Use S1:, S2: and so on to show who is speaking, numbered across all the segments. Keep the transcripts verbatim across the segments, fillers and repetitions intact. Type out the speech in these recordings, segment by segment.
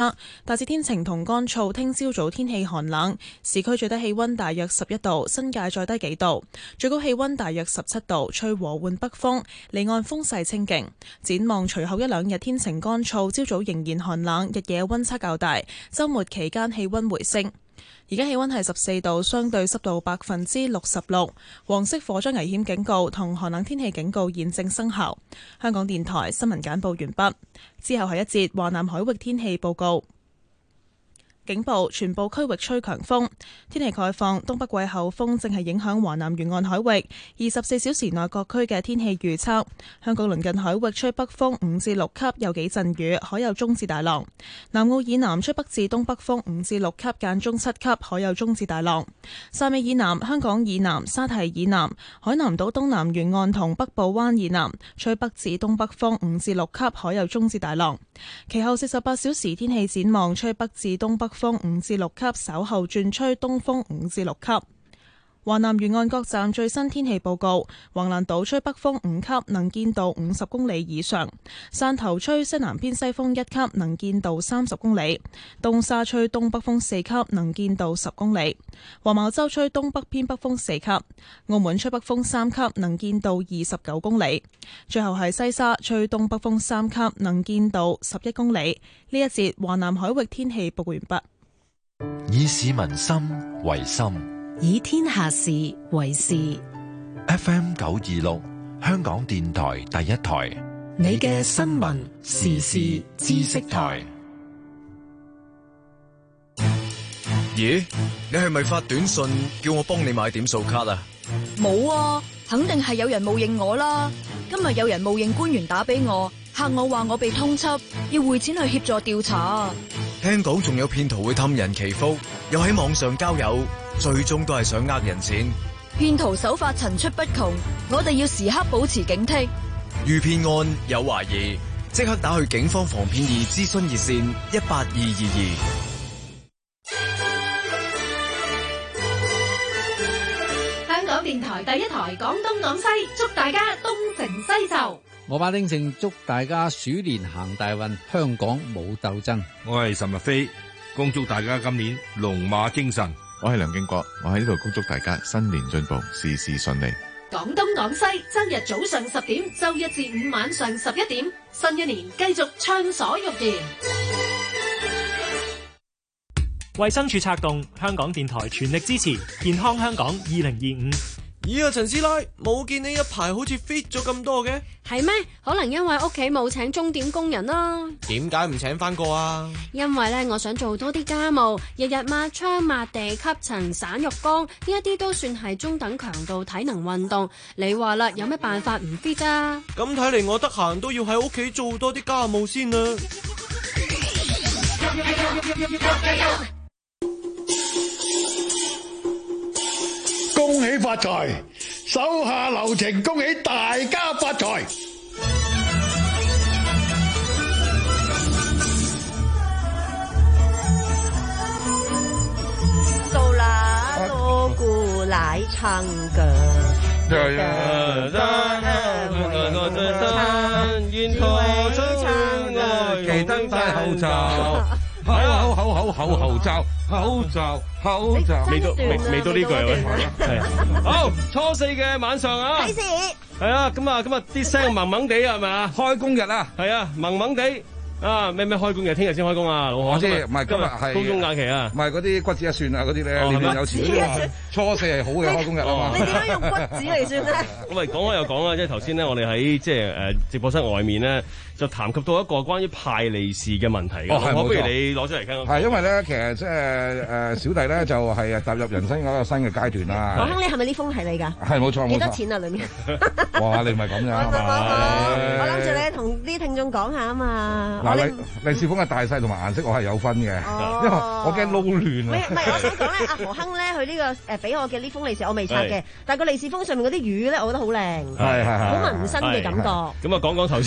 S1: 測，大致天晴同乾燥。聽朝早天氣寒冷，市區最低氣溫大約十一度，新界再低幾度，最高氣溫大約十七度，吹和緩北風，離岸風勢清勁。展望隨後一兩日天晴乾燥，朝早仍然寒冷，日夜溫差較大。週末期間氣溫回升。而家氣溫係十四度，相對濕度百分之六十六，黃色火災危險警告同寒冷天氣警告現正生效。香港電台新聞簡報完畢，之後係一節華南海域天氣報告。警報，全部區域吹強風。天氣概況，東北季候風正係影響華南沿岸海域。二十四小時內各區嘅天氣預測：香港鄰近海域吹北風五至六級，有幾陣雨，海有中至大浪；南澳以南吹北至東北風五至六級，間中七級，海有中至大浪；汕尾以南、香港以南、沙堤以南、海南島東南沿岸同北部灣以南吹北至東北風五至六級，海有中至大浪。其後四十八小時天氣展望，吹北至東北風五至六級，稍後轉吹東風五至六級。華南沿岸各站最新天氣報告：橫瀾島吹北風五級，能見度五十公里以上；汕頭吹西南偏西風一級，能見度三十公里；東沙吹東北風四級，能見度十公里；黃茅洲吹東北偏北風四級；澳門吹北風三級，能見度二十九公里；最後係西沙吹東北風三級，能見度十一公里。呢一節華南海域天氣報告完畢。
S2: 以市民心為心，
S3: 以天下事為事。
S2: F M 九二六，香港電台第一台，
S3: 你嘅新聞時事知識台。
S4: 咦，你係咪發短信叫我幫你買點數卡啊？
S5: 冇啊，肯定係有人冒認我啦。今日有人冒認官員打俾我，嚇我話我被通緝，要匯錢去協助調查。
S4: 聽講仲有騙徒會氹人祈福，又喺網上交友，最終都係想呃人錢。
S5: 騙徒手法層出不窮，我哋要時刻保持警惕。
S4: 遇騙案有懷疑，即刻打去警方防騙易諮詢熱線一八二二二。
S6: 香港電台第一台廣東廣西，祝大家東成西就。
S7: 我把丁正祝大家鼠年行大運，香港冇鬥爭。
S8: 我係岑日飛，恭祝大家今年龍馬精神。
S9: 我係梁敬國，我喺呢度恭祝大家新年進步，事事順利。
S6: 廣東廣西，周日早上十點，周一至五晚上十一點，新一年繼續暢所欲言。
S10: 衛生署策動，香港電台全力支持健康香港二零二五。
S11: 咦啊，陳師奶，冇見你一排好似 fit 咗咁多嘅？
S12: 係咩？可能因為屋企冇請鐘點工人啦。
S11: 點解唔請翻個啊？
S12: 因為咧，我想做多啲家務，日日抹窗、抹地、吸塵、散浴缸，呢一啲都算係中等強度體能運動。你話啦，有咩辦法唔 fit 啊？
S11: 咁睇嚟，我得閒都要喺屋企做多啲家務先啦。
S13: 恭喜發財，手下留情，恭喜大家發財。
S14: 到啦，多姑奶唱歌。
S11: 呀呀沿途唱歌，記得戴口罩。口口口口口口罩，口罩口罩，未到未未到呢句啊！係好初四嘅晚上啊，
S14: 幾時？
S11: 係啊，咁啊，咁啊，啲聲蒙蒙地係咪啊？開工日啊，係啊，蒙蒙地啊，咩咩開工日？聽日先開工啊，老何。即係唔係今日係公眾假期啊？唔係嗰啲骨子一算啊，嗰啲咧年年有錢。初四係好嘅開工日啊嘛。你點樣用骨子嚟算咧？咁咪講開又講啦，即係頭先咧，我哋喺即係誒直播室外面咧。就談及到一個關於派利是嘅問題嘅，哦、我不如你攞出嚟傾。
S15: 係因為咧，其實即係誒小弟咧就係誒踏入人生嗰個新嘅階段啦。
S14: 何亨，你係咪呢封係你㗎？
S15: 係冇錯冇錯。
S14: 幾多錢啊？裡面？
S15: 哇！你唔係咁樣係嘛？
S14: 我諗住咧同啲聽眾講下啊嘛。
S15: 嗱，利利是封嘅大細同埋顏色我係有分嘅，因為我驚撈亂啊。
S14: 唔係，我想講咧，阿何亨咧，佢呢個誒俾我嘅呢封利是我未拆嘅，但係個利是封上面嗰啲魚咧，我覺得好靚，
S15: 係係係，
S14: 好紋身嘅感覺。
S11: 咁啊，講講頭先。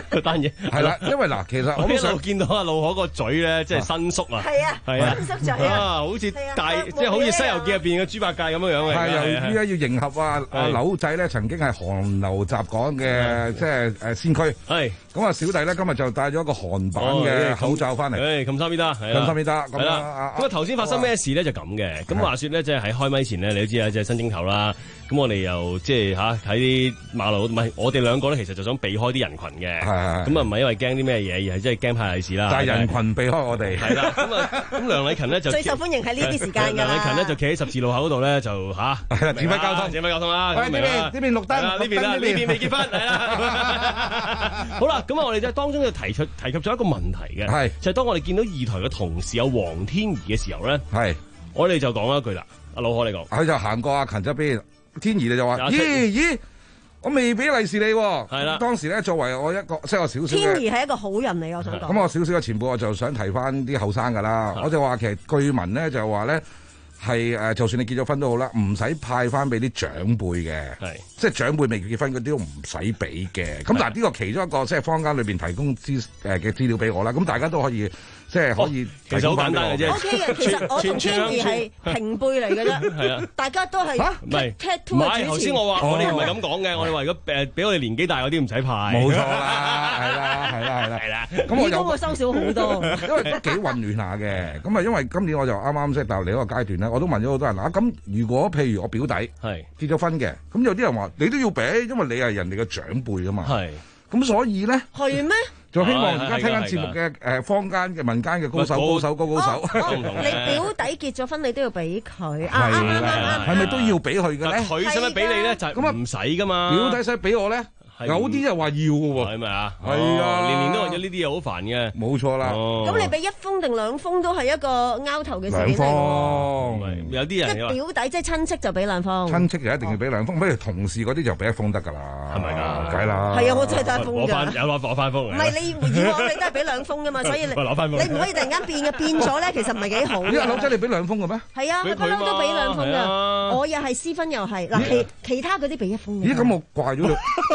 S16: 嗰單嘢
S11: 係啦，因為嗱，其實我
S16: 一路見到阿老可個嘴咧，即係伸縮啊，
S14: 係啊，
S16: 係啊，
S14: 伸縮嘴啊，
S16: 好似大即係好似《西遊記》入邊嘅豬八戒咁樣樣嘅。
S11: 係由於咧要迎合啊阿柳仔咧，曾經係韓流雜講嘅，即係誒先驅。
S16: 係
S11: 咁啊，小弟咧今日就帶咗一個韓版嘅口罩翻嚟。
S16: 誒，咁三邊得，
S11: 咁三邊得，
S16: 係啦。咁啊頭先發生咩事咧？就咁嘅。咁話説咧，即係喺開咪前咧，你都知啊，即係新正頭啦。咁我哋又即係嚇喺啲馬路，唔係我哋兩個咧，其實就想避開啲人群嘅。咁啊唔係因為驚啲咩嘢，而係即係驚派利是啦。
S11: 但係人群避開我哋。係啦。咁啊咁梁禮勤咧就
S14: 最受歡迎喺呢啲時間㗎啦。
S16: 梁禮勤咧就企喺十字路口嗰度咧就嚇。係啦，指揮交通，指揮交通啦。
S11: 喂，呢邊呢邊綠燈，
S16: 呢邊啦，呢邊未結婚，係啦。好啦，咁啊我哋就當中就提出提及咗一個問題嘅，係就係當我哋見到二台嘅同事有黃天怡嘅時候咧，係我哋就講一句啦，阿老可你講，
S11: 佢就行過阿勤側邊。天怡你就話：咦咦，我未俾利是你喎。係啦，當時咧作為我一個即係我少少嘅。
S14: 天怡係一個好人嚟，我想講。
S11: 咁我少少嘅前輩，我就想提翻啲後生㗎啦。我就話其實據聞咧就話咧係誒，就算你結咗婚都好啦，唔使派翻俾啲長輩嘅。係，即係長輩未結婚嗰啲都唔使俾嘅。咁嗱，呢個其中一個即係坊間裏邊提供資誒嘅資料俾我啦。咁大家都可以。即係可以，
S16: 其實好簡單嘅啫。
S14: O K 嘅，其實我同天怡係平輩嚟嘅啫。係啊，大家都係
S16: 唔係唔係頭先我話我哋唔係咁講嘅，我哋話如果誒俾我哋年紀大嗰啲唔使派。
S11: 冇錯啦，係啦，係啦，係啦，係啦。咁我
S14: 有個收少好多，
S11: 因為都幾混亂下嘅。咁啊，因為今年我就啱啱即係踏入嚟一個階段咧，我都問咗好多人啊。咁如果譬如我表弟係結咗婚嘅，咁有啲人話你都要俾，因為你係人哋嘅長輩㗎嘛。係。咁所以咧
S14: 係咩？
S11: 就希望而家聽緊節目嘅誒坊間嘅民間嘅高手高手高高手，
S14: 你表弟結咗婚，你都要俾佢，
S11: 係啦，係咪都要俾佢嘅咧？
S16: 佢使乜俾你咧？就咁啊，唔使噶嘛。
S11: 表弟使俾我咧？有啲又話要嘅喎，
S16: 係咪啊？
S11: 係啊，
S16: 年年都為咗呢啲嘢好煩嘅。
S11: 冇錯啦。
S14: 咁你俾一封定兩封都係一個拗頭嘅事件嚟。
S11: 兩封，
S16: 有啲人
S14: 即係表弟即係親戚就俾兩封。
S11: 親戚就一定要俾兩封，不如同事嗰啲就俾一封得㗎啦。係咪㗎？梗係啦。係
S14: 啊，我真係得一封㗎。
S16: 攞翻有攞攞翻封。
S14: 唔係你以往你都係俾兩封㗎嘛，所以你
S16: 攞翻封。
S14: 你唔可以突然間變嘅，變咗咧其實唔係幾好。
S11: 因為老姐你俾兩封嘅咩？
S14: 係啊，佢不嬲都俾兩封㗎。我又係私分又係嗱，其其他嗰啲俾一封嘅。
S11: 咦？咁我怪咗你。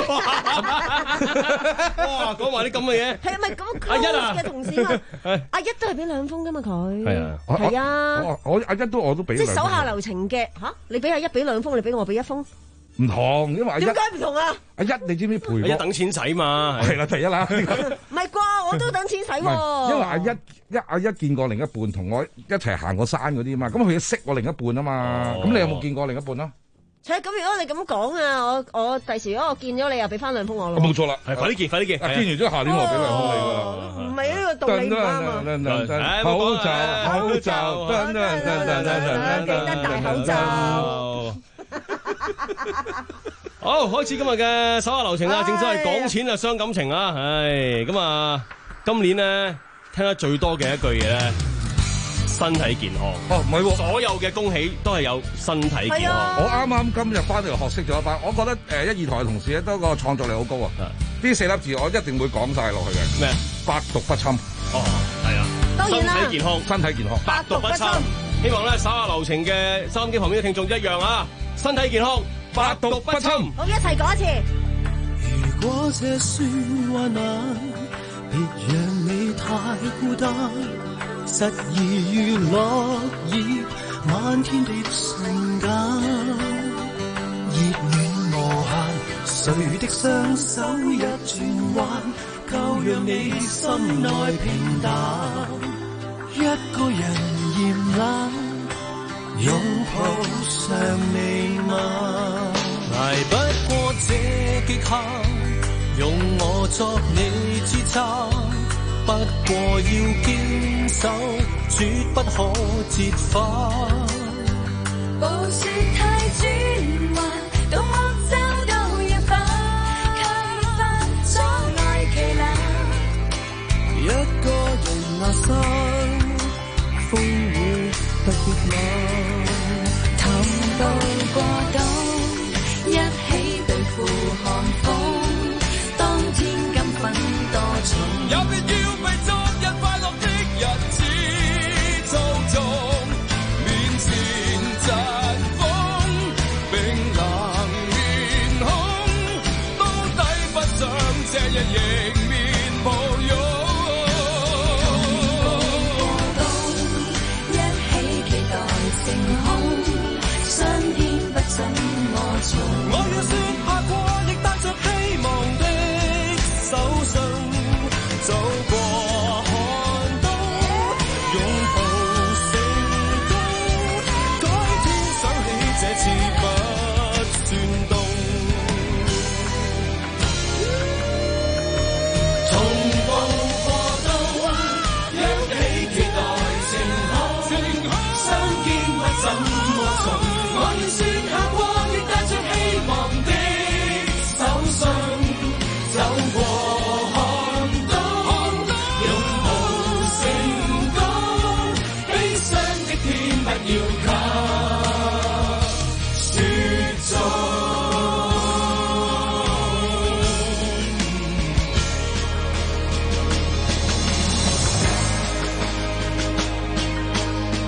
S16: 哇！講埋啲咁嘅嘢，
S14: 係咪咁 close 嘅同事嘛？阿一都係俾兩封噶嘛佢，係啊，係啊，
S11: 我阿一都我都俾，
S14: 即係手下留情嘅吓，你俾阿一俾兩封，你俾我俾一封，
S11: 唔同，因為阿一
S14: 點解唔同啊？
S11: 阿一你知唔知賠？
S16: 阿一等錢使嘛，
S11: 係啦，第一啦，
S14: 唔係啩？我都等錢使喎，
S11: 因為阿一一阿一見過另一半，同我一齊行過山嗰啲嘛，咁佢要識我另一半啊嘛，咁你有冇見過另一半啊？
S14: 咁如果你咁講啊，我我第時如果我見咗你又俾翻兩封我咯。
S11: 冇錯啦，
S16: 係快啲見，快啲見。
S11: 見完咗下年我俾兩封你㗎。
S14: 唔係呢個道理唔啱啊！
S11: 口罩口罩，
S14: 記得戴口罩。
S16: 好，開始今日嘅手下留情啊！正所謂講錢啊，傷感情啊！唉，咁啊，今年咧聽得最多嘅一句嘢咧。身體健康
S11: 哦，唔係喎，
S16: 所有嘅恭喜都係有身體健康。
S11: 我啱啱今日翻嚟學識咗一班，我覺得誒一二台嘅同事咧都個創作力好高啊！呢四粒字我一定會講晒落去嘅。咩？百毒不侵。
S16: 哦，係啊。
S14: 當然啦。
S16: 身體健康，
S11: 身體健康，
S14: 百毒不侵。
S16: 希望咧手下留情嘅收音機旁邊嘅聽眾一樣啊！身體健康，百毒不侵。
S14: 好，一齊講一次。
S3: 如果這算患難，別讓你太孤單。實已如落葉漫天的瞬間，熱暖無限，誰的雙手一轉彎，夠讓你心內平淡。一個人嫌冷，擁抱尚未晚，捱不過這極限，用我作你支撐。不過要堅守，絕不可折返。
S17: 暴雪太轉幻，到惡週都一番，吸翻阻礙旗艦。
S3: 一個人下山，風雨特別冷。
S17: 同步過冬，一起對付寒風。當天金粉多重，
S3: 有別要被昨日快樂的日子操縱，面前疾風，冰冷面孔，都抵不上這日迎面。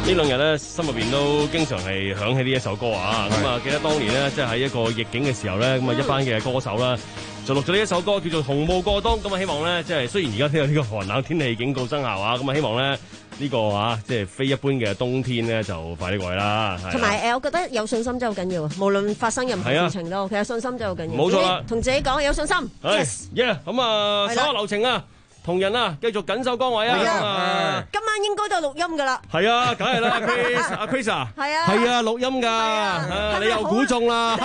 S16: 呢兩日咧，心入邊都經常係響起呢一首歌啊！咁啊，記得當年咧，即係喺一個逆境嘅時候咧，咁啊一班嘅歌手啦，就錄咗呢一首歌叫做《紅霧過冬》。咁啊，希望咧，即係雖然而家聽到呢個寒冷天氣警告生效啊，咁啊，希望咧呢個啊，即係非一般嘅冬天咧，就快啲過去啦。
S14: 同埋誒，我覺得有信心真係好緊要啊！無論發生任何事情都，其實信心真係好緊要。
S16: 冇錯啦，
S14: 同自己講有信心。Yes，
S16: yeah， 咁啊，稍後流程啊！同仁啊，繼續緊守崗位啊！
S14: 啊今晚應該都係錄音㗎啦。
S16: 係啊，梗係啦 ，Chris 阿 Chris 啊，
S14: 係啊，
S16: 係啊，錄音㗎，啊你又估中啦！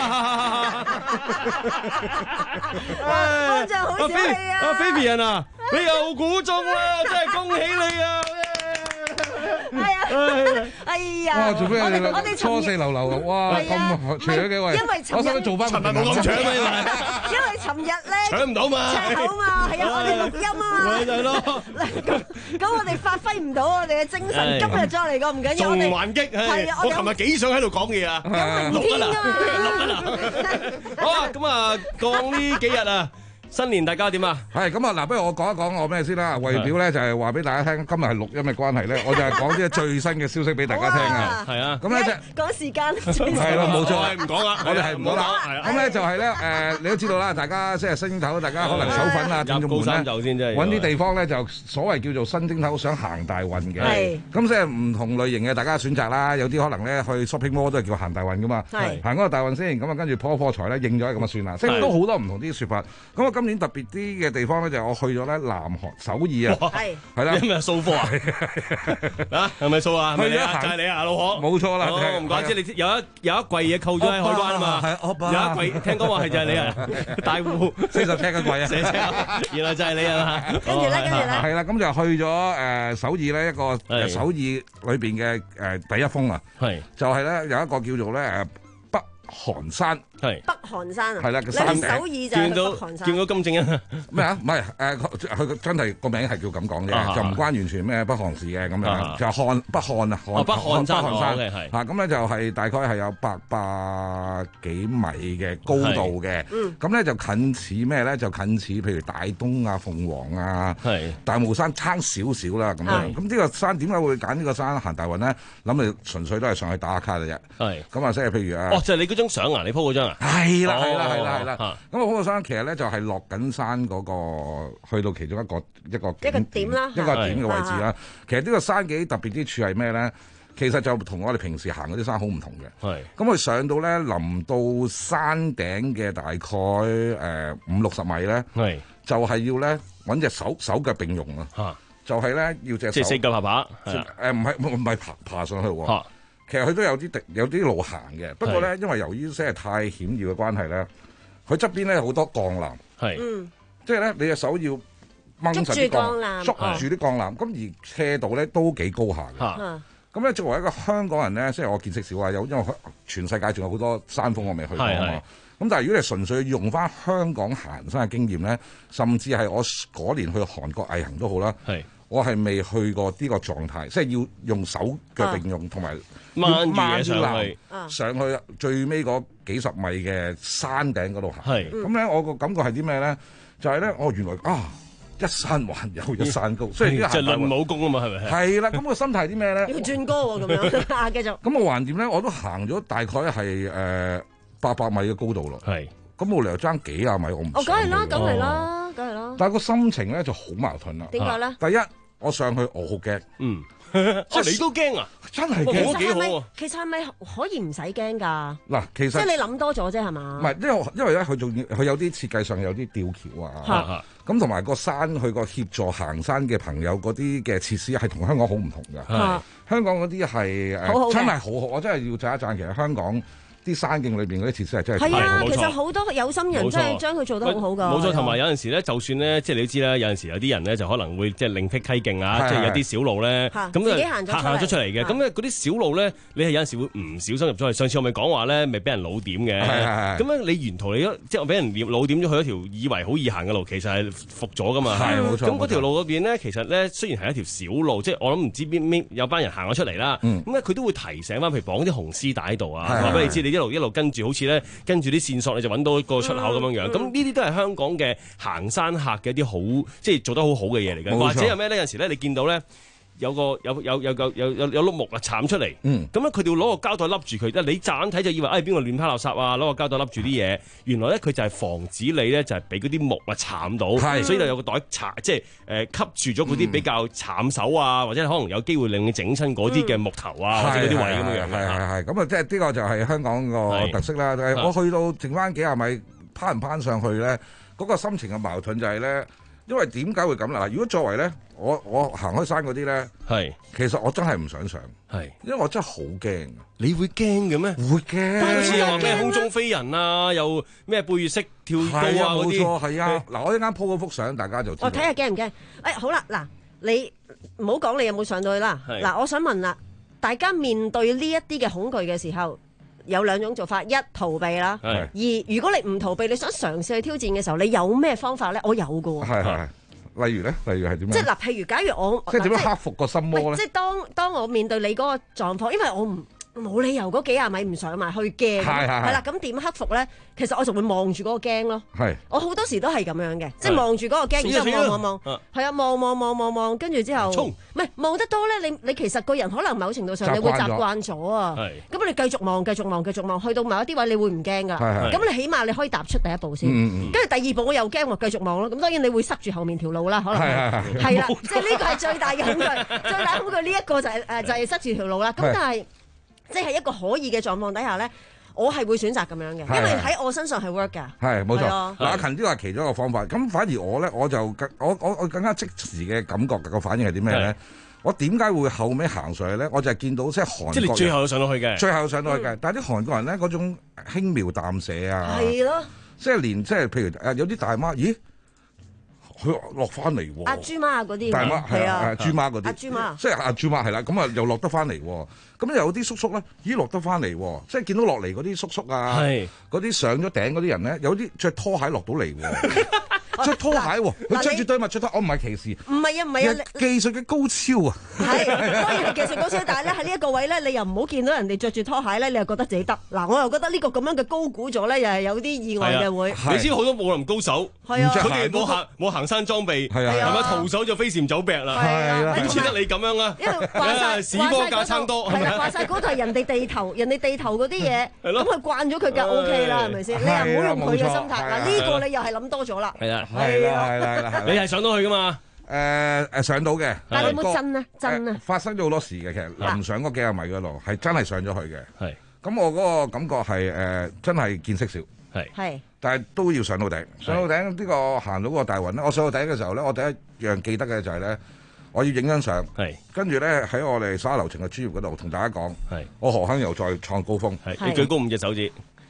S14: 我就好小氣啊！
S16: 阿 Fabian 啊，你又估中啦，真係恭喜你啊！
S14: 係啊，哎呀！
S15: 哇，做咩你
S14: 我哋
S15: 初四流流啊！哇，咁除咗幾位，
S14: 因為
S15: 我想做翻
S16: 尋日冇咁搶啊！
S14: 因為尋日咧
S16: 搶唔到嘛，
S14: 搶口嘛，係啊，我哋錄音啊嘛，
S16: 咪就係咯。
S14: 咁咁我哋發揮唔到我哋嘅精神，今日再嚟過唔緊要，我哋
S16: 還擊
S14: 係啊！
S16: 我琴日幾想喺度講嘢啊，
S14: 有明天㗎嘛，
S16: 錄緊啦。好啊，咁啊，講呢幾日啊。新年大家點啊？
S15: 係咁啊！嗱，不如我講一講我咩先啦。為表咧就係話俾大家聽，今日係錄音嘅關係咧，我就係講啲最新嘅消息俾大家聽啊。
S16: 係啊，
S15: 咁咧
S14: 就講時間。
S15: 係咯，冇錯，
S16: 唔講啦，
S15: 我哋係唔講啦。咁咧就係咧誒，你都知道啦，大家即係新正頭，大家可能手粉啊，點
S16: 高三就先真係
S15: 揾啲地方咧，就所謂叫做新正頭想行大運嘅。係。咁即係唔同類型嘅大家選擇啦，有啲可能咧去 shopping mall 都係叫行大運噶嘛。係。行嗰個大運先，咁啊跟住破破財咧應咗咁啊算啦。即係都好多唔同啲説法。咁啊今年特別啲嘅地方咧就係我去咗咧南韓首爾啊，係係啦，
S16: 今日掃貨啊，啊係咪掃啊？係咪你啊？就係你啊，老何，
S15: 冇錯啦。
S16: 哦，唔怪之你有一有一櫃嘢扣咗喺海關啊嘛，有一櫃聽講話係就係你啊，大戶
S15: 四十尺嘅櫃啊，
S16: 四十尺，原來就係你啊，
S14: 跟住咧，跟住咧，
S15: 係啦，咁就去咗誒首爾咧一個首爾裏邊嘅誒第一峰啊，係就係咧有一個叫做咧誒北韓山。係
S14: 北韓山啊！
S15: 係啦，
S14: 你首爾就係北韓山。
S16: 見到金正恩
S15: 咩啊？唔係誒，佢真係個名係叫咁講嘅，就唔關完全咩北韓事嘅咁樣，就漢北漢啊，漢
S16: 北漢山
S15: 係嚇咁咧就係大概係有八百幾米嘅高度嘅，咁咧就近似咩咧？就近似譬如大東啊、鳳凰啊、大帽山差少少啦咁樣。咁呢個山點解會揀呢個山行大運咧？諗你純粹都係上去打下卡嘅啫。係咁啊，即係譬如啊，
S16: 哦，就係你嗰張相啊，你 po 嗰張啊。
S15: 係啦，係啦，係啦，係啦。咁啊，嗰個山其實咧就係落緊山嗰個，去到其中一個一個
S14: 一個點啦，
S15: 一個點嘅位置啦。其實呢個山幾特別之處係咩咧？其實就同我哋平時行嗰啲山好唔同嘅。係。咁佢上到咧，臨到山頂嘅大概誒五六十米咧，係就係要咧揾隻手手腳並用啊。嚇！就係咧要隻手
S16: 即係四腳爬爬。誒
S15: 唔係唔係爬爬上去喎。其實佢都有啲有啲路行嘅，不過咧，因為由於真係太險要嘅關係咧，佢側邊咧好多鋼纜，係，嗯，即係咧你隻手要掹實啲鋼纜，捉住啲鋼纜，咁而斜度咧都幾高下嘅，咁咧作為一個香港人咧，即係我見識少啊，有因為全世界仲有好多山峰我未去過啊嘛，咁但係如果你純粹用翻香港行山嘅經驗咧，甚至係我嗰年去韓國毅行都好啦，係。我係未去過呢個狀態，即係要用手腳並用，同埋
S16: 掹住嘢上去，
S15: 上去最尾嗰幾十米嘅山頂嗰度行。係咁咧，我個感覺係啲咩咧？就係咧，哦，原來啊，一山還有一山高，所以啲
S16: 就練武功啊嘛，係咪？
S15: 係啦，咁個心態係啲咩咧？
S14: 要轉高喎，咁樣啊，繼續。
S15: 咁我橫掂咧，我都行咗大概係誒八百米嘅高度咯。係，咁冇理由爭幾廿米，我唔。
S14: 哦，梗係啦，梗係啦，梗係啦。
S15: 但係個心情咧就好矛盾啦。
S14: 點解咧？
S15: 第一。我上去我好驚，
S16: 嗯，哦你都驚啊，
S15: 真係驚，
S14: 其實係咪？其實係咪可以唔使驚㗎？
S15: 嗱，其實
S14: 即係你諗多咗啫，係嘛？
S15: 唔係，因為因為咧，佢仲要佢有啲設計上有啲吊橋啊，咁同埋個山佢個協助行山嘅朋友嗰啲嘅設施係同香港好唔同㗎。香港嗰啲係誒真係好好，我真係要讚一讚。其實香港啲山徑裏邊嗰啲設施係真係
S14: 係啊，其實好多有心人真係將佢做得好好㗎。
S16: 冇錯，同埋有陣時咧，就算咧，即係你都知啦，有陣時有啲人咧就可能會即係另辟蹊徑啊，即係有啲小路咧，咁
S14: 自己行咗
S16: 行咗出嚟嘅。咁咧嗰啲小路咧，你係有陣時會唔小心入咗去。上次我咪講話咧，咪俾人老點嘅。咁樣你沿途你即係俾人老點咗去一條以為好易行嘅路，其實係伏咗㗎嘛。係冇錯。咁嗰條路嗰邊咧，其實咧雖然係一條小路，即係我諗唔知邊邊有班人行咗出嚟啦。咁咧佢都會提醒翻，譬如綁啲紅絲帶喺度啊，話俾你知，你一路一路跟住。好似咧跟住啲線索，你就揾到一個出口咁樣樣。咁呢啲都係香港嘅行山客嘅一啲好，即係做得好好嘅嘢嚟嘅。或者有咩呢？有時咧，你見到咧有個有有有有有有碌木啊鏟出嚟，咁咧佢哋會攞個膠袋笠住佢，即係你乍眼睇就以為誒邊個亂拋垃圾啊，攞個膠袋笠住啲嘢，原來咧佢就係防止你咧就係俾嗰啲木啊鏟到，所以就有個袋鏟，即係誒吸住咗嗰啲比較慘手啊，或者可能有機會令你整親嗰啲嘅木頭啊，或者嗰啲位咁樣樣嘅。
S15: 係係係，咁啊即係呢個就係香港個特色啦。我去到剩翻幾廿米，攀唔攀上去咧，嗰個心情嘅矛盾就係咧。因為點解會咁啦？如果作為咧，我我行開山嗰啲咧，
S16: 係
S15: 其實我真係唔想上，
S16: 係
S15: 因為我真係好驚。
S16: 你會驚嘅咩？
S15: 會驚。
S16: 好似又話咩空中飛人啊，又咩背月式跳高啊嗰啲。
S15: 冇錯，係啊。嗱，我一陣間 po 嗰幅相，大家就知。
S14: 我睇下驚唔驚？誒，好啦，嗱，你唔好講你有冇上到去啦。嗱，我想問啦，大家面對呢一啲嘅恐懼嘅時候，有兩種做法，一逃避啦，二如果你唔逃避，你想嘗試去挑戰嘅時候，你有咩方法咧？我有㗎喎。
S15: 係係。例如咧，例如係點樣？
S14: 即係嗱，譬如假如我
S15: 即係點樣克服個心魔咧？
S14: 即係當當我面對你嗰個狀況，因為我唔冇理由嗰幾廿米唔上埋去驚，係啦，咁點克服咧？其實我就會望住嗰個驚咯。係，我好多時都係咁樣嘅，即係望住嗰個驚，然之後望望望，係啊，望望望望望，跟住之後，唔係望得多咧，你你其實個人可能某程度上你會習慣咗啊。咁你繼續望，繼續望，繼續望，去到某一啲位你會唔驚㗎。咁你起碼你可以踏出第一步先，跟住第二步我又驚，我繼續望咯。咁當然你會塞住後面條路啦，可能係啦，即係呢個係最大嘅恐懼，最大恐懼呢一個就係誒就係塞住條路啦。咁但係即係一個可以嘅狀況底下咧，我係會選擇咁樣嘅，因為喺我身上係 work 㗎。係冇錯。嗱，阿勤呢個係其中一個方法。咁反而我咧，我就更我我我更加即時嘅感覺個反應係啲咩咧？我點解會後尾行上去咧？我就係見到即係韓國人。即係你最後上到去嘅。最後上到去嘅，但係啲韓國人咧嗰種輕描淡寫啊。係咯。即係連即係譬如誒有啲大媽，咦？佢落翻嚟喎，阿豬媽嗰啲，大媽係啊，豬媽嗰啲，阿豬媽，即係阿豬媽係啦，咁啊又落得翻嚟喎，咁有啲叔叔咧，咦落得翻嚟喎，即係見到落嚟嗰啲叔叔啊，嗰啲上咗頂嗰啲人咧，有啲着拖鞋落到嚟喎。着拖鞋喎，佢着住對襪着拖，我唔係歧視。唔係啊，唔係啊，技術嘅高超啊。係，當然係技術高超，但係咧喺呢一個位咧，你又唔好見到人哋着住拖鞋咧，你又覺得自己得。嗱，我又覺得呢個咁樣嘅高估咗咧，又係有啲意外嘅會。
S16: 你知好多武林高手，佢哋冇行冇行山裝備，係咪徒手就飛檐走壁啦？係啊，點似得你咁樣啊？因為話晒屎波架撐多，係啦，話晒嗰度係人哋地頭，人哋地頭嗰啲嘢，咁佢慣咗佢就 O K 啦，係咪先？你又唔好用佢嘅心態。嗱，呢個你又係諗多咗啦。係啊。係啦，係啦，係啦，你係上到去噶嘛？誒誒，上到嘅。但係有冇真啊？真啊！發生咗好多事嘅，其實臨上嗰幾廿米嗰度係真係上咗去嘅。係。咁我嗰個感覺係誒，真係見識少。係。係。但係都要上到頂，上到頂呢個行到個大雲咧。我上到頂嘅時候咧，我第一樣記得嘅就係咧，我要影張相。係。跟住咧喺我哋耍流程嘅專業嗰度同大家講。係。我何坑又再創高峰。係。你舉高五隻手指。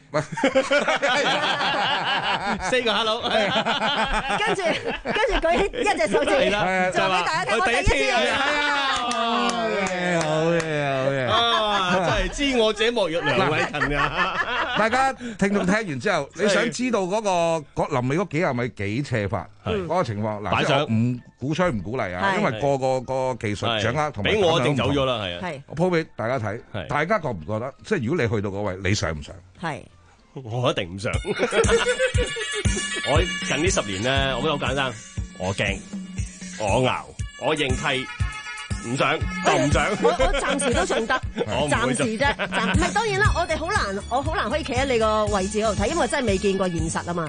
S16: 四個 hello，
S14: 跟住跟住舉起一隻手指，就俾大家睇我第一次。
S15: 好嘢，好嘢，好嘢！
S16: 啊，真係知我者莫若梁偉勤啊！
S15: 大家聽眾聽完之後，你想知道嗰個嗰臨尾嗰幾廿米幾斜法嗰個情況？嗱，即係唔鼓吹唔鼓勵啊，因為個個個技術掌握同埋俾我一定走咗啦，係啊，我鋪俾大家睇，大家覺唔覺得？即係如果你去到嗰位，你上唔上？係。
S16: 我一定唔上。我近呢十年咧，我覺得好簡單。我驚，我熬，我認批，唔上就唔上。
S14: 我我暫時都仲得，暫時啫。暫唔係當然啦，我哋好難，我好難可以企喺你個位置嗰度睇，因為真係未見過現實啊嘛。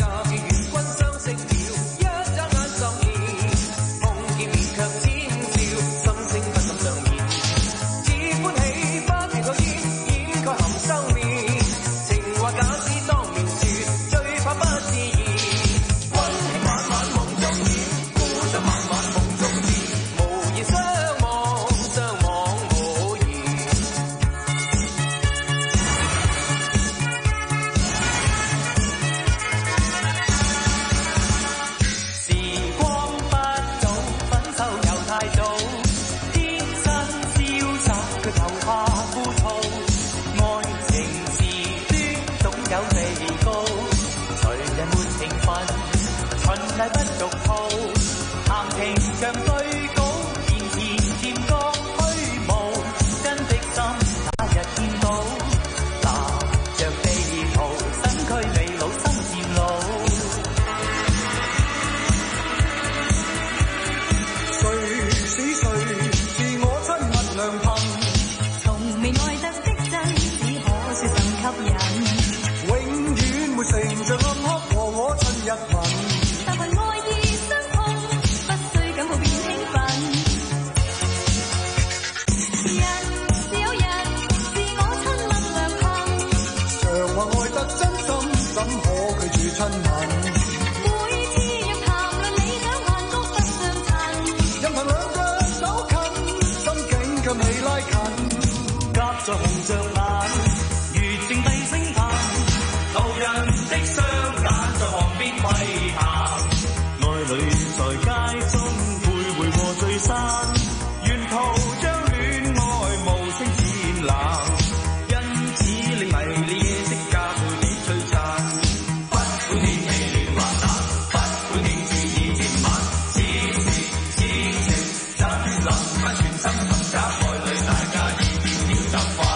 S17: 從未愛得的真，只可說甚吸引。
S3: 永遠沒成像暗黑和我親一吻。
S17: 但憑愛意相碰，不需感到變興奮。人是有人，是我親密良朋。
S3: 常話愛得真心，怎可拒絕親吻？
S17: 每次若談論理想，眼都不相襯。
S3: 任憑兩腳走近，心境給你拉近。
S18: 夾着紅着眼，如靜低聲嘆。路人的雙眼在旁邊窺探，愛侶在街中徘徊和聚散，沿途將戀愛無聲展覽，因此令迷離夜色加倍地璀璨。不管天氣暖或冷，不管景致已漸晚，此時此情怎能不全心尋找愛侶，大家已變了習慣。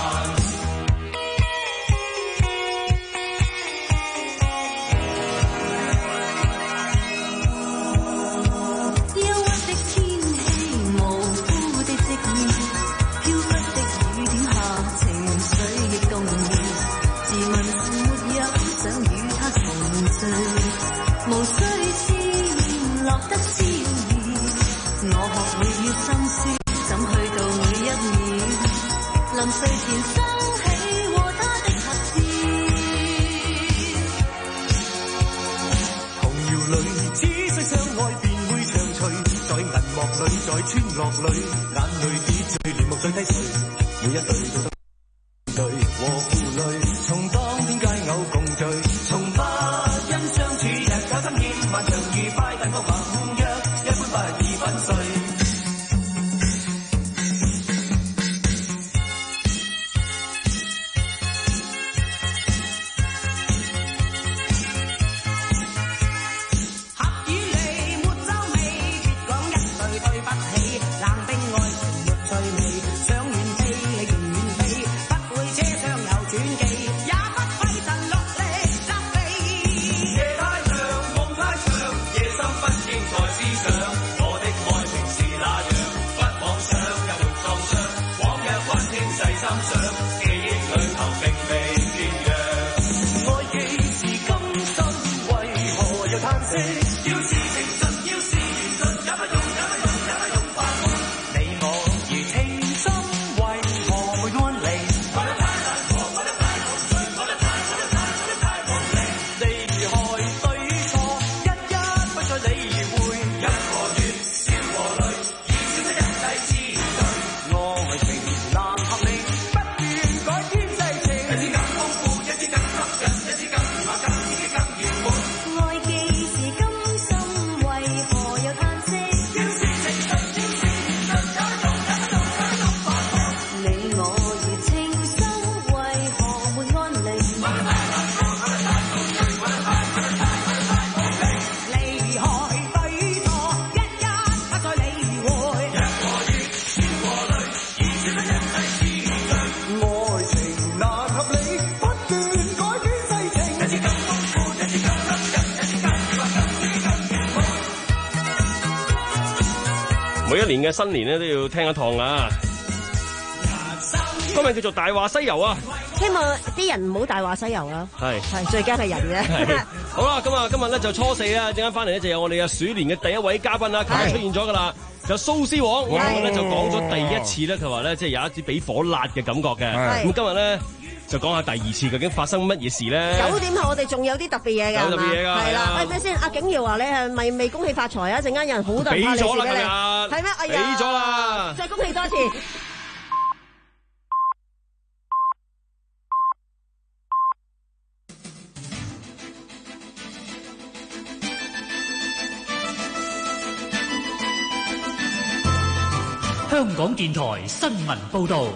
S17: 無需簽落得消意，我學會要心思，怎去到每一秒。臨睡前收起和他的合照。
S18: 童謠裏只需相愛便會長隨，在銀幕裏，在村落裏，眼淚結聚，連木最低垂，每一對都得對和負累，從當天佳偶共聚，從不因相處日久生厭，漫長愉快，但我盟約一般不易粉碎。
S17: 合與離沒皺眉，別講一句對不起，冷冰愛情沒趣味，想遠飛你便遠飛，不會車廂有轉機，也不費神落力立地。
S18: 夜太長，夢太長，夜深不應再思想，我的愛情是那樣，不妄想也沒創傷，往日溫馨細心想，記憶裏頭並未變樣。愛既是今生，為何又嘆息？要是情盡，要是緣盡，也不用，也不用，也不用發夢。你我如情深，為何會安離？愛得太難過，愛得太無罪，愛得太，愛得太，愛得太無力。離害對錯，一一不再理會。一個月笑和淚，已少得一世之對。愛情難合理，不斷改添世情。一次更豐富，一次更吸引，一次更熱鬧，更刺激，更圓滿。
S17: 愛既是今生，為何又嘆息？
S18: 要是情盡，要是緣盡，也不用，也不用，也不用發夢。
S17: 你我如情深，為何沒安寧？
S18: 愛得太難過，愛得太無罪，愛得太，愛得太，愛得太無力。
S17: 離害對錯，一一不再理會。
S18: 一個月笑和淚，已少得一世之對。
S3: 愛情難合理，不斷改變世情。
S18: 一次更豐富，一次更吸引，一次更熱鬧，更刺激，更圓滿。
S16: 每一年嘅新年咧都要聽一趟啊！今日叫做《大話西遊》啊！
S14: 希望啲人唔好大話西遊啦。
S16: 係
S14: 係最驚係人
S16: 係
S14: 嘅。
S16: 好啦，咁啊，今日咧就初四啊，陣間翻嚟咧就有我哋嘅鼠年嘅第一位嘉賓啦，佢出現咗噶啦，就蘇施黃，我今日咧就講咗第一次咧，佢話咧即係有一啲俾火辣嘅感覺嘅，
S14: 係
S16: 咁今日咧就講下第二次究竟發生乜嘢事咧？
S14: 九點後我哋仲有啲特別嘢㗎，
S16: 有特別嘢㗎，
S14: 係啦。喂，等先，阿景瑤話你係咪未恭喜發財啊？陣間有人好多人
S16: 俾
S14: 派利是
S16: 咗啦，
S14: 俾你，
S16: 今日
S14: 係咩？哎呀，
S16: 俾咗啦，
S14: 再恭喜多次。
S19: 香港電台新聞報導。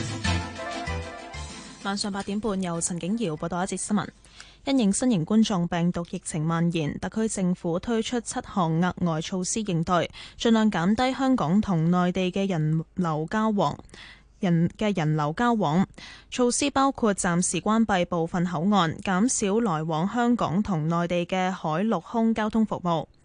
S1: 晚上八點半，由陳景瑤報道一節新聞。因應新型冠狀病毒疫情蔓延，特區政府推出七項額外措施應對，盡量減低香港同內地嘅人流交往。人嘅人流交往措施包括暫時關閉部分口岸，減少來往香港同內地嘅海陸空交通服務。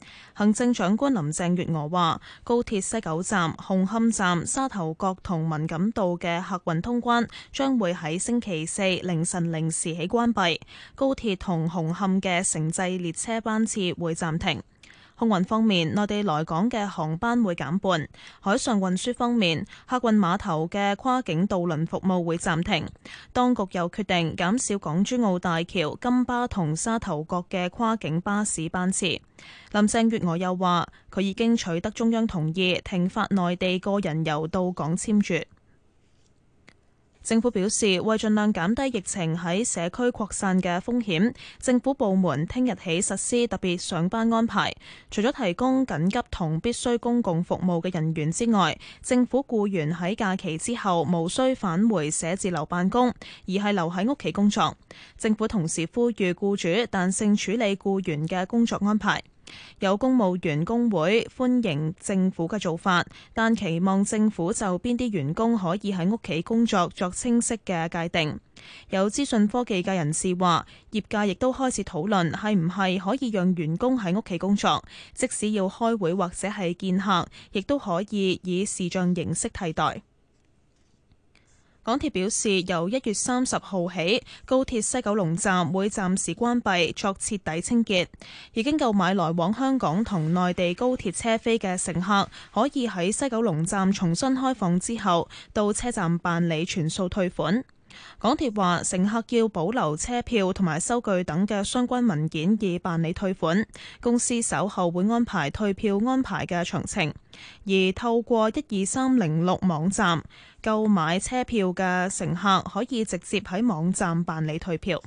S1: 行政長官林鄭月娥話，高鐵西九站、紅磡站、沙頭角同文錦渡嘅客運通關將會喺星期四凌晨零時起關閉，高鐵同紅磡嘅城際列車班次會暫停。空運方面，內地來港嘅航班會減半；海上運輸方面，客運碼頭嘅跨境渡輪服務會暫停。當局又決定減少港珠澳大橋、金巴同沙頭角嘅跨境巴士班次。林鄭月娥又話，佢已經取得中央同意，停發內地個人遊到港簽注。政府表示，為盡量減低疫情喺社區擴散嘅風險，政府部門聽日起實施特別上班安排。除咗提供緊急同必須公共服務嘅人員之外，政府僱員喺假期之後無需返回寫字樓辦公，而係留喺屋企工作。政府同時呼籲僱主彈性處理僱員嘅工作安排。有公務員工會歡迎政府嘅做法，但期望政府就邊啲員工可以喺屋企工作作清晰嘅界定。有資訊科技界人士話，業界亦都開始討論係唔係可以讓員工喺屋企工作，即使要開會或者係見客，亦都可以以視像形式替代。港鐵表示，由一月三十號起，高鐵西九龍站會暫時關閉作徹底清潔。已經購買來往香港同內地高鐵車飛嘅乘客，可以喺西九龍站重新開放之後，到車站辦理全數退款。港鐵話，乘客要保留車票同埋收據等嘅相關文件以辦理退款。公司稍後會安排退票安排嘅詳情，而透過一二三零六網站購買車票嘅乘客可以直接喺網站辦理退票。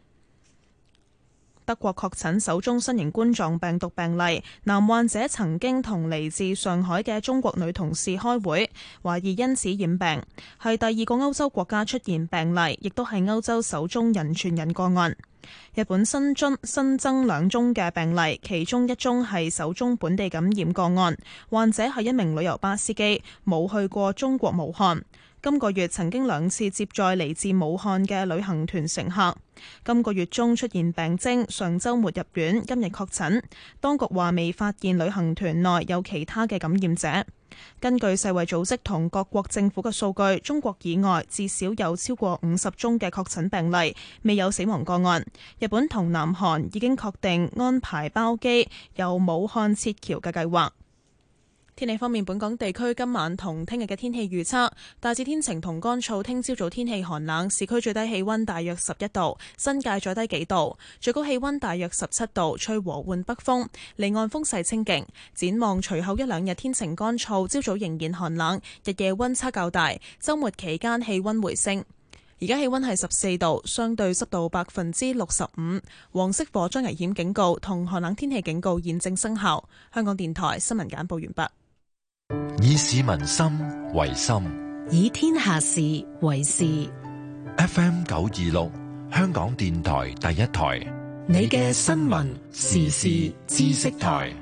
S1: 德國確診首宗新型冠狀病毒病例，男患者曾經同嚟自上海嘅中國女同事開會，懷疑因此染病，係第二個歐洲國家出現病例，亦都係歐洲首宗人傳人個案。日本新增新增兩宗嘅病例，其中一宗係首宗本地感染個案，患者係一名旅遊巴司機，冇去過中國武漢。今個月曾經兩次接載嚟自武漢嘅旅行團乘客，今個月中出現病徵，上週末入院，今日確診。當局話未發現旅行團內有其他嘅感染者。根據世衛組織同各國政府嘅數據，中國以外至少有超過五十宗嘅確診病例，未有死亡個案。日本同南韓已經確定安排包機由武漢撤僑嘅計劃。天氣方面，本港地區今晚同聽日嘅天氣預測大致天晴同乾燥，聽朝早天氣寒冷，市區最低氣溫大約十一度，新界再低幾度，最高氣溫大約十七度，吹和緩北風，離岸風勢清勁。展望隨後一兩日天晴乾燥，朝早仍然寒冷，日夜溫差較大，週末期間氣溫回升。而家氣溫係十四度，相對濕度百分之六十五，黃色火災危險警告同寒冷天氣警告現正生效。香港電台新聞簡報完畢。
S2: 以市民心為心，
S6: 以天下事為事。
S2: F M 九二六，香港電台第一台，
S6: 你嘅新聞時事知識台。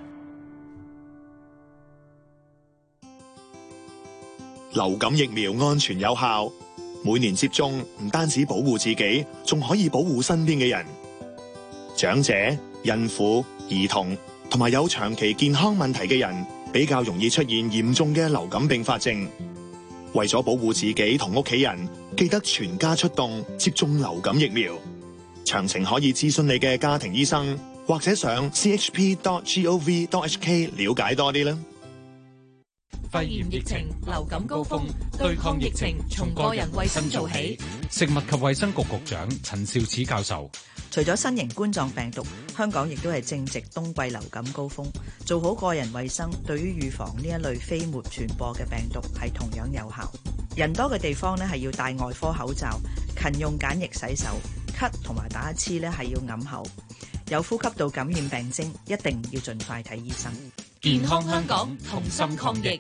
S20: 流感疫苗安全有效，每年接種唔單止保護自己，仲可以保護身邊嘅人。長者、孕婦、兒童同埋有長期健康問題嘅人，比較容易出現嚴重嘅流感併發症。為咗保護自己同屋企人，記得全家出動接種流感疫苗。詳情可以諮詢你嘅家庭醫生，或者上 c h p dot gov dot h k 了解多啲啦。
S19: 肺炎疫情、流感高峰，對抗疫情從個人衛生做起。食物及衛生局局長陳肇始教授。
S21: 除咗新型冠狀病毒，香港亦都係正值冬季流感高峰，做好個人衛生，對於預防呢一類飛沫傳播嘅病毒係同樣有效。人多嘅地方呢係要戴外科口罩，勤用梘液洗手，咳同埋打乞嗤呢係要揞口。有呼吸道感染病徵，一定要盡快睇醫生。
S19: 健康香港，同心抗疫。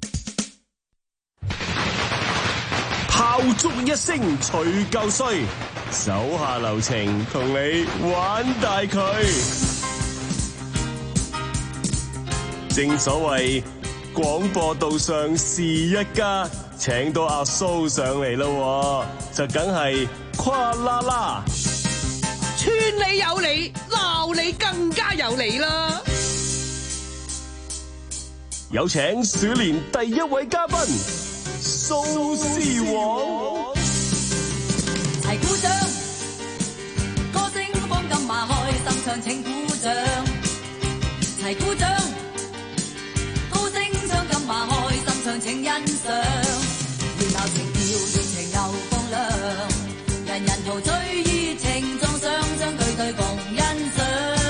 S22: 炮竹一聲除舊歲，手下留情同你玩大佢。正所謂廣播道上是一家，請到阿蘇上嚟咯，就梗係誇啦啦。
S23: 串你有理，鬧你更加有理啦。
S22: 有請鼠年第一位嘉賓蘇絲黃。
S4: 齊鼓掌，歌聲放金馬開，心唱請鼓掌。齊鼓掌，歌聲唱金馬開，心唱請欣賞。熱鬧情調，熱情又放亮，人人陶醉熱情撞上，將對對共欣賞。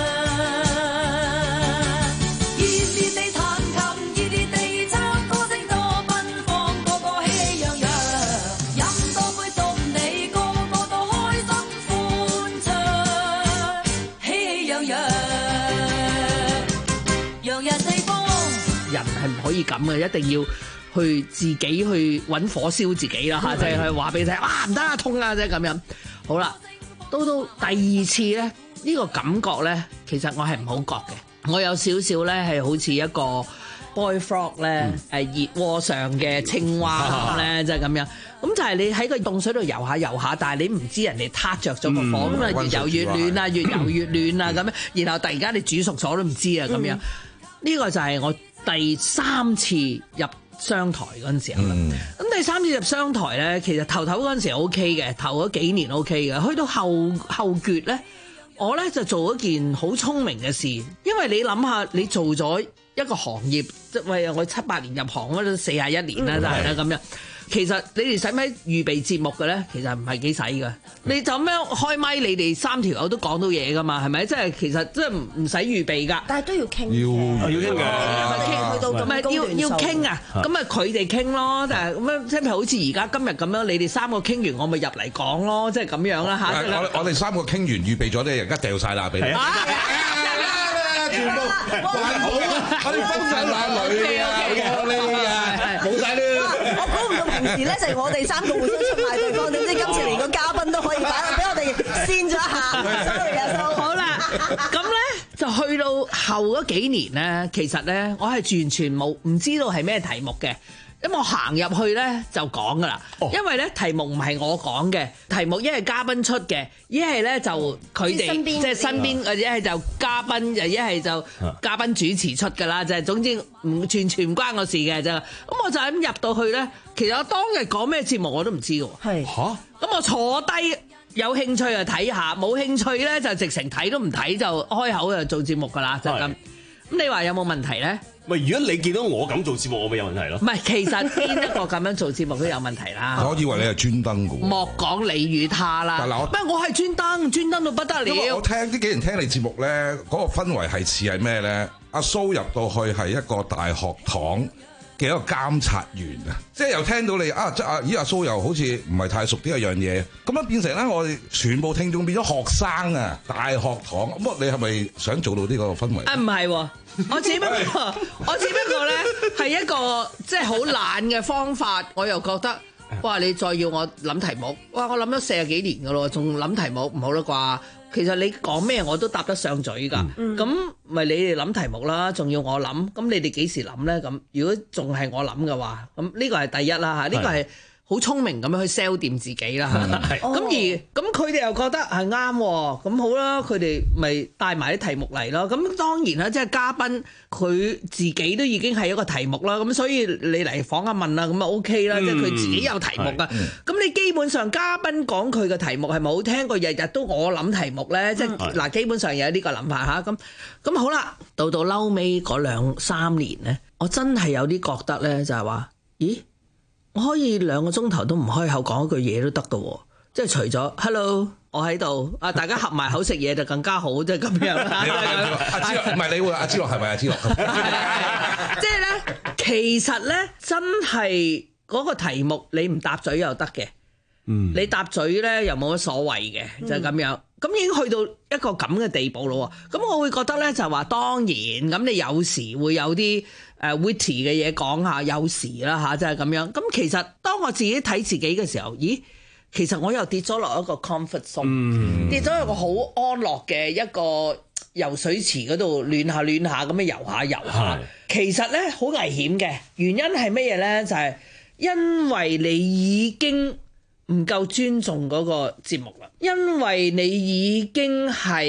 S5: 可以咁嘅，一定要去自己去揾火燒自己啦嚇，即係去話俾你聽，哇唔得啊痛啊，即係咁樣。好啦，到到第二次咧，呢個感覺咧，其實我係唔好覺嘅，我有少少咧係好似一個 boy frog 咧，誒熱鍋上嘅青蛙咁咧，即係咁樣。咁就係你喺個凍水度游下游下，但係你唔知人哋撻着咗個火，咁啊、嗯、越游越暖啊，越游越暖啊咁樣，然後突然間你煮熟咗都唔知啊咁樣。呢、嗯、個就係我第三次入商台嗰陣時候啦，咁、嗯、第三次入商台咧，其實頭頭嗰陣時 O K 嘅，頭嗰幾年 O K 嘅，去到後後決咧，我咧就做一件好聰明嘅事，因為你諗下，你做咗一個行業，即係我七八年入行，我都四十一年啦，就係啦咁樣。其實你哋使唔使預備節目嘅咧？其實唔係幾使㗎。你就咁樣開咪，你哋三條友都講到嘢㗎嘛？係咪？即係其實即係唔唔使預備㗎。
S14: 但係都要傾。
S15: 要
S14: 要傾
S15: 嘅。
S14: 去到咁
S5: 咪要要傾啊！咁啊佢哋傾咯，但係咁樣即係好似而家今日咁樣，你哋三個傾完，我咪入嚟講咯，即係咁樣啦嚇。
S15: 我我哋三個傾完預備咗咧，而家掉晒啦俾你。全部還好啊！我哋分享下女啊，我呢啊，冇晒啦。
S14: 我估唔到平時咧就係我哋三個互相出賣對方，點知今次連個嘉賓都可以擺，俾我哋先咗一下。Sorry 啊，蘇。好啦，
S5: 咁咧就去到後嗰幾年咧，其實咧我係完全冇唔知道係咩題目嘅。咁我行入去咧就講噶啦，因為咧題目唔係我講嘅，題目一係嘉賓出嘅，一係咧就佢哋即係身邊，或者一係就嘉賓，又一係就嘉賓主持出噶啦，就係總之唔完全唔關我事嘅啫。咁我就咁入到去咧，其實我當日講咩節目我都唔知嘅喎。係嚇，咁我坐低有興趣就睇下，冇興趣咧就直情睇都唔睇，就開口就做節目噶啦，就咁。咁你話有冇問題咧？
S16: 喂，如果你見到我咁做節目，我咪有問題咯？
S5: 唔係，其實邊一個咁樣做節目都有問題啦。
S15: 我以為你係專登嘅喎。
S5: 莫講你與他啦。唔係，我係專登，專登到不得了。
S15: 因為我聽呢幾年聽你節目咧，嗰、嗰個氛圍係似係咩咧？阿蘇入到去係一個大學堂嘅一個監察員啊，即係又聽到你啊，即係阿咦阿蘇又好似唔係太熟呢一樣嘢，咁樣變成咧，我哋全部聽眾變咗學生啊，大學堂咁啊，你係咪想做到呢個氛圍？
S5: 啊，唔係喎。我只不過，我只不過咧係一個即係好懶嘅方法，我又覺得，哇！你再要我諗題目，哇！我諗咗四十幾年噶咯，仲諗題目唔好啦啩？其實你講咩我都答得上嘴㗎，咁咪、嗯、你哋諗題目啦，仲要我諗，咁你哋幾時諗咧？咁如果仲係我諗嘅話，咁呢個係第一啦嚇，呢、呢個係。好聰明咁樣去 sell 掂自己啦，咁、嗯、而咁佢哋又覺得係啱，咁好啦，佢哋咪帶埋啲題目嚟咯。咁當然啦，即係嘉賓佢自己都已經係一個題目啦，咁所以你嚟訪下問啦，咁啊 OK 啦，即係佢自己有題目噶。咁、嗯、你基本上嘉賓講佢嘅題目係咪好聽過日日都我諗題目咧？即係嗱，基本上有呢個諗法嚇。咁咁好啦，到到嬲尾嗰兩三年咧，我真係有啲覺得咧，就係話，咦？我可以兩個鐘頭都唔開口講一句嘢都得㗎喎，即係除咗 Hello，我喺度啊，大家合埋口食嘢就更加好，即係咁樣啦。
S15: 阿之樂唔係你喎，阿之樂係咪阿之樂？
S5: 即係咧，其實咧真係嗰個題目你唔搭嘴又得嘅，嗯，你搭嘴咧又冇乜所謂嘅，就係咁樣。咁已經去到一個咁嘅地步咯喎，咁我會覺得咧就係話當然，咁你有時會有啲誒 witty 嘅嘢講下，有時啦嚇，即係咁樣。咁其實當我自己睇自己嘅時候，咦，其實我又跌咗落一個 comfort zone，嗯、跌咗一個好安樂嘅一個游水池嗰度暖下暖下咁樣游下游下。其實咧好危險嘅，原因係咩嘢咧？就係、是、因為你已經唔夠尊重嗰個節目啦，因為你已經係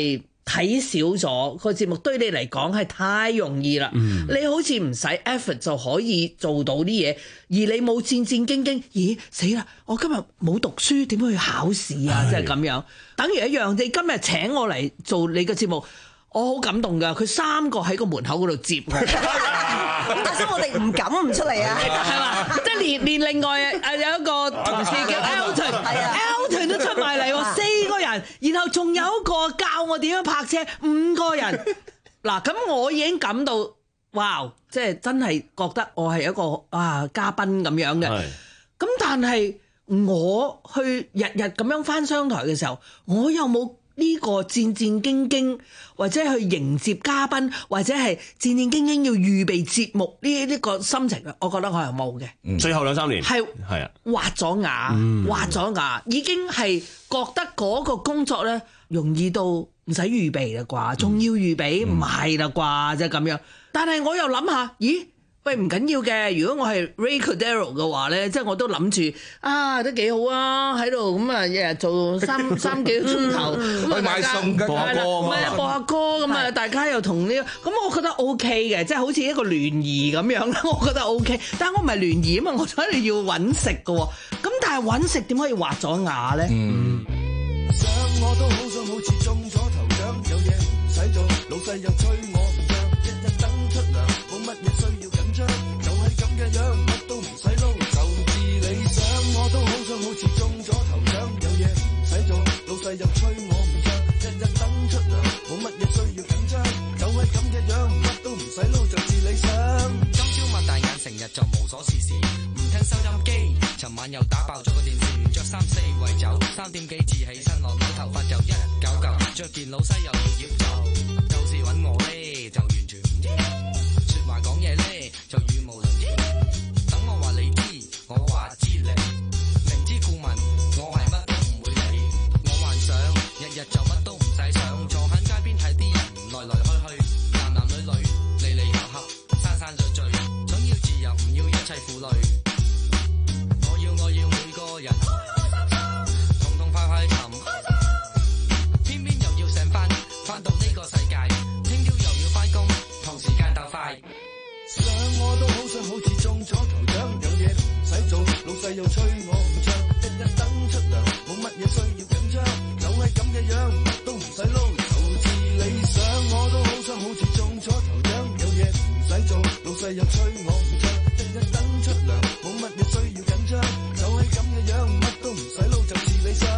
S5: 睇少咗個節目，對你嚟講係太容易啦。嗯、你好似唔使 effort 就可以做到啲嘢，而你冇戰戰兢兢，咦死啦！我今日冇讀書，點樣去考試啊？即係咁樣，等於一樣。你今日請我嚟做你嘅節目，我好感動㗎。佢三個喺個門口嗰度接我，
S14: 但係我哋唔敢唔出嚟啊，
S5: 係嘛？即係連連另外誒有一個同事叫 Elton，Elton 都出埋嚟喎，四個人，然後仲有一個教我點樣泊車，五個人。嗱，咁我已經感到哇，即係真係覺得我係一個啊嘉賓咁樣嘅。咁但係我去日日咁樣返商台嘅時候，我有冇呢個戰戰兢兢，或者去迎接嘉賓，或者係戰戰兢兢要預備節目呢？呢個心情啊，我覺得我係冇嘅。
S16: 嗯、最後兩三年係係啊，
S5: 滑咗牙，滑咗牙，已經係覺得嗰個工作咧容易到唔使預備啦啩，仲要預備唔係啦啩，即係咁樣。但係我又諗下，咦？喂，唔緊要嘅。如果我係 Ray Cordero 嘅話咧，即係我都諗住啊，都幾好啊，喺度咁啊，日日做三三幾個鐘頭，咁啊大家播下歌，唔係啊播下歌咁啊，大家又同呢，咁我覺得 OK 嘅，即係好似一個聯誼咁樣啦，我覺得 OK。但係我唔係聯誼啊嘛，我喺度要揾食嘅喎。咁但係揾食點可以滑咗牙咧？嗯。
S3: 想我都好想好似中咗頭獎，有嘢唔使做，老細又催我唔漲，日日等出糧，冇乜嘢需要緊張，就係咁嘅樣，乜都唔使撈，就至理想。我都好想好似中咗頭獎，有嘢唔使做，老細又催我唔漲，日日等出糧，冇乜嘢需要緊張，就係咁嘅樣，乜都唔使撈，就至理想。
S7: 今朝擘大眼，成日就無所事事，唔聽收音機，尋晚又打爆咗個電視，着衫四圍走，三點幾至起身落樓，頭髮就一嚿嚿，着件老西又要醃就，舊時揾我咧就完全唔知，說話講嘢咧就語無倫次，等我話你知，我話知你，明知故問，我係乜都唔會理，我幻想日日就乜都唔使想，坐喺街邊睇啲人來來去去，男男女女離離合合，散散聚聚，想要自由唔要一切負累，我要我要每個人痛痛快快尋，偏偏又要醒返，返到呢個世界，聽朝又要返工，同時間鬥快。
S3: 想我都好想好似中咗頭獎，有嘢唔使做，老細又催我唔漲，日日等出糧，冇乜嘢需要緊張，就係咁嘅樣，乜都唔使撈，就至理想。我都好想好似中咗頭獎，有嘢唔使做，老細又催我唔漲，日日等出糧，冇乜嘢需要緊張，就係咁嘅樣，乜都唔使撈，就至理想。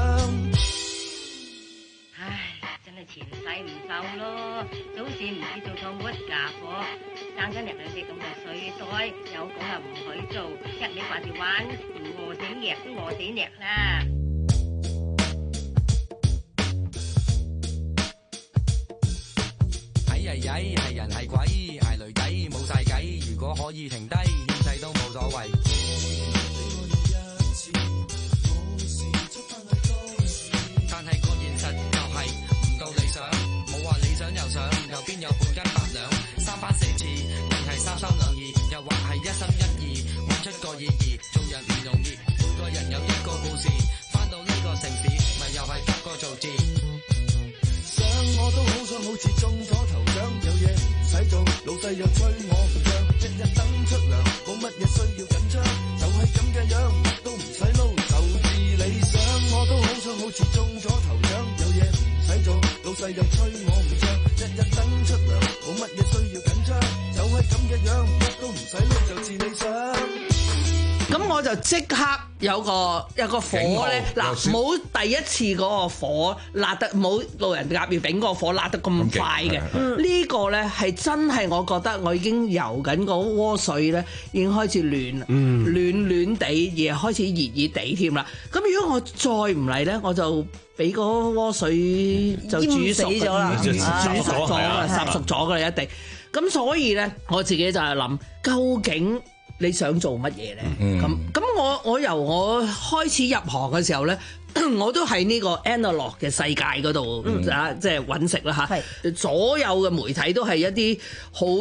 S8: 唉，真係前世唔受咯，早市唔知做錯乜家伙，生親人兩隻咁嘅水袋，有講又唔許做，一味掛住玩，唔餓死虐都餓死虐啦。
S7: 哎呀曳，係人係鬼，捱雷底冇晒計，如果可以停低，獻世都冇所謂。但係個現實就係唔到理想，冇話理想又想，又邊有半斤八兩，三番四次，定係三心兩意，又或係一心一意，揾出個意義，做人唔容易，每個人有一個故事，返到呢個城市，咪又係得個做字。
S3: 想我都好想好似中咗頭獎，有嘢唔使做，老細又催我唔漲，日日等出糧，冇乜嘢需要緊張，就係咁嘅樣，乜都唔使撈，就至理想。我都好想好似中咗頭獎，有嘢唔使做，老細又催我唔漲，日日等出糧，冇乜嘢需要緊張，就係咁嘅樣，乜都唔使撈，就至理想。
S5: 咁我就即刻有個有個火咧，嗱冇第一次嗰個火辣得冇路人甲乙丙個火辣得咁快嘅，呢個咧係真係我覺得我已經游緊個鍋水咧，已經開始暖，嗯、暖暖地而開始熱熱地添啦。咁如果我再唔嚟咧，我就俾個鍋水就煮熟咗啦，煮熟咗啦，烚熟咗噶啦一定。咁所以咧，我自己就係諗究竟你想做乜嘢咧？咁咁、嗯、我我由我開始入行嘅時候咧，我都喺呢個 analog 嘅世界嗰度啊，即係揾食啦嚇。所有嘅媒體都係一啲好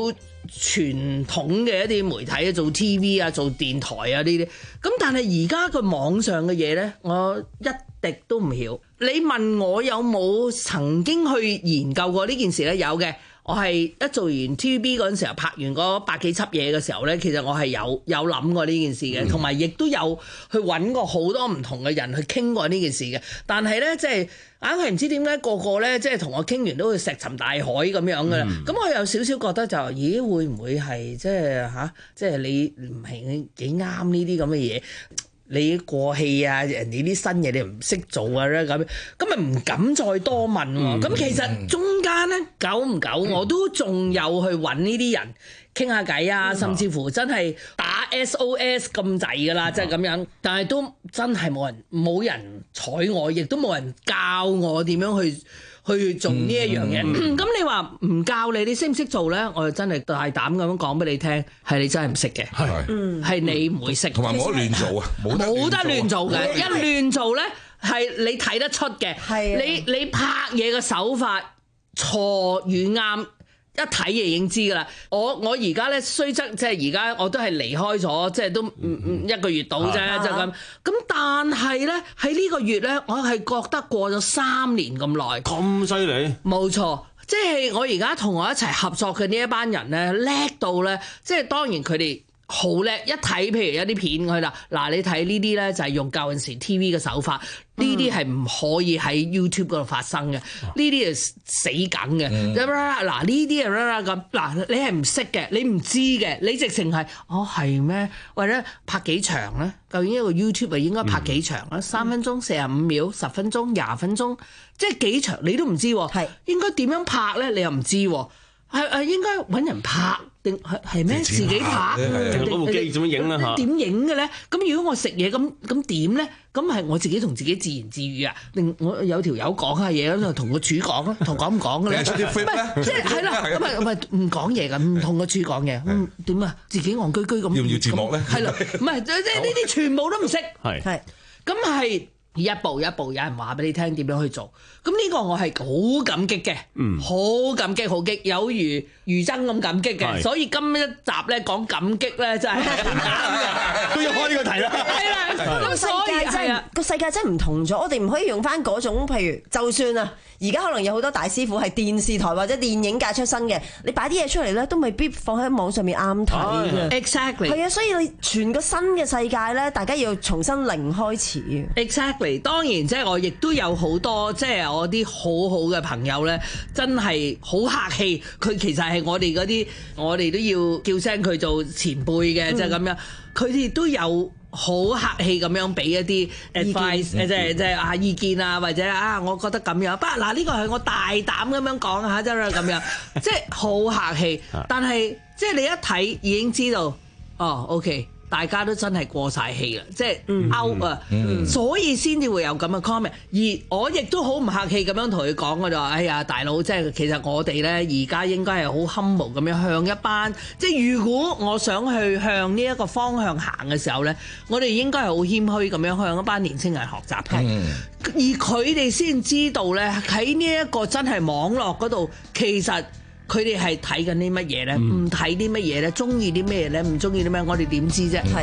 S5: 傳統嘅一啲媒體啊，做 T V 啊，做電台啊呢啲。咁但係而家個網上嘅嘢咧，我一滴都唔曉。你問我有冇曾經去研究過呢件事咧？有嘅。我係一做完 T V B 嗰陣時候，拍完嗰百幾輯嘢嘅時候咧，其實我係有有諗過呢件事嘅，同埋亦都有去揾過好多唔同嘅人去傾過呢件事嘅。但係咧，即係硬係唔知點解個個咧，即係同我傾完都會石沉大海咁樣噶啦。咁、嗯、我有少少覺得就，咦會唔會係即係吓，即係你唔係幾啱呢啲咁嘅嘢？你過氣啊，人哋啲新嘢你唔識做啊咧咁，咁咪唔敢再多問喎。咁、嗯、其實中間咧，久唔久我都仲有去揾呢啲人傾下偈啊，甚至乎真係打 S O S 咁滯噶啦，即係咁樣。但係都真係冇人冇人睬我，亦都冇人教我點樣去去做呢一樣嘢。咁、嗯嗯、你話唔教你，你識唔識做咧？我就真係大膽咁樣講俾你聽，係你真係唔識嘅，係、嗯、你唔會識，同埋冇得亂做啊，冇得亂做嘅，一亂做咧係你睇得出嘅。你你拍嘢嘅手法錯與啱，一睇就已經知㗎啦。我我而家咧雖則即係而家我都係離開咗，即係都唔唔一個月到啫，就咁。咁但係咧喺呢個月咧，我係覺得過咗三年咁耐，
S16: 咁犀利。冇
S5: 錯，即係我而家同我一齊合作嘅呢一班人咧，叻到咧，即係當然佢哋好叻。一睇譬如有啲片佢啦，嗱你睇呢啲咧就係用舊陣時 T V 嘅手法。呢啲係唔可以喺 YouTube 嗰度發生嘅，呢啲係死梗嘅。嗱呢啲啊咁，嗱你係唔識嘅，你唔知嘅，你直情係哦係咩？或者拍幾長咧？究竟一個 YouTube 係應該拍幾長咧？三分鐘、四十五秒、十分鐘、廿分鐘，即係幾長你都唔知喎。係應該點樣拍咧？你又唔知喎。係誒應該揾人拍定係係咩？自己拍
S16: 定攞部機點樣影啦嚇？
S5: 點影嘅咧？咁如果我食嘢咁咁點咧？咁係我自己同自己自言自語啊？定我有條友講下嘢咁，同個主講咯，同講唔講嘅咧？唔係即係係啦，咁啊唔係唔講嘢㗎，唔同個主講嘢。嗯點啊？自己戇居居咁。要唔要字幕咧？係啦，唔係即係呢啲全部都唔識。係係咁係。一步一步有人話俾你聽點樣去做，咁呢個我係好感激嘅，好、嗯、感激好激，有如餘爭咁感激嘅，所以今一集咧講感激咧真係啱嘅，
S16: 都要開呢個題啦。
S14: 係啦，咁世界真係個世界真係唔同咗，我哋唔可以用翻嗰種，譬如就算啊，而家可能有好多大師傅係電視台或者電影界出身嘅，你擺啲嘢出嚟咧都未必放喺網上面啱睇嘅。
S5: Exactly
S14: 係啊，所以你傳個新嘅世界咧，大家要從新零開始。
S5: Exactly。當然，即係我亦都有好多，即係我啲好好嘅朋友咧，真係好客氣。佢其實係我哋嗰啲，我哋都要叫聲佢做前輩嘅，即係咁樣。佢哋都有好客氣咁樣俾一啲 advice，即係即係啊意見啊，或者啊，我覺得咁樣。不過嗱，呢個係我大膽咁樣講下真係咁樣，即係好客氣。但係即係你一睇已經知道，哦 ，OK。大家都真係過晒氣啦，即係 out 啊，所以先至會有咁嘅 comment。而我亦都好唔客氣咁樣同佢講，我就話：哎呀，大佬，即係其實我哋咧而家應該係好 humble 咁樣向一班，即係如果我想去向呢一個方向行嘅時候咧，我哋應該係好謙虛咁樣向一班年青人學習嘅。嗯、而佢哋先知道咧，喺呢一個真係網絡嗰度，其實。佢哋係睇緊啲乜嘢咧？唔睇啲乜嘢咧？中意啲咩咧？唔中意啲咩？我哋點知啫？係。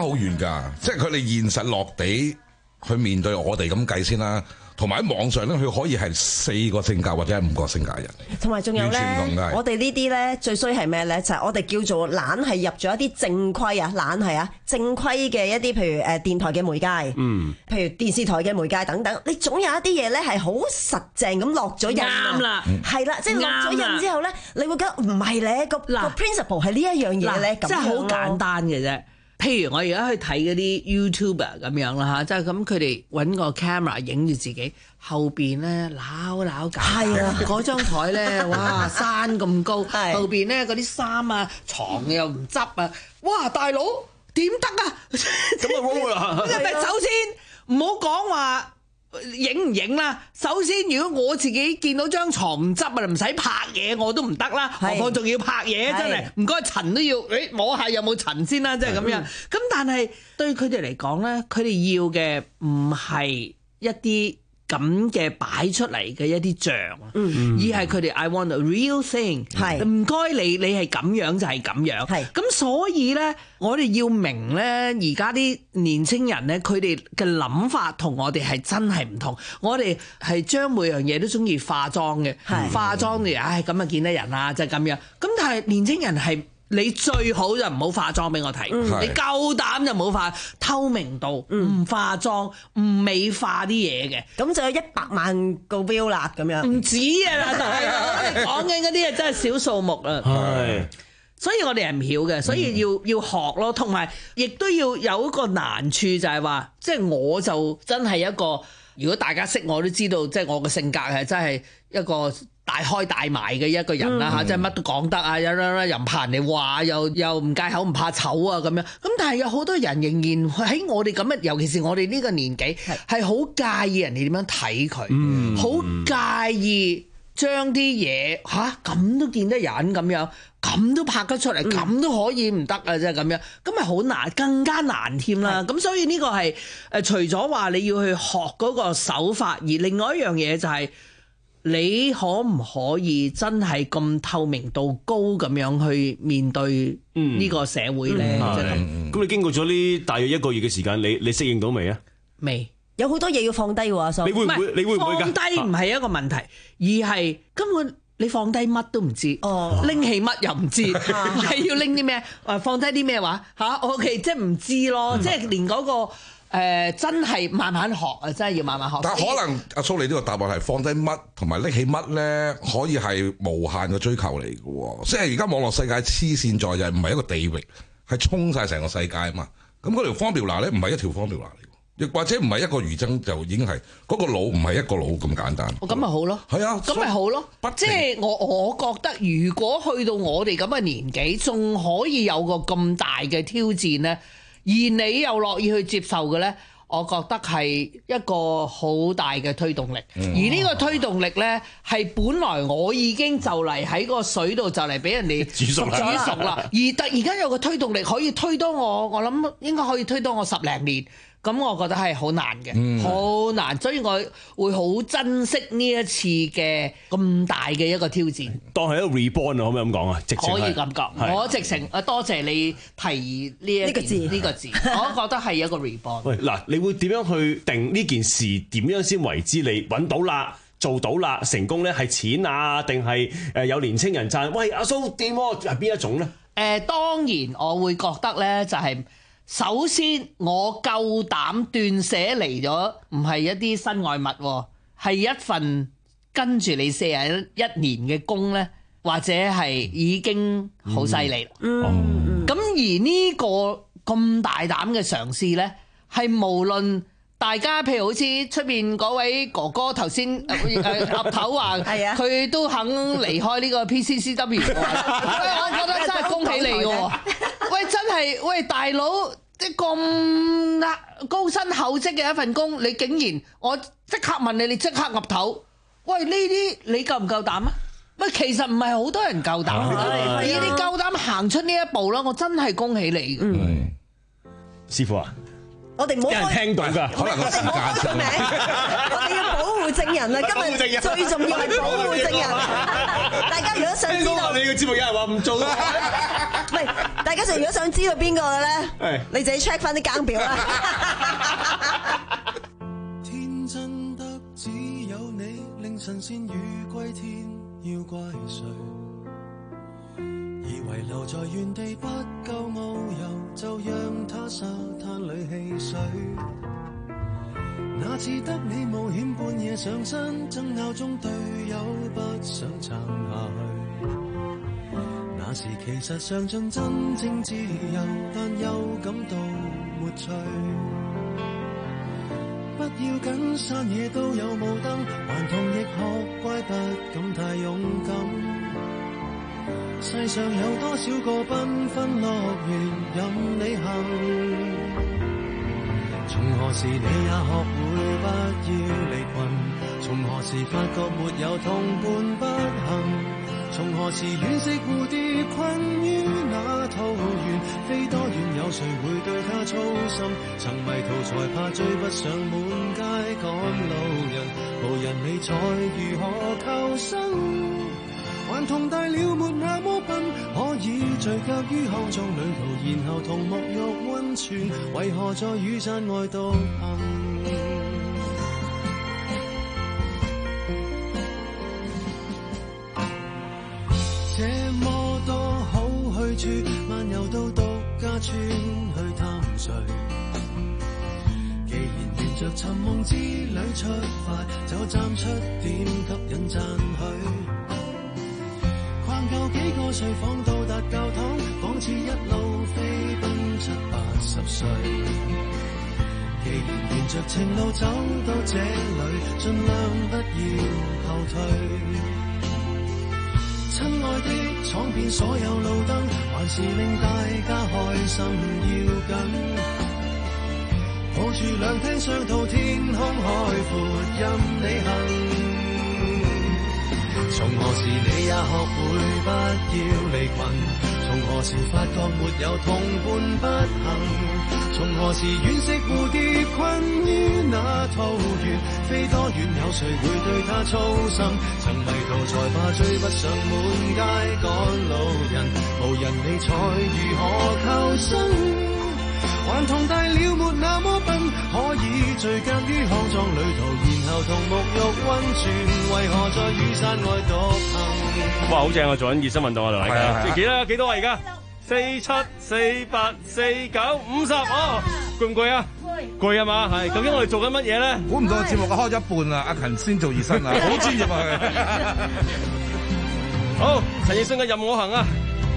S15: 好遠㗎，即係佢哋現實落地去面對我哋咁計先啦。同埋喺網上咧，佢可以係四個性格或者係五個性格人。
S14: 同埋仲有咧，我哋呢啲咧最衰係咩咧？就係、是、我哋叫做懶係入咗一啲正規啊，懶係啊正規嘅一啲，譬如誒電台嘅媒介，嗯，譬如電視台嘅媒介等等，你總有一啲嘢咧係好實淨咁落咗印。啱啦，係啦，即係落咗印之後咧，你會覺得唔係咧個個 principle 係呢一樣嘢咧，
S5: 即係好簡單嘅啫。譬如我而家去睇嗰啲 YouTuber 咁樣啦嚇，即係咁佢哋揾個 camera 影住自己後邊咧撈撈搞，係啊，嗰張台咧哇山咁高，後邊咧嗰啲衫啊床又唔執啊，哇大佬點得啊？咁啊冇啦！因為首先唔好講話影唔影啦，首先如果我自己見到張床唔執啊，唔使拍嘢我都唔得啦，何況仲要拍嘢，真係唔該塵都要，誒摸下有冇塵先啦，即係咁樣。咁但係對佢哋嚟講咧，佢哋要嘅唔係一啲咁嘅擺出嚟嘅一啲像，嗯、而係佢哋 I want a real thing，係唔該你，你係咁樣就係咁樣。係咁，所以咧，我哋要明咧，而家啲年青人咧，佢哋嘅諗法同我哋係真係唔同。我哋係將每樣嘢都中意化妝嘅，化妝嘅，唉咁啊見得人啊，就係、是、咁樣。咁但係年青人係。你最好就唔好化妝俾我睇，嗯、你夠膽就唔好化透明度，唔、嗯、化妝，唔美化啲嘢嘅，咁就有一百萬個 view 啦咁樣。唔止啊，大佬，我哋講緊嗰啲啊真係小數目啊。係，所以我哋係唔曉嘅，所以要、嗯、要學咯，同埋亦都要有一個難處就係話，即、就、係、是、我就真係一個，如果大家識我都知道，即、就、係、是、我嘅性格係真係一個。大開大埋嘅一個人啦嚇，嗯、即係乜都講得啊，又又唔怕人哋話，又又唔戒口唔怕醜啊咁樣。咁但係有好多人仍然喺我哋咁嘅，尤其是我哋呢個年紀，係好介意人哋點樣睇佢，好、嗯、介意將啲嘢嚇咁都見得人咁樣，咁都拍得出嚟，咁、嗯、都可以唔得啊！即係咁樣，咁咪好難，更加難添啦。咁所以呢個係誒，除咗話你要去學嗰個手法，而另外一樣嘢就係、是。你可唔可以真係咁透明度高咁樣去面對呢個社會咧？咁、嗯、
S16: 你經過咗呢大約一個月嘅時間，你你適應到未啊？
S14: 未，有好多嘢要放低喎，所以
S16: 你會唔會？你會唔會
S5: 放低唔係一個問題，啊、而係根本你放低乜都唔知，拎、哦、起乜又唔知，係要拎啲咩？誒，放低啲咩話嚇、啊、？OK， 即係唔知咯，嗯、即係連嗰、那個。誒、呃、真係慢慢學啊！真係要慢慢學。
S15: 但可能阿蘇你呢個答案係放低乜同埋拎起乜咧，可以係無限嘅追求嚟嘅喎。即係而家網絡世界黐線在就係唔係一個地域，係衝晒成個世界啊嘛。咁嗰條 formula 咧唔係一條 formula 嚟，亦或者唔係一個魚增就已經係嗰、那個腦唔係一個腦咁簡單。哦，咁咪好咯。係啊，咁咪好咯。即係我我覺得，如果去到我哋咁嘅年紀，仲可以有個咁大嘅挑戰咧。而你又樂意去接受嘅呢，我覺得係一個好大嘅推動力。嗯、而呢個推動力呢，係本來我已經就嚟喺個水度就嚟俾人哋煮熟啦。而突然間有個推動力可以推多我，我諗應該可以推多我十零年。咁我覺得係好難嘅，好、嗯、難，所以我會好珍惜呢一次嘅咁大嘅一個挑戰。
S16: 當係一個 reborn 啊，可唔可以咁講啊？直情
S5: 可以咁講，我直情啊，多謝你提議呢一個字，呢個字，我覺得係一個 reborn。
S16: 喂，嗱，你會點樣去定呢件事？點樣先為之你揾到啦、做到啦、成功咧？係錢啊，定係誒有年青人讚？喂，阿蘇點喎？係邊一種咧？誒、
S5: 呃，當然我會覺得咧，就係、是。首先，我夠膽斷捨離咗，唔係一啲身外物，係一份跟住你四十一年嘅工咧，或者係已經好犀利啦。嗯，咁、嗯、而呢個咁大膽嘅嘗試咧，係無論大家譬如好似出邊嗰位哥哥頭先誒岌頭話，佢都肯離開呢個 P C C W， 我覺得真係恭喜你嘅。喂，真係喂，大佬，即咁高薪厚職嘅一份工，你竟然我即刻問你，你即刻岌頭。喂，呢啲你夠唔夠膽啊？喂，其實唔係好多人夠膽，而你夠膽行出呢一步啦，我真係恭喜你。
S16: 嗯，師傅啊，
S14: 我哋冇
S16: 有人聽到㗎，可能個時間
S14: 出名，我哋要保護護證人啊！今日最重要係保護證人。大家如果想知道，
S11: 你個節目有人話唔做啦。
S14: 唔係，大家如果想知道邊個嘅咧，你自己 check 翻啲更表啦。
S3: 天真得只有你，令神仙魚歸天，要怪誰？以為留在原地不夠遨遊，就讓他沙灘裏戲水。那次得你冒險半夜上山，爭拗中隊友不想撐下去。那時其實嚐盡真正自由，但又感到沒趣。不要緊，山野都有霧燈，頑童亦學乖，不敢太勇敢。世上有多少個繽紛樂園任你行？從何時你也學會不要離群？從何時發覺沒有同伴不行？從何時惋惜蝴蝶困於那桃源？飛多遠有誰會對它操心？曾迷途才怕追不上滿街趕路人，無人理睬如何求生？還同大了沒那麼笨，可以聚腳於康莊旅途，然後同沐浴溫泉，為何在雨傘外獨行？這麼多好去處，漫遊到獨家村去探誰？既然沿着尋夢之旅出發，就站出點吸引讚許。逛夠幾個睡房到達教堂，仿似一路飛奔七八十歲。既然沿着情路走到這裏，盡量不要後退。親愛的，闖遍所有路燈，還是令大家開心要緊。抱住兩廳雙套，天空海闊任你行。從何時你也學會不要離群？從何時發覺沒有同伴不行？從何時惋惜蝴蝶困於那桃源？飛多遠有誰會對它操心？曾迷途才怕追不上滿街趕路人，無人理睬如何求生？還同大了沒那麼笨，可以聚腳於康莊旅途，然後同沐浴溫泉，為何在雨傘外獨行？
S16: 哇，好正啊！做緊熱身運動啊，同大家。
S11: 係
S16: 幾多幾多啊？而家四七四八四九五十哦，攰唔攰啊？攰啊嘛，係。究竟我哋做緊乜嘢咧？
S15: 估唔到個節目開咗一半啦，阿勤先做熱身啊，好專業啊
S16: 佢。好，陳奕迅嘅任我行啊！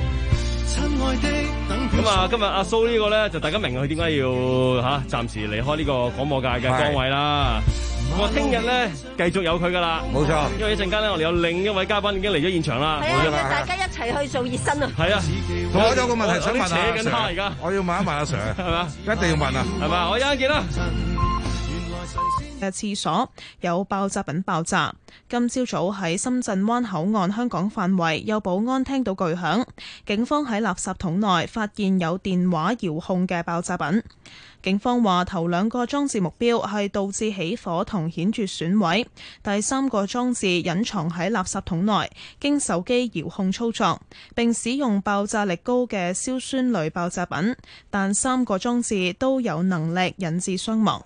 S16: 咁啊，今日阿蘇呢個咧，就大家明佢點解要嚇暫時離開呢個廣播界嘅崗位啦。咁啊，聽日咧繼續有佢噶啦，
S15: 冇錯。
S16: 因為一陣間咧，我哋有另一位嘉賓已經嚟咗現場啦。
S14: 係啊，大家一齊去做熱身啊！
S16: 係啊，
S15: 我有個問題想問下
S16: 扯緊他而家，
S15: 我要問一問阿 Sir，
S16: 係嘛？
S15: 一定要問啊，
S16: 係嘛？我一陣見啦。
S1: 嘅廁所有爆炸品爆炸。今朝早喺深圳灣口岸香港範圍有保安聽到巨響，警方喺垃圾桶內發現有電話遙控嘅爆炸品。警方話頭兩個裝置目標係導致起火同顯著損毀，第三個裝置隱藏喺垃圾桶內，經手機遙控操作，並使用爆炸力高嘅硝酸類爆炸品，但三個裝置都有能力引致傷亡。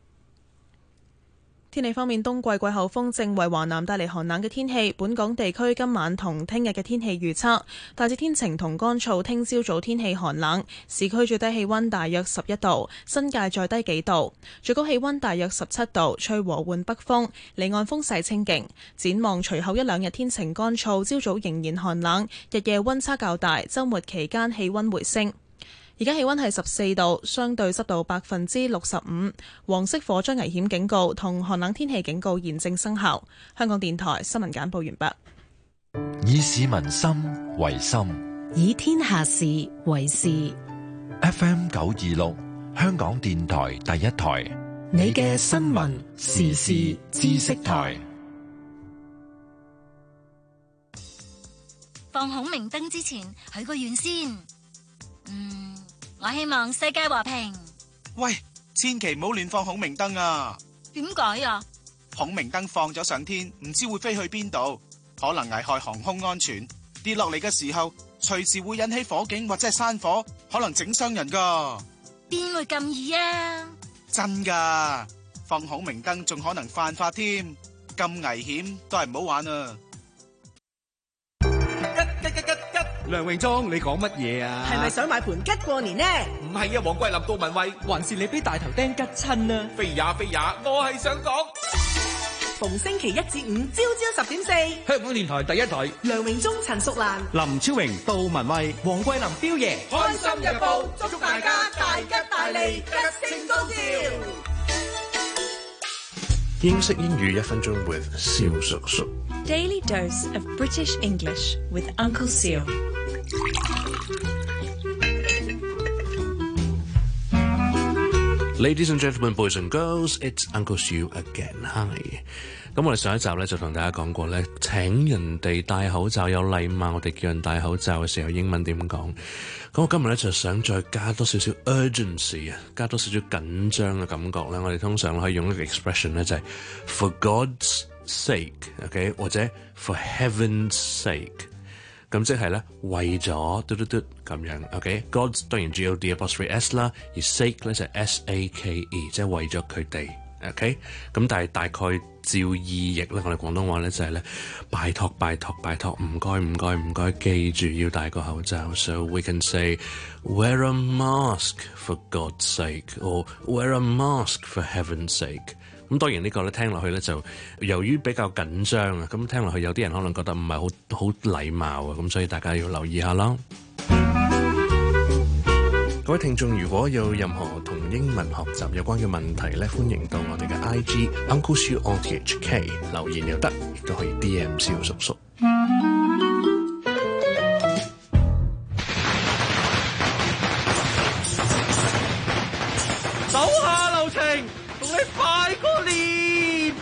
S1: 天氣方面，冬季季候風正為華南帶嚟寒冷嘅天氣。本港地區今晚同聽日嘅天氣預測大致天晴同乾燥，聽朝早天氣寒冷，市區最低氣溫大約十一度，新界再低幾度，最高氣溫大約十七度，吹和緩北風，離岸風勢清勁。展望隨後一兩日天晴乾燥，朝早仍然寒冷，日夜溫差較大，週末期間氣溫回升。而家氣溫係十四度，相對濕度百分之六十五，黃色火災危險警告同寒冷天氣警告現正生效。香港電台新聞簡報完畢。
S2: 以市民心為心，
S9: 以天下事為事。
S2: F M 九二六，香港電台第一台，
S9: 你嘅新聞時事知識台。
S10: 放孔明燈之前，許個願先。嗯，我希望世界和平。
S23: 喂，千祈唔好亂放孔明燈啊！
S10: 點解啊？
S12: 孔明燈放咗上天，唔知會飛去邊度，可能危害航空安全。跌落嚟嘅時候，隨時會引起火警或者係山火，可能整傷人噶。
S10: 邊會咁易啊？
S12: 真噶，放孔明燈仲可能犯法添，咁危險都係唔好玩啊！
S13: 吉吉吉吉吉！梁榮忠，你講乜嘢啊？
S23: 係咪想買盤吉過年呢？
S13: 唔係啊，黃桂林杜文慧，
S23: 還是你俾大頭釘吉親啊？
S13: 非也非也，我係想講。
S23: 逢星期一至五朝朝十點四，
S13: 香港電台第一台，
S23: 梁榮忠、陳淑蘭、
S13: 林超榮、杜文慧、黃桂林、彪爺，
S23: 開心日報，祝大家大吉大利，吉星高照。
S24: 英式英語一分鐘 with 蕭叔叔。
S25: Daily dose of British English with Uncle Seal.
S24: Ladies and gentlemen, boys and girls, it's Uncle Seal again. Hi. 咁我哋上一集咧就同大家講過咧，請人哋戴口罩有禮貌，我哋叫人戴口罩嘅時候英文點講？咁我今日咧就想再加多少少 urgency 啊，加多少少緊張嘅感覺咧。我哋通常可以用一個 expression 咧，就係 for God's sake，OK，、okay? 或者 for heaven's sake。咁即係咧，為咗嘟嘟嘟咁樣 ，OK？God's、okay? 當然 G O D apostrophe S 啦，而 sake 咧就係 S A K E， 即係為咗佢哋 ，OK？ 咁但係大概照意譯咧，我哋廣東話咧就係咧，拜託拜託拜託，唔該唔該唔該，記住要戴個口罩。So we can say wear a mask for God's sake， or wear a mask for heaven's sake。咁當然呢個咧聽落去咧就由於比較緊張啊，咁聽落去有啲人可能覺得唔係好好禮貌啊，咁所以大家要留意下啦。各位聽眾，如果有任何同英文學習有關嘅問題咧，歡迎到我哋嘅 I G Uncle Siu O T H K 留言又得，亦都可以 D M 蕭叔叔。
S13: 手下留情。同你拜個年！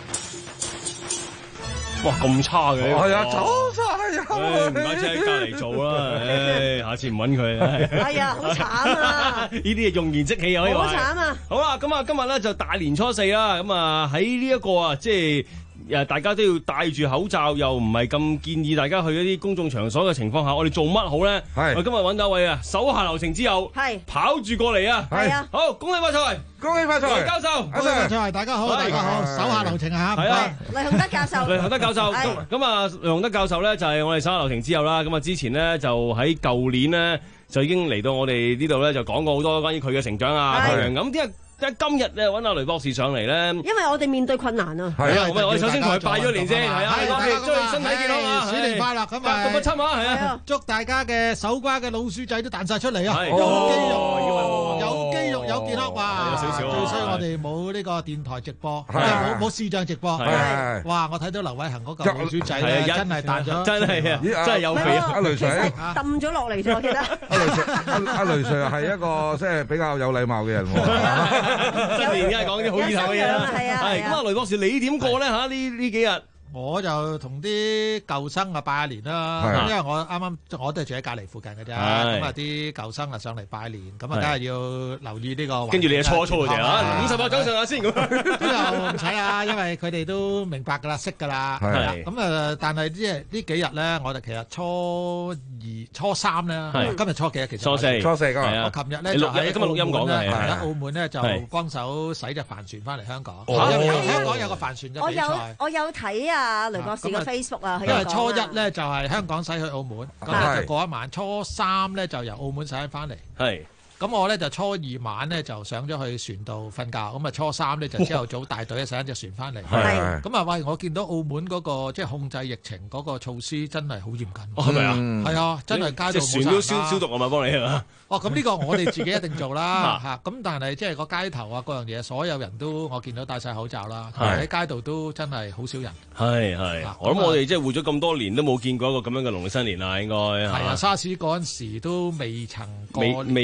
S16: 哇，咁差嘅，
S15: 係啊，走晒啊！
S16: 唔怪之喺隔離做啦，唉，下次唔揾佢。
S14: 係啊，好慘啊！
S16: 呢啲係用言即起，可以話。
S14: 好慘啊！
S16: 好啦，咁啊，今日咧就大年初四啦，咁啊喺呢一個啊，即係。誒，大家都要戴住口罩，又唔係咁建議大家去一啲公眾場所嘅情況下，我哋做乜好咧？係我今日揾到一位啊，手下留情之友，係跑住過嚟啊！係啊，好，恭喜發財，
S15: 恭喜發財，
S16: 梁教授，
S26: 恭喜發財，大家好，大家好，手下留情啊！
S16: 係啊，
S14: 雷洪德教授，
S16: 雷洪德教授，咁啊，雷洪德教授咧就係我哋手下留情之友啦。咁啊，之前咧就喺舊年咧就已經嚟到我哋呢度咧，就講過好多關於佢嘅成長啊，咁點解？今日咧揾阿雷博士上嚟咧，因
S14: 為我哋面對困難啊。
S16: 係啊，我哋首先同佢拜咗年先，係啊，祝你身體健康啊，
S26: 鼠年快樂咁啊，
S16: 咁不親啊，係啊，
S26: 祝大家嘅手瓜嘅老鼠仔都彈晒出嚟啊，有肌肉，有肌肉，有健康哇！
S16: 有少少，
S26: 最衰我哋冇呢個電台直播，冇冇視像直播，哇！我睇到劉偉恒嗰個老鼠仔咧，真係彈咗，
S16: 真係啊，真係有肥啊！
S15: 阿雷 Sir
S14: 抌咗落嚟咗，我記得。
S15: 阿雷 Sir，阿阿雷 Sir 係一個即係比較有禮貌嘅人喎。
S16: 新年梗係講啲好意頭嘅嘢啦，係啊，係咁啊，雷博士你點過咧嚇？呢呢幾日
S26: 我就同啲舊生啊拜下年啦，咁因為我啱啱我都係住喺隔離附近嘅啫，咁啊啲舊生啊上嚟拜年，咁啊梗係要留意呢個。
S16: 跟住你就初初嘅啫嚇，五十八掌上下先咁。
S26: 咁就唔使啊，因為佢哋都明白㗎啦，識㗎啦。係。咁啊，但係即係呢幾日咧，我哋其實初二、初三咧，今日初幾啊？其實
S16: 初四。
S26: 初四
S16: 㗎嘛。
S26: 我琴日咧就喺
S16: 今日錄音講嘅，
S26: 喺澳門咧就幫手洗隻帆船翻嚟香港。香港有個帆船嘅比賽。
S14: 我有我有睇啊！啊，雷博士嘅 Facebook 啊，
S26: 因為初一咧就係香港駛去澳門，咁就過一晚。初三咧就由澳門駛翻嚟。係。咁我咧就初二晚咧就上咗去船度瞓覺，咁啊初三咧就朝頭早帶隊上一隻船翻嚟。係。咁啊喂，我見到澳門嗰個即係控制疫情嗰個措施真係好嚴謹。係咪啊？係啊，真係街道冇。
S16: 船都消消毒啊嘛，幫你係嘛？
S26: 哦，咁呢個我哋自己一定做啦嚇。咁但係即係個街頭啊，各樣嘢，所有人都我見到戴晒口罩啦。喺街道都真係好少人。係係。
S16: 我諗我哋即係活咗咁多年都冇見過一個咁樣嘅農曆新年啦，應該。係
S26: 啊，沙士嗰陣時都未曾過。
S16: 未未大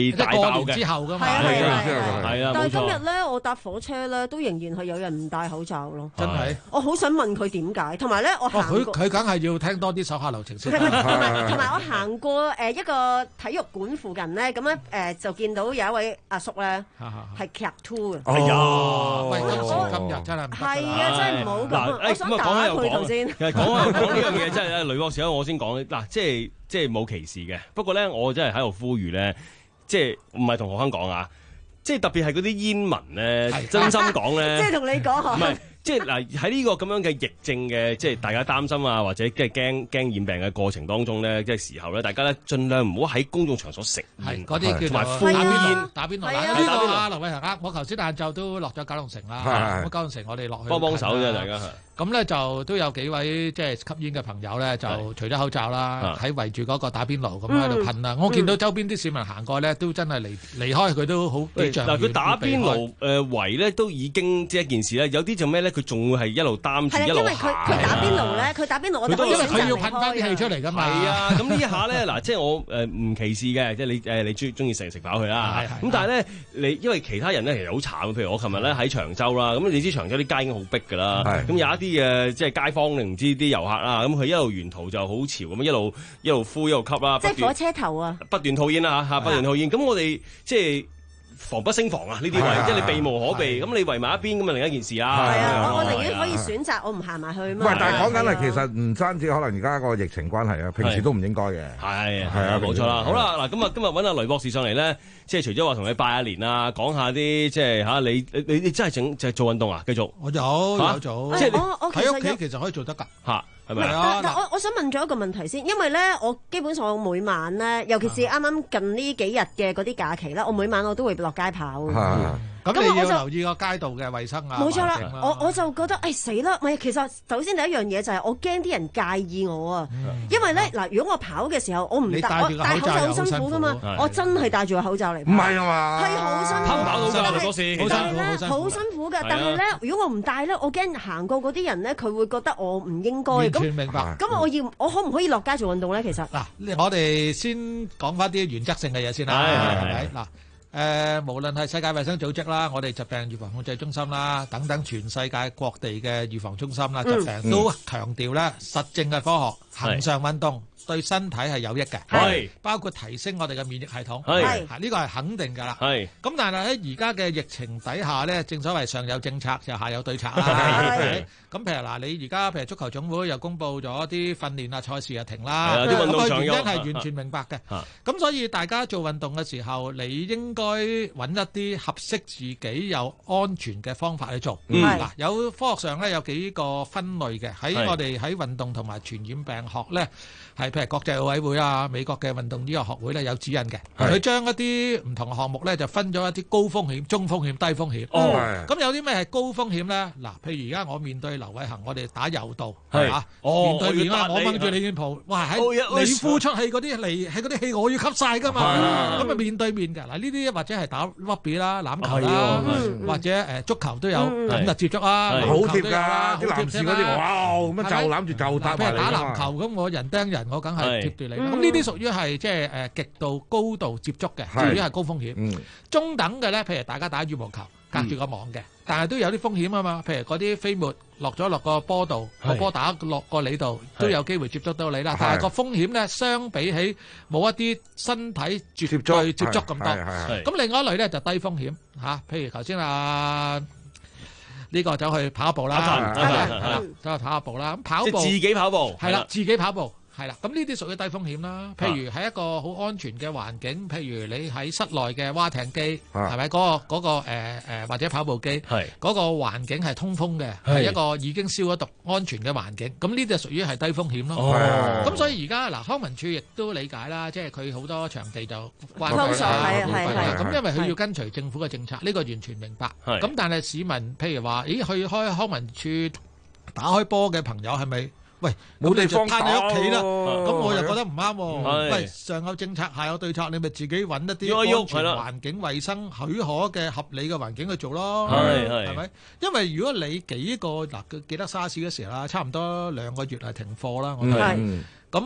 S16: 罩嘅。
S26: 之後㗎嘛，
S14: 係啊係啊
S16: 係啊，
S14: 但係今日咧，我搭火車咧，都仍然係有人唔戴口罩咯。
S26: 真係，
S14: 我好想問佢點解，同埋咧，我行
S26: 佢佢梗係要聽多啲手下留情先。
S14: 同埋同埋我行過誒一個體育館附近咧，咁咧誒就見到有一位阿叔咧係劇 two 嘅。
S26: 係啊，喂，今時今日真係唔得㗎。
S14: 係啊，真係唔好咁。我想打佢頭先。
S16: 其實講開講呢樣嘢真係咧，雷博士我先講嗱，即係即係冇歧視嘅。不過咧，我真係喺度呼籲咧，即係唔係同學生講啊，即係特別係嗰啲煙民咧，真心講咧，
S14: 即係同你講
S16: 唔係。即係嗱喺呢個咁樣嘅疫症嘅，即係大家擔心啊，或者即係驚驚染病嘅過程當中咧，即係時候咧，大家咧盡量唔好喺公眾場所食煙，
S26: 嗰啲叫
S16: 同埋呼煙、
S26: 打邊爐。
S16: 係啊，
S26: 呢個啊，劉偉恒啊，我頭先晏晝都落咗九龍城啦。咁九龍城我哋落去
S16: 幫幫手啫，大家。
S26: 咁咧就都有幾位即係吸煙嘅朋友咧，就除咗口罩啦，喺圍住嗰個打邊爐咁喺度噴啦。我見到周邊啲市民行過咧，都真係離離開佢都好幾丈遠。
S16: 嗱，佢打邊爐誒圍咧都已經即係一件事咧。有啲就咩咧？佢仲會係一路擔住一路行。
S14: 因為佢佢打邊爐咧，佢打邊爐我哋
S26: 因為佢要噴翻啲氣出嚟㗎嘛。
S16: 係啊，咁呢一下咧嗱，即係我誒唔歧視嘅，即係你誒你中中意食食飽佢啦。咁但係咧，你因為其他人咧其實好慘，譬如我琴日咧喺長洲啦，咁你知長洲啲街已經好逼㗎啦。咁有一啲嘅即係街方定唔知啲遊客啦，咁佢一路沿途就好潮咁一路一路呼一路吸啦。
S14: 即係火車頭啊！
S16: 不斷吐煙啦嚇，不斷吐煙。咁我哋即係防不勝防啊！呢啲位即係你避無可避，咁你圍埋一邊咁啊另一件事啦。
S14: 係啊，我我寧願可以選擇我唔行埋去嘛。
S15: 唔係，但係講緊係其實唔單止可能而家個疫情關係啊，平時都唔應該嘅。
S16: 係係啊，冇錯啦。好啦，嗱咁啊，今日揾阿雷博士上嚟咧，即係除咗話同你拜下年啊，講下啲即係嚇你你你真係整就係做運動啊？繼續。
S26: 我有有做，
S14: 即係我
S26: 喺屋企其實可以做得㗎
S16: 嚇。係咪
S14: 啊？但我我想問咗一個問題先，因為咧，我基本上我每晚咧，尤其是啱啱近呢幾日嘅嗰啲假期啦，我每晚我都會落街跑。
S26: 咁你要留意個街道嘅衛生啊！
S14: 冇錯啦，我我就覺得誒死啦！咪其實首先第一樣嘢就係我驚啲人介意我啊，因為咧嗱，如果我跑嘅時候我唔戴我戴口罩好辛苦噶嘛，我真係戴住個口罩嚟。
S15: 唔係啊嘛，
S14: 係好辛苦，
S16: 跑到㗎，嗰時
S14: 好辛苦，好辛苦㗎。但係咧，如果我唔戴咧，我驚行過嗰啲人咧，佢會覺得我唔應該。
S26: 完全明白。
S14: 咁我要我可唔可以落街做運動咧？其實
S26: 嗱，我哋先講翻啲原則性嘅嘢先啦，係咪嗱？誒、呃，無論係世界衛生組織啦，我哋疾病預防控制中心啦，等等全世界各地嘅預防中心啦，疾病都強調咧，實證嘅科學，恆常運動對身體係有益嘅，係包括提升我哋嘅免疫系統，係呢個係肯定㗎啦。係咁，但係喺而家嘅疫情底下咧，正所謂上有政策就下有對策啦。咁譬如嗱，你而家譬如足球總會又公布咗啲訓練啊、賽事啊停啦，咁個原因係完全明白嘅。咁所以大家做運動嘅時候，你應該揾一啲合適自己又安全嘅方法去做。嗱，有科學上咧有幾個分類嘅，喺我哋喺運動同埋傳染病學咧。係譬如國際奧委會啊、美國嘅運動醫學學會咧有指引嘅，佢將一啲唔同嘅項目咧就分咗一啲高風險、中風險、低風險。哦，咁有啲咩係高風險咧？嗱，譬如而家我面對劉偉恒，我哋打柔道係嘛？面對面啦，我掹住你件袍，哇！喺你呼出氣嗰啲嚟，係嗰啲氣我要吸曬㗎嘛。咁啊面對面㗎嗱，呢啲或者係打 rugby 啦、欖球啦，或者誒足球都有咁就接觸啊，
S15: 好貼㗎，啲男士嗰啲哇咁樣就攬住就打埋嚟㗎嘛。
S26: 譬如打籃球咁，我人釘人。我梗係貼住你，咁呢啲屬於係即係誒極度高度接觸嘅，屬於係高風險。嗯、中等嘅咧，譬如大家打羽毛球，隔住個網嘅，嗯、但係都有啲風險啊嘛。譬如嗰啲飛沫落咗落個波度，個波打落過你度，都有機會接觸到你啦。但係個風險咧，相比起冇一啲身體絕對接觸咁多。咁另外一類咧就低風險嚇，譬如頭先啊。呢個走去跑步啦，係啦，走去跑下步啦。咁跑步
S16: 自己跑步
S26: 係啦，自己跑步係啦。咁呢啲屬於低風險啦。譬如喺一個好安全嘅環境，譬如你喺室內嘅蛙艇機，係咪嗰個嗰個誒誒或者跑步機，係嗰個環境係通風嘅，係一個已經消咗毒安全嘅環境。咁呢啲就屬於係低風險咯。咁所以而家嗱，康文署亦都理解啦，即係佢好多場地就關閉啦，係係。咁因為佢要跟隨政府嘅政策，呢個完全明白。咁但係市民譬如話，咦去開康文署打開波嘅朋友係咪？喂，
S15: 冇地方
S26: 打喺屋企啦，咁我又覺得唔啱喎。喂，上有政策，下有對策，你咪自己揾一啲安全環境、衞生許可嘅合理嘅環境去做咯。係係，係咪？因為如果你幾個嗱，記得沙士嗰時啦，差唔多兩個月係停課啦，我哋咁。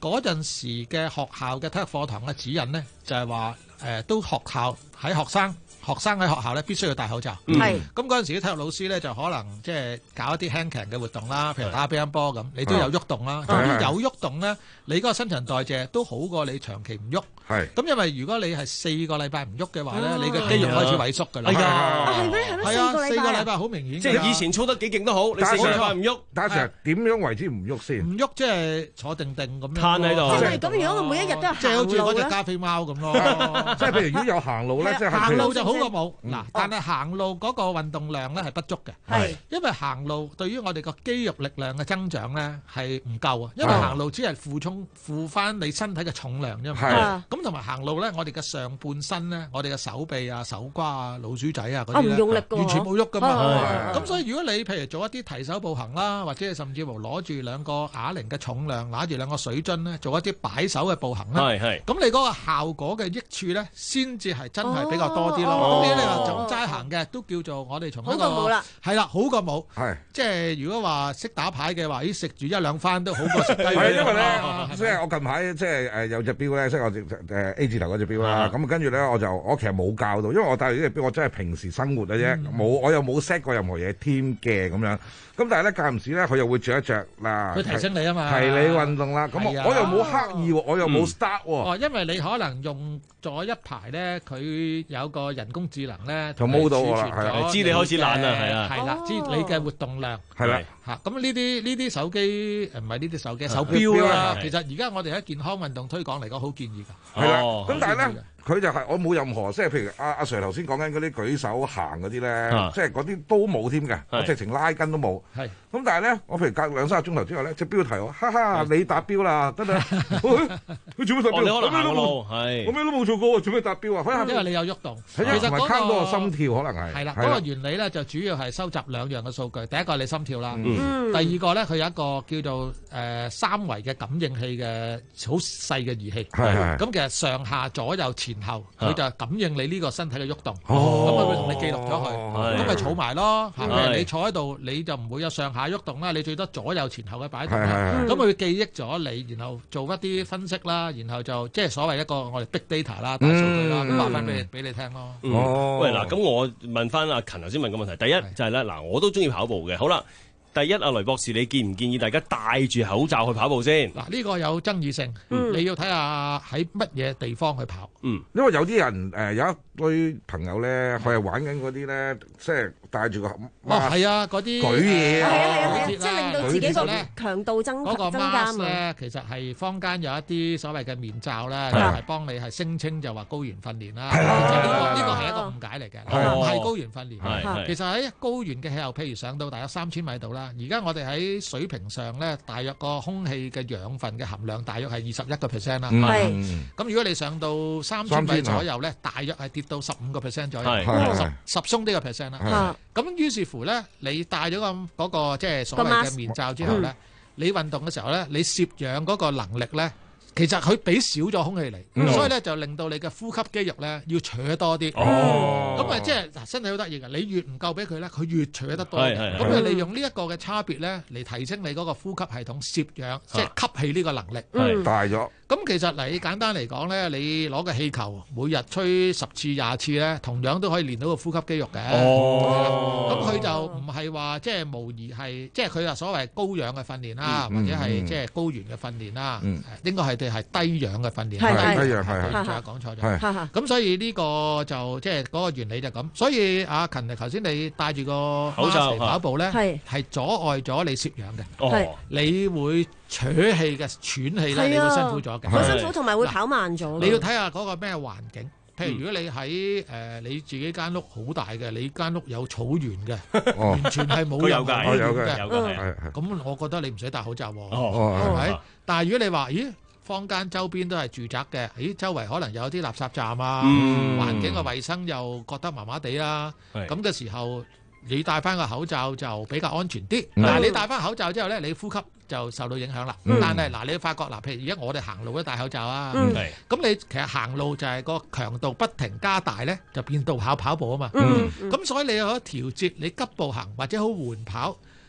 S26: 嗰陣時嘅學校嘅體育課堂嘅指引咧，就係話誒都學校喺學生。學生喺學校咧必須要戴口罩，係咁嗰陣時啲體育老師咧就可能即係搞一啲輕強嘅活動啦，譬如打乒乓波咁，你都有喐動啦。總之有喐動咧，你嗰個新陳代謝都好過你長期唔喐。係咁，因為如果你係四個禮拜唔喐嘅話咧，你嘅肌肉開始萎縮㗎啦。係啊，係咩？係咩？係啊，四個禮拜好明顯。
S16: 即係以前操得幾勁都好，你四個禮拜唔喐。
S15: 但係點樣為之唔喐先？
S26: 唔喐即係坐定定咁樣。
S16: 攤喺度。
S14: 即係咁，如果我每一日都係
S26: 即係好似嗰隻加菲貓咁咯。
S15: 即係譬如如果有行路咧，即係
S26: 行路就好過冇嗱。但係行路嗰個運動量咧係不足嘅，係因為行路對於我哋個肌肉力量嘅增長咧係唔夠啊，因為行路只係負重負翻你身體嘅重量啫嘛。咁同埋行路咧，我哋嘅上半身咧，我哋嘅手臂啊、手瓜啊、老鼠仔啊嗰啲咧，完全冇喐噶嘛。咁所以如果你譬如做一啲提手步行啦，或者係甚至乎攞住兩個啞鈴嘅重量，拿住兩個水樽咧，做一啲擺手嘅步行咧，咁你嗰個效果嘅益處咧，先至係真係比較多啲咯。咁你話就齋行嘅都叫做我哋從一個係啦，好過冇，係即係如果話識打牌嘅話，咦食住一兩番都好過食雞。
S15: 係因為咧，即係我近排即係誒有隻錶咧，即係我誒 A 字頭嗰隻錶啦。咁跟住咧，我就我其實冇教到，因為我戴住呢隻錶，我真係平時生活嘅啫，冇我又冇 set 過任何嘢添嘅咁樣。咁但係咧間唔時咧，佢又會着一着嗱，
S26: 佢提醒你啊嘛，
S15: 提你運動啦。咁我又冇刻意，我又冇 start 喎。
S26: 哦，因為你可能用咗一排咧，佢有個人工智能咧，
S15: 就冇到我啦，
S26: 係
S16: 知你開始懶啦，係啊，
S26: 係啦，知你嘅活動量
S15: 係啦，
S26: 嚇。咁呢啲呢啲手機唔係呢啲手機手錶啦。其實而家我哋喺健康運動推廣嚟講，好建議㗎。
S15: 係啦，咁但係咧。佢就係我冇任何，即係譬如阿阿 Sir 頭先講緊嗰啲舉手行嗰啲咧，即係嗰啲都冇添嘅，我直情拉筋都冇。係咁，但係咧，我譬如隔兩三個鐘頭之後咧，隻錶提我，哈哈，你達標啦，得啦。佢做咩達標？
S16: 我咩都冇，係
S15: 我咩都冇做過，做咩達標啊？
S26: 因為你有喐動，
S15: 其實嗰個心跳可能係
S26: 係啦。嗰個原理咧就主要係收集兩樣嘅數據，第一個係你心跳啦，第二個咧佢有一個叫做誒三維嘅感應器嘅好細嘅儀器。係咁其實上下左右前後佢就感應你呢個身體嘅喐動，咁佢會同你記錄咗佢，咁咪儲埋咯。嚇，你坐喺度你就唔會有上下喐動啦，你最多左右前後嘅擺動啦。咁佢會記憶咗你，然後做一啲分析啦，然後就即係所謂一個我哋 big data 啦，大數據啦，咁話翻俾俾你聽咯。
S16: 哦，喂嗱，咁我問翻阿勤頭先問個問題，第一就係咧嗱，我都中意跑步嘅，好啦。第一，阿雷博士，你建唔建議大家戴住口罩去跑步先？
S26: 嗱，呢個有爭議性，嗯、你要睇下喺乜嘢地方去跑。
S15: 嗯，因為有啲人誒、呃、有一堆朋友咧，佢係玩緊嗰啲咧，即係戴住個
S26: 哦，係啊，嗰啲
S15: 舉嘢啊，
S14: 係啊係啊，即係令到自己個強度增
S26: 嗰個
S14: 增加嘛。
S26: 咧，其實係坊間有一啲所謂嘅面罩咧，就係幫你係聲稱就話高原訓練啦。係啊，呢個呢個係一個誤解嚟嘅，唔係高原訓練。係其實喺高原嘅氣候，譬如上到大約三千米度啦。而家我哋喺水平上咧，大約個空氣嘅養分嘅含量大約係二十一個 percent 啦。係。咁如果你上到三千米左右咧，大約係跌到十五個 percent 左右，十十鬆啲個 percent 啦。咁於是乎咧，你戴咗個嗰個即係所謂嘅面罩之後咧，你運動嘅時候咧，你攝氧嗰個能力咧。其實佢俾少咗空氣嚟，嗯、所以咧就令到你嘅呼吸肌肉咧要扯多啲。哦，咁啊即係嗱，身體好得意嘅，你越唔夠俾佢咧，佢越扯得多。係係。咁你利用呢一個嘅差別咧，嚟提升你嗰個呼吸系統攝氧，即係吸氣呢個能力。
S15: 係大咗。
S26: 咁其實嚟簡單嚟講咧，你攞個氣球每日吹十次廿次咧，同樣都可以練到個呼吸肌肉嘅。哦。咁佢就唔係話即係無疑係，即係佢話所謂高氧嘅訓練啦，或者係即係高原嘅訓練啦。嗯。應該係。係低氧嘅訓練，
S15: 係低氧係，
S26: 仲有講錯咗。咁所以呢個就即係嗰個原理就咁。所以阿勤頭先你戴住個口罩跑步咧，係係阻礙咗你攝氧嘅，係你會扯氣嘅喘氣咧，你會辛苦咗嘅，
S14: 好辛苦，同埋會跑慢咗。
S26: 你要睇下嗰個咩環境，譬如如果你喺誒你自己間屋好大嘅，你間屋有草原嘅，完全係冇有嘅，有嘅，有嘅，咁我覺得你唔使戴口罩喎，係咪？但係如果你話咦？坊間周邊都係住宅嘅，咦？周圍可能有啲垃圾站啊，嗯、環境嘅衞生又覺得麻麻地啦。咁嘅時候，你戴翻個口罩就比較安全啲。嗱、嗯，你戴翻口罩之後咧，你呼吸就受到影響啦。嗯、但係嗱，你發覺嗱，譬如而家我哋行路都戴口罩啊。咁、嗯、你其實行路就係個強度不停加大咧，就變到跑跑步啊嘛。咁、嗯嗯、所以你有得調節你急步行或者好緩跑。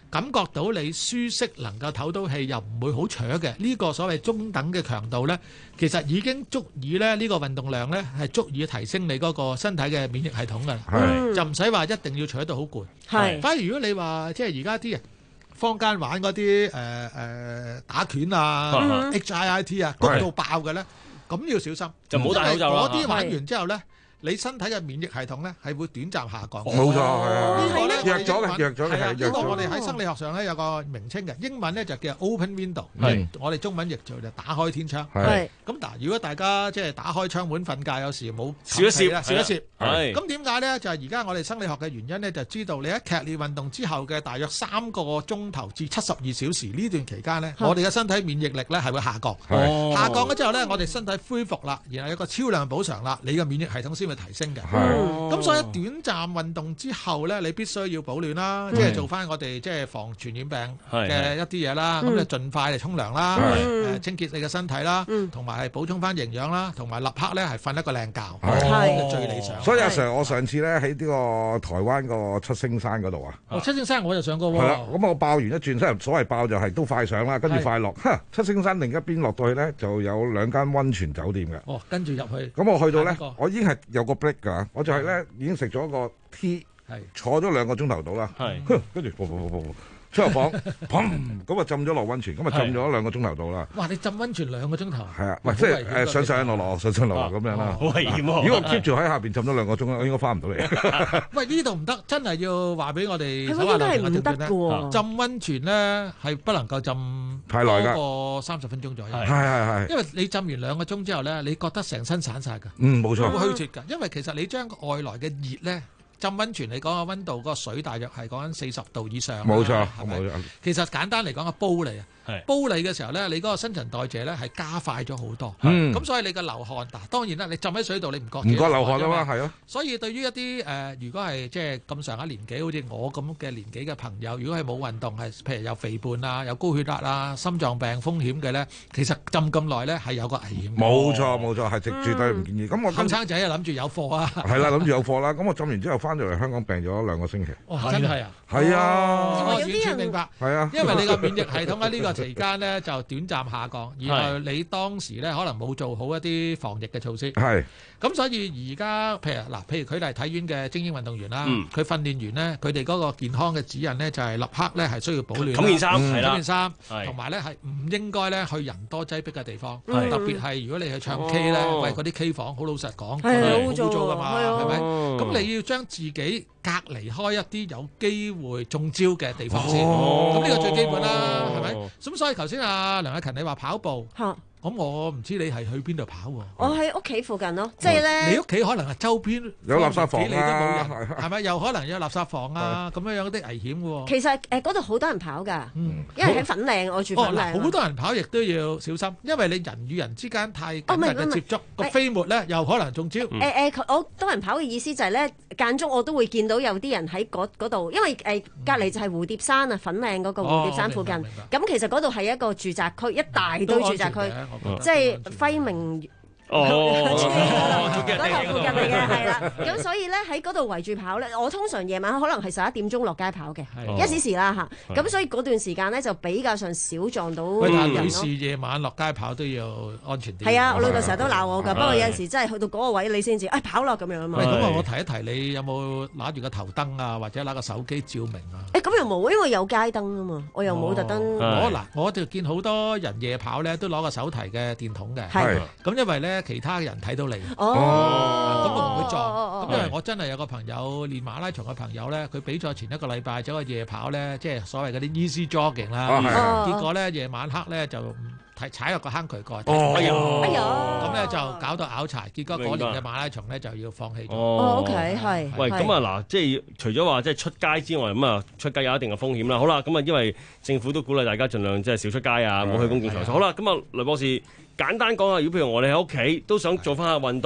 S26: 感覺到你舒適，能夠唞到氣，又唔會好扯嘅呢個所謂中等嘅強度呢，其實已經足以咧呢個運動量呢係足以提升你嗰個身體嘅免疫系統㗎，
S15: 嗯、
S26: 就唔使話一定要扯到好攰。
S14: 係，
S26: 反而如果你話即係而家啲人坊間玩嗰啲誒誒打拳啊、嗯、H I I T 啊，谷到爆嘅呢，咁要小心，
S16: 就唔好戴口罩啦。
S26: 嗰啲玩完之後呢，你身體嘅免疫系統咧係會短暫下降，
S15: 冇錯，係啊，
S26: 呢個咧
S15: 弱咗嘅，弱咗嘅，
S26: 係啊，
S15: 弱咗。
S26: 呢個我哋喺生理學上咧有個名稱嘅，英文咧就叫 open window，
S15: 係
S26: 我哋中文譯做就打開天窗。
S15: 係
S26: 咁嗱，如果大家即係打開窗門瞓覺，有時冇
S16: 笑一笑，
S26: 笑一笑。
S16: 係
S26: 咁點解咧？就係而家我哋生理學嘅原因咧，就知道你喺劇烈運動之後嘅大約三個鐘頭至七十二小時呢段期間咧，我哋嘅身體免疫力咧係會下降。下降咗之後咧，我哋身體恢復啦，然後有個超量補償啦，你嘅免疫系統先會提升嘅。咁所以短暫運動之後咧，你必須要保暖啦，即係做翻我哋即係防傳染病嘅一啲嘢啦。咁你盡快嚟沖涼啦，誒清潔你嘅身體啦，同埋係補充翻營養啦，同埋立刻咧係瞓一個靚覺，係最理想。
S15: 所以阿 Sir，我上次咧喺呢個台灣個七星山嗰度啊，
S26: 哦七星山我就上過喎。
S15: 係啦，咁我爆完一轉，即係所謂爆就係都快上啦，跟住快落。哈，七星山另一邊落到去咧就有兩間溫泉酒店嘅。
S26: 哦，跟住入去。
S15: 咁我去到咧，我已經係有個 break 㗎，我就係咧已經食咗個 tea，坐咗兩個鐘頭到啦，跟住噗噗噗噗出入房，砰咁啊浸咗落溫泉，咁啊浸咗兩個鐘頭到啦。
S26: 哇！你浸溫泉兩個鐘頭？
S15: 係啊，唔係即係誒上上落落，上上落落咁樣啦。
S16: 好危險喎！
S15: 如果我 keep 住喺下邊浸咗兩個鐘咧，我應該翻唔到嚟。
S26: 喂，呢度唔得，真係要話俾我哋。
S14: 係應該係唔得嘅喎。
S26: 浸溫泉咧係不能夠浸
S15: 太耐㗎，
S26: 多過三十分鐘左右。
S15: 係係係。
S26: 因為你浸完兩個鐘之後咧，你覺得成身散晒㗎。
S15: 嗯，冇錯。
S26: 好虛脱㗎，因為其實你將外來嘅熱咧。浸溫泉你講個溫度嗰個水大約係講緊四十度以上，
S15: 冇錯，
S26: 冇錯。其實簡單嚟講，個煲嚟啊，煲你嘅時候咧，你嗰個新陳代謝咧係加快咗好多。咁所以你嘅流汗，嗱當然啦，你浸喺水度你唔覺
S15: 唔覺流汗啊嘛，係咯。
S26: 所以對於一啲誒，如果係即係咁上下年紀，好似我咁嘅年紀嘅朋友，如果係冇運動，係譬如有肥胖啊、有高血壓啊、心臟病風險嘅咧，其實浸咁耐咧係有個危險。
S15: 冇錯冇錯，係絕絕對唔建議。咁我
S26: 後生仔啊諗住有貨啊，
S15: 係啦，諗住有貨啦。咁我浸完之後翻到嚟香港病咗兩個星期。
S26: 哦，真係啊！
S15: 係啊，
S26: 我完全明白。
S15: 係啊，
S26: 因為你個免疫系統喺呢個期間咧就短暫下降，然後你當時咧可能冇做好一啲防疫嘅措施。
S15: 係。
S26: 咁所以而家譬如嗱，譬如佢哋體院嘅精英運動員啦，佢訓練員咧，佢哋嗰個健康嘅指引咧就係立刻咧係需要保暖，
S16: 冚件衫，係啦，
S26: 冚件衫，同埋咧係唔應該咧去人多擠迫嘅地方，特別係如果你去唱 K 咧，喂嗰啲 K 房好老實講，好污糟㗎嘛，係咪？咁你要將自己隔離開一啲有機會中招嘅地方先，咁呢個最基本啦，係咪？咁所以頭先阿梁雅芹你話跑步。咁我唔知你係去邊度跑喎？
S14: 我喺屋企附近咯，即係咧。
S26: 你屋企可能係周邊
S15: 有垃圾房
S26: 你都冇人，係咪？又可能有垃圾房啊，咁樣樣啲危險嘅喎。
S14: 其實誒嗰度好多人跑㗎，因為喺粉嶺，我住粉嶺。
S26: 好多人跑亦都要小心，因為你人與人之間太緊密嘅接觸，個飛沫咧又可能中招。
S14: 誒誒，我多人跑嘅意思就係咧，間中我都會見到有啲人喺嗰度，因為誒隔離就係蝴蝶山啊，粉嶺嗰個蝴蝶山附近。咁其實嗰度係一個住宅區，一大堆住宅區。即係輝明
S16: 哦，
S14: 嗰頭附近嚟嘅，係啦。咁所以咧喺嗰度圍住跑咧，我通常夜晚可能係十一點鐘落街跑嘅，一時時啦嚇。咁所以嗰段時間咧就比較上少撞到人咯。
S26: 女士夜晚落街跑都要安全啲。
S14: 係啊，我老豆成日都鬧我㗎，不過有陣時真係去到嗰個位你先至，誒跑落咁樣啊嘛。
S26: 咁啊，我提一提你有冇拿住個頭燈啊，或者拿個手機照明啊？
S14: 誒咁又冇，因為有街燈啊嘛，我又冇特登。
S26: 我嗱，我就見好多人夜跑咧都攞個手提嘅電筒嘅。係。咁因為咧其他人睇到你，哦，咁我唔會撞。咁因為我真係有個朋友練馬拉松嘅朋友咧，佢比賽前一個禮拜走個夜跑咧，即係所謂嗰啲 easy jogging 啦。結果咧夜晚黑咧就踩踩入個坑渠蓋，哎呀，哎呀，咁咧就搞到拗柴。結果嗰年嘅馬拉松咧就要放棄咗。
S14: 哦 ，OK， 係。
S16: 喂，咁啊嗱，即係除咗話即係出街之外，咁啊出街有一定嘅風險啦。好啦，咁啊因為政府都鼓勵大家盡量即係少出街啊，冇去公共場所。好啦，咁啊雷博士。簡單講下，如果譬如我哋喺屋企都想做翻下運動，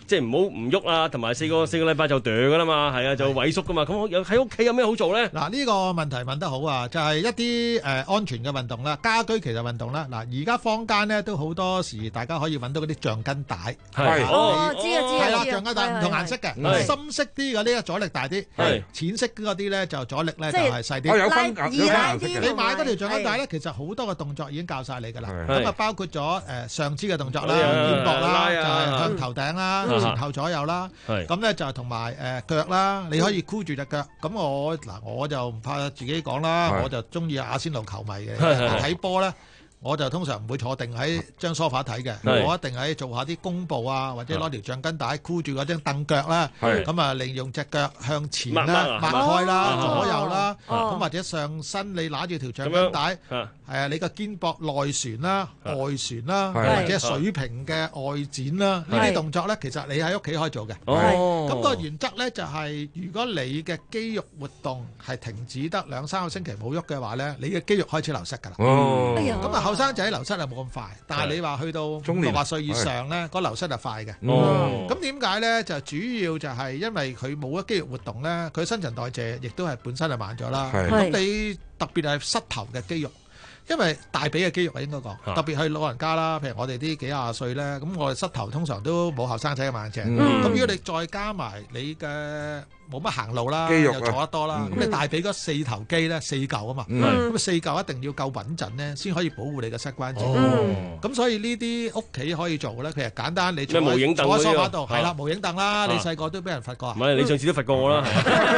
S16: 即係唔好唔喐啊，同埋四個四個禮拜就斷噶啦嘛，係啊，就萎縮噶嘛。咁有喺屋企有咩好做咧？
S26: 嗱，呢個問題問得好啊，就係一啲誒安全嘅運動啦，家居其實運動啦。嗱，而家坊間咧都好多時，大家可以揾到嗰啲橡筋帶。
S14: 係哦，知啊知啊，
S26: 係啦，橡筋帶唔同顏色嘅，深色啲嗰啲阻力大啲，淺色嗰啲咧就阻力咧就係細啲。
S15: 有分有分顏色嘅。
S26: 你買嗰條橡筋帶咧，其實好多嘅動作已經教晒你㗎啦。咁啊，包括咗誒上肢嘅動作啦、肩膊啦，就係向頭頂啦、前後左右啦。咁咧就同埋誒腳啦，你可以箍住隻腳。咁我嗱我就唔怕自己講啦，我就中意阿仙奴球迷嘅睇波咧。我就通常唔會坐定喺張梳化睇嘅，我一定喺做下啲弓步啊，或者攞條橡筋帶箍住嗰張凳腳啦，咁啊利用隻腳向前啦、擘開啦、左右啦，咁或者上身你揦住條橡筋帶，誒你個肩膊內旋啦、外旋啦，或者水平嘅外展啦，呢啲動作咧，其實你喺屋企可以做嘅。咁個原則咧就係，如果你嘅肌肉活動係停止得兩三個星期冇喐嘅話咧，你嘅肌肉開始流失㗎啦。咁啊後生仔流失係冇咁快，但係你話去到六十歲以上咧，個流失係快嘅。咁點解咧？就主要就係因為佢冇咗肌肉活動咧，佢新陳代謝亦都係本身係慢咗啦。咁你特別係膝頭嘅肌肉。因為大髀嘅肌肉啊，應該講特別係老人家啦，譬如我哋啲幾廿歲咧，咁我哋膝頭通常都冇後生仔咁硬淨。咁、嗯、如果你再加埋你嘅冇乜行路啦，又坐得多啦，咁、嗯、你大髀嗰四頭肌咧四嚿啊嘛，咁、嗯、四嚿一定要夠穩陣咧，先可以保護你嘅膝關節。咁、嗯、所以呢啲屋企可以做咧，其實簡單，你坐喺坐喺梳化度，係啦，無影凳啦，你細個都俾人罰過啊？唔係，
S16: 你上次都罰過我啦。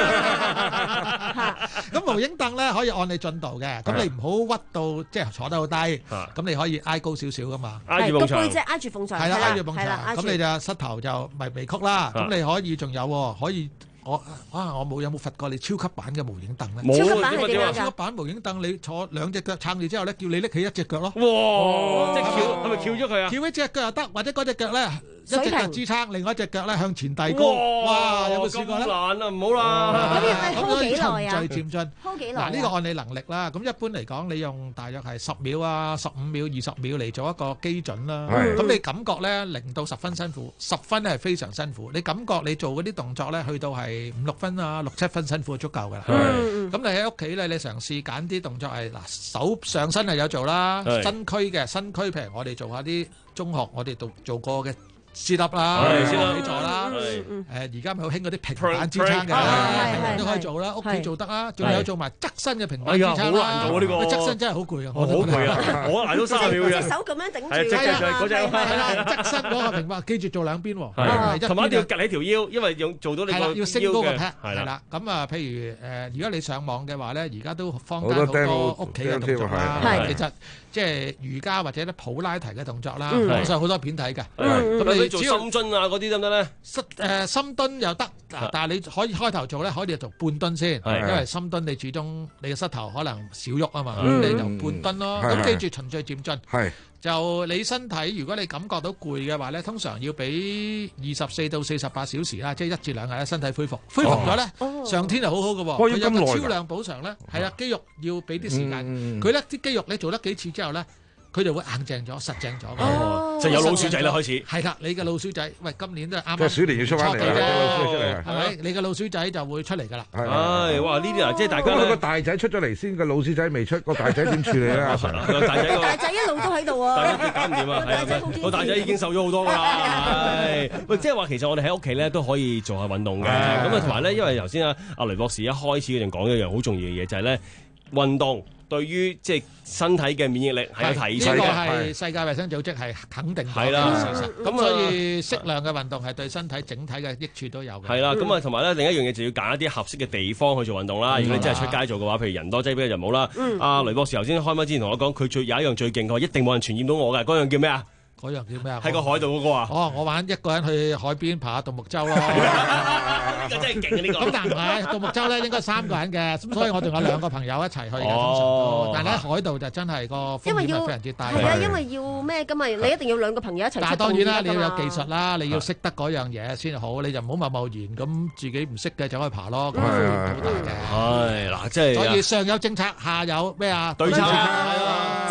S26: 咁無影凳咧可以按你進度嘅，咁你唔好屈到。即係坐得好低，咁你可以挨高少少噶嘛，
S14: 挨住個背脊挨住埲牆，
S26: 係啦，挨住埲牆，咁你就膝頭就咪微曲啦。咁你可以仲有可以，我啊我冇有冇罰過你超級版嘅無影凳咧？
S14: 超級版係點樣㗎？
S26: 超級版無影凳，你坐兩隻腳撐住之後咧，叫你拎起一隻腳咯。
S16: 哇！即係翹，係咪翹咗佢啊？
S26: 翹一隻腳又得，或者嗰隻腳咧。一隻腳支撐，另外一隻腳咧向前遞高。哇！有冇試過咧？
S16: 咁難啊，唔好啦。
S14: 咁要 hold 幾耐啊？
S26: 循序漸進。
S14: hold 幾耐？
S26: 嗱，呢個按你能力啦。咁一般嚟講，你用大約係十秒啊、十五秒、二十秒嚟做一個基準啦。咁你感覺咧零到十分辛苦，十分係非常辛苦。你感覺你做嗰啲動作咧，去到係五六分啊、六七分辛苦足夠㗎啦。咁你喺屋企咧，你嘗試揀啲動作係嗱，手上身係有做啦，身軀嘅身軀，譬如我哋做下啲中學我哋做做過嘅。試立啦，起坐啦，誒而家咪好興嗰啲平板支撐嘅，都可以做啦，屋企做得啦，仲有做埋側身嘅平板支撐啦。
S16: 好難做啊呢個，
S26: 側身真係好攰啊！
S16: 我好攰啊，我捱到三十秒嘅。
S14: 隻手咁樣頂住，
S26: 係啊，嗰隻係啦，側身嗰個平板，記住做兩邊喎，
S16: 同埋一定要趌起條腰，因為用做到你個腰嘅。
S26: 要升高個 pat，係啦。咁啊，譬如誒，如果你上網嘅話咧，而家都坊間好多屋企嘅動作啦，其實即係瑜伽或者咧普拉提嘅動作啦，網上好多片睇嘅。咁你
S16: 做深蹲啊嗰啲得唔得咧？
S26: 深誒深蹲又得，但係你可以開頭做咧，可以做半蹲先，因為深蹲你始終你嘅膝頭可能少喐啊嘛，咁你就半蹲咯。咁記住循序漸進，就你身體如果你感覺到攰嘅話咧，通常要俾二十四到四十八小時啦，即係一至兩日咧，身體恢復，恢復咗咧，上天係好好嘅喎，佢有個超量補償咧，係啊，肌肉要俾啲時間，佢咧啲肌肉你做得幾次之後咧。佢就會硬淨咗、實淨咗，
S16: 哦，就有老鼠仔啦開始。
S26: 係啦，你嘅老鼠仔，喂，今年都係啱啱。
S15: 即係鼠年要出翻嚟啦，
S26: 係咪？你嘅老鼠仔就會出嚟㗎啦。
S16: 唉，哇！呢啲啊，即係大家。
S15: 咁個大仔出咗嚟先，個老鼠仔未出，個大仔點處理咧？阿 Sir，
S16: 個大仔個
S14: 大仔一路都喺度啊！
S16: 大仔搞唔掂啊！係啊，個大仔已經瘦咗好多㗎啦。係，喂，即係話其實我哋喺屋企咧都可以做下運動嘅。咁啊，同埋咧，因為頭先啊，阿雷博士一開始嗰陣講一樣好重要嘅嘢，就係咧運動。對於即係身體嘅免疫力係有提升嘅，
S26: 呢個係世界衛生組織係肯定
S16: 係啦
S26: 事實。咁所以適量嘅運動係對身體整體嘅益處都有嘅。
S16: 係啦，咁啊同埋咧另一樣嘢就要揀一啲合適嘅地方去做運動啦。如果你真係出街做嘅話，譬如人多擠逼就唔好啦。阿雷博士頭先開麥之前同我講，佢最有一樣最勁嘅，一定冇人傳染到我嘅，嗰樣叫咩啊？
S26: 嗰樣叫咩啊？
S16: 喺個海度嗰個啊！
S26: 哦，我玩一個人去海邊爬下獨木舟咯。
S16: 呢個真係勁啊！呢個
S26: 咁但係唔係獨木舟咧，應該三個人嘅，咁所以我仲有兩個朋友一齊去嘅。哦，但係喺海度就真係個風險係非常之低。
S14: 係啊，因為要咩㗎嘛？你一定要兩個朋友一齊出動。
S26: 但係當然啦，你要有技術啦，你要識得嗰樣嘢先好，你就唔好貿貿然咁自己唔識嘅就可以爬咯，咁風險好大嘅。
S16: 係嗱，即係
S26: 所以上有政策，下有咩啊？
S16: 對策。
S14: 即係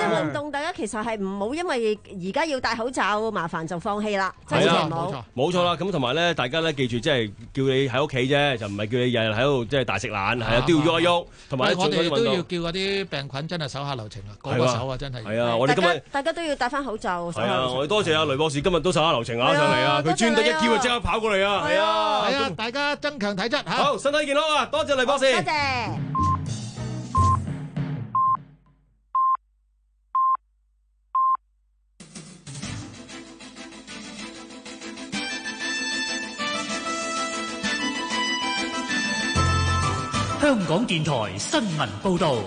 S14: 運動，大家其實係唔好因為而家要戴口罩麻煩就放棄啦，真係唔好。
S16: 冇錯啦，咁同埋咧，大家咧記住，即係叫你喺屋企啫，就唔係叫你日日喺度即係大食懶，係啊，都要喐一喐，同埋
S26: 我哋都要叫嗰啲病菌真係手下留情啊，個個手啊真係。
S16: 係啊，我哋今日
S14: 大家都要戴翻口罩。
S16: 係啊，我哋多謝阿雷博士今日都手下留情啊上嚟啊，佢專登一叫就即刻跑過嚟啊，係啊，
S26: 係啊，大家增強體質嚇。
S16: 好，身體健康啊！多謝雷博士。
S14: 多謝。
S9: 香港電台新聞報導。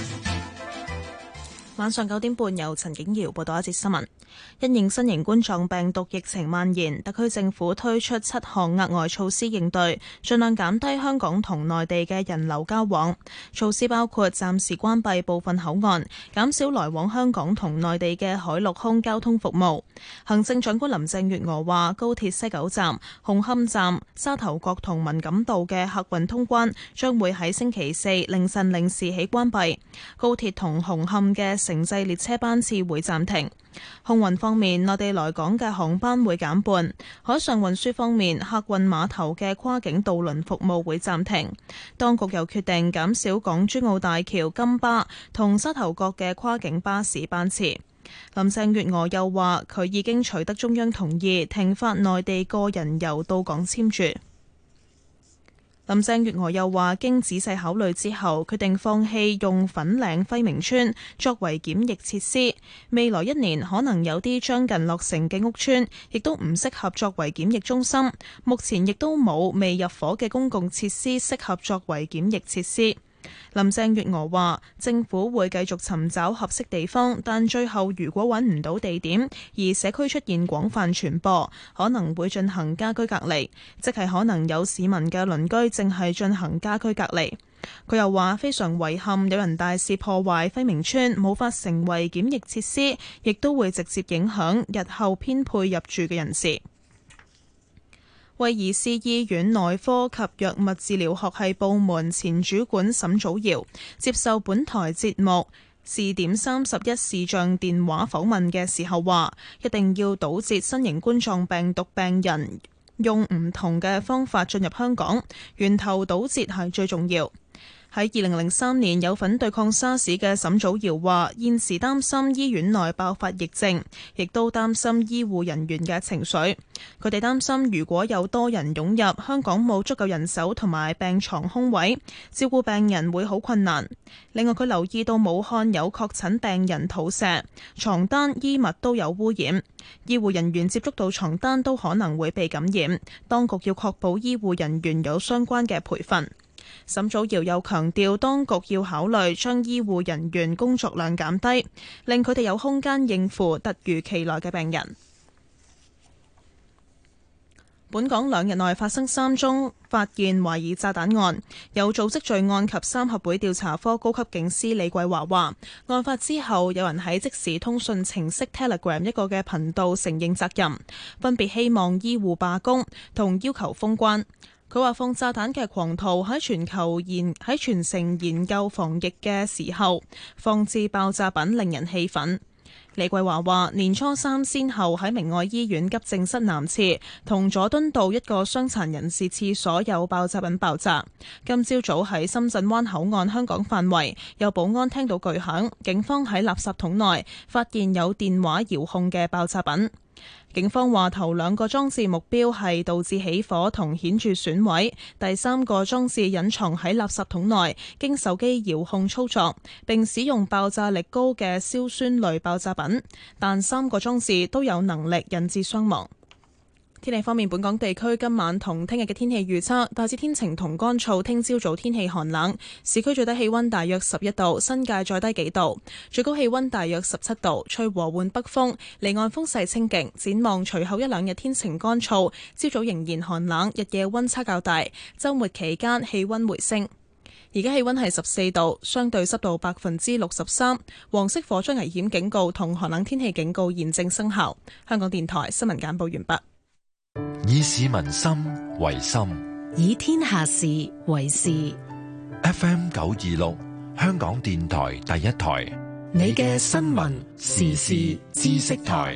S1: 晚上九點半，由陳景瑤報道一節新聞。因應新型冠狀病毒疫情蔓延，特區政府推出七項額外措施應對，盡量減低香港同內地嘅人流交往。措施包括暫時關閉部分口岸，減少來往香港同內地嘅海陸空交通服務。行政長官林鄭月娥話，高鐵西九站、紅磡站、沙頭角同文錦渡嘅客運通關將會喺星期四凌晨零時起關閉，高鐵同紅磡嘅城際列車班次會暫停。空運方面，內地來港嘅航班會減半；海上運輸方面，客運碼頭嘅跨境渡輪服務會暫停。當局又決定減少港珠澳大橋金巴同沙頭角嘅跨境巴士班次。林鄭月娥又話，佢已經取得中央同意，停發內地個人遊到港簽注。林鄭月娥又話，經仔細考慮之後，決定放棄用粉嶺輝明邨作為檢疫設施。未來一年可能有啲將近落成嘅屋邨，亦都唔適合作為檢疫中心。目前亦都冇未入伙嘅公共設施適合作為檢疫設施。林鄭月娥話，政府會繼續尋找合適地方，但最後如果揾唔到地點，而社區出現廣泛傳播，可能會進行家居隔離，即係可能有市民嘅鄰居正係進行家居隔離。佢又話，非常遺憾有人大肆破壞輝明邨，冇法成為檢疫設施，亦都會直接影響日後編配入住嘅人士。威爾斯醫院內科及藥物治療學系部門前主管沈祖堯接受本台節目視點三十一視像電話訪問嘅時候話，一定要堵截新型冠狀病毒病人用唔同嘅方法進入香港，源頭堵截係最重要。喺二零零三年有份對抗沙士嘅沈祖堯話，現時擔心醫院內爆發疫症，亦都擔心醫護人員嘅情緒。佢哋擔心如果有多人湧入，香港冇足夠人手同埋病床空位，照顧病人會好困難。另外，佢留意到武漢有確診病人肚瀉，床單衣物都有污染，醫護人員接觸到床單都可能會被感染。當局要確保醫護人員有相關嘅培訓。沈祖堯又強調，當局要考慮將醫護人員工作量減低，令佢哋有空間應付突如其來嘅病人。本港兩日內發生三宗發現懷疑炸彈案，有組織罪案及三合會調查科高級警司李桂華話，案發之後有人喺即時通訊程式 Telegram 一個嘅頻道承認責任，分別希望醫護罷工同要求封關。佢話放炸彈嘅狂徒喺全球研喺全城研究防疫嘅時候放置爆炸品，令人氣憤。李桂華話，年初三先後喺明愛醫院急症室男廁同佐敦道一個傷殘人士廁所有爆炸品爆炸。今朝早喺深圳灣口岸香港範圍有保安聽到巨響，警方喺垃圾桶內發現有電話遙控嘅爆炸品。警方話頭兩個裝置目標係導致起火同顯著損毀，第三個裝置隱藏喺垃圾桶內，經手機遙控操作，並使用爆炸力高嘅硝酸類爆炸品，但三個裝置都有能力引致傷亡。天氣方面，本港地區今晚同聽日嘅天氣預測大致天晴同乾燥，聽朝早天氣寒冷，市區最低氣溫大約十一度，新界再低幾度，最高氣溫大約十七度，吹和緩北風，離岸風勢清勁。展望隨後一兩日天晴乾燥，朝早仍然寒冷，日夜溫差較大，週末期間氣溫回升。而家氣溫係十四度，相對濕度百分之六十三，黃色火災危險警告同寒冷天氣警告現正生效。香港電台新聞簡報完畢。
S2: 以市民心為心，
S25: 以天下事為事。
S2: F M 九二六，香港電台第一台，
S9: 你嘅新聞時事知識台。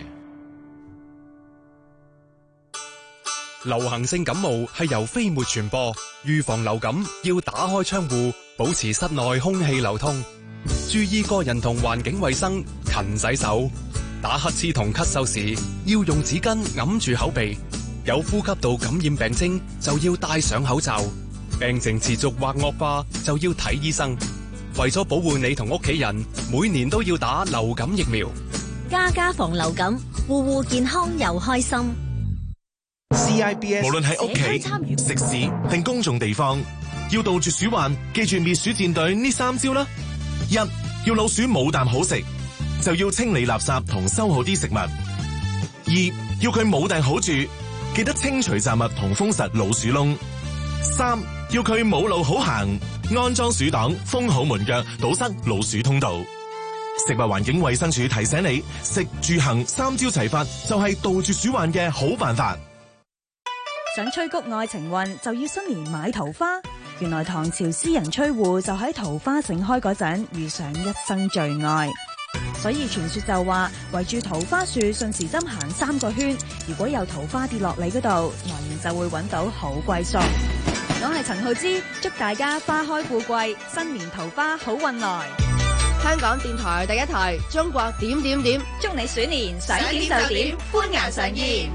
S6: 流行性感冒係由飛沫傳播，預防流感要打開窗戶，保持室內空氣流通，注意個人同環境衛生，勤洗手。打乞嗤同咳嗽時要用紙巾揞住口鼻，有呼吸道感染病徵就要戴上口罩，病情持續或惡化就要睇醫生。為咗保護你同屋企人，每年都要打流感疫苗。
S17: 家家防流感，戶戶健康又開心。
S18: C I B S 無論喺屋企、食肆定公眾地方，要杜絕鼠患，記住滅鼠戰隊呢三招啦。一，要老鼠冇啖好食，就要清理垃圾同收好啲食物。二，要佢冇埞好住，記得清除雜物同封實老鼠窿。三，要佢冇路好行，安裝鼠擋，封好門腳，堵塞老鼠通道。食物環境衛生署提醒你，食住行三招齊發，就係杜絕鼠患嘅好辦法。
S19: 想催谷愛情運，就要新年買桃花。原來唐朝詩人崔護就喺桃花盛開嗰陣遇上一生最愛，所以傳說就話圍住桃花樹順時針行三個圈，如果有桃花跌落你嗰度，來年就會揾到好歸宿。我係陳浩之，祝大家花開富貴，新年桃花好運來。
S20: 香港電台第一台，中國點點點，
S19: 祝你鼠年想點就點，歡顏常現。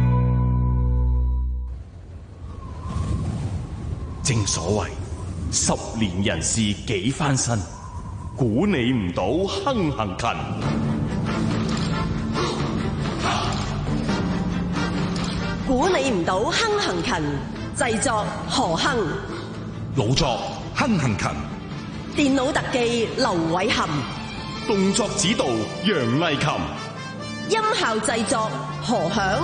S22: 正所謂十年人事幾番新，估你唔到亨行勤。
S20: 估你唔到亨行勤，製作何亨，
S18: 老作亨行勤，
S20: 電腦特技劉偉恒，
S22: 動作指導楊麗琴，
S20: 音效製作何響。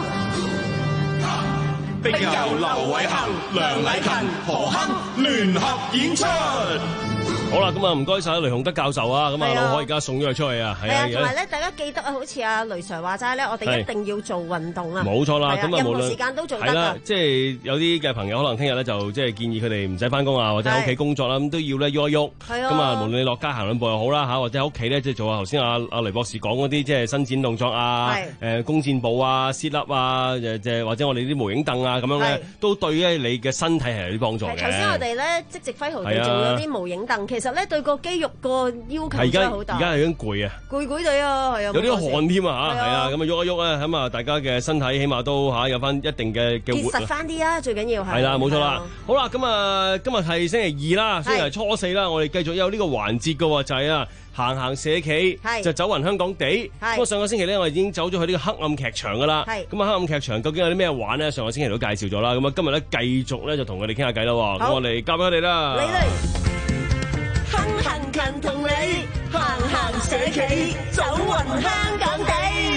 S22: 並由劉偉恒、梁禮勤、何亨聯合演出。
S16: 好啦，咁啊唔該晒雷雄德教授啊，咁啊老可而家送咗佢出去啊，
S14: 係啊，同埋咧大家記得啊，好似阿雷 Sir 話齋咧，我哋一定要做運動啊，
S16: 冇錯啦，咁啊
S14: 任
S16: 無論
S14: 何時間都做得
S16: 係啦，即係有啲嘅朋友可能聽日咧就即係建議佢哋唔使翻工啊，或者喺屋企工作啦，咁都要咧喐一喐，咁啊無論你落街行兩步又好啦嚇，或者喺屋企咧即係做下頭先阿阿雷博士講嗰啲即係伸展動作啊，誒弓箭步啊、sit up 啊，誒即係或者我哋啲無影凳啊咁樣咧，都對咧你嘅身體係有啲幫助嘅。
S14: 頭先我哋咧即席揮毫地做咗啲無影凳，其實咧對個肌肉個要求真係好大。
S16: 而家係已經攰啊，
S14: 攰攰地啊，係啊，
S16: 有啲汗添啊嚇，係啊，咁啊喐一喐咧，咁啊大家嘅身體起碼都嚇有翻一定嘅嘅活。
S14: 結實翻啲啊，最緊要係。
S16: 係啦，冇錯啦。好啦，咁啊今日係星期二啦，星期初四啦，我哋繼續有呢個環節嘅喎，就係啊行行社企，就走勻香港地。咁啊上個星期咧，我哋已經走咗去呢個黑暗劇場噶啦。咁啊黑暗劇場究竟有啲咩玩咧？上個星期都介紹咗啦。咁啊今日咧繼續咧就同佢哋傾下偈啦。咁我哋交俾佢哋啦。
S20: 你嚟。亨行勤同你行行社企，走勻香港地。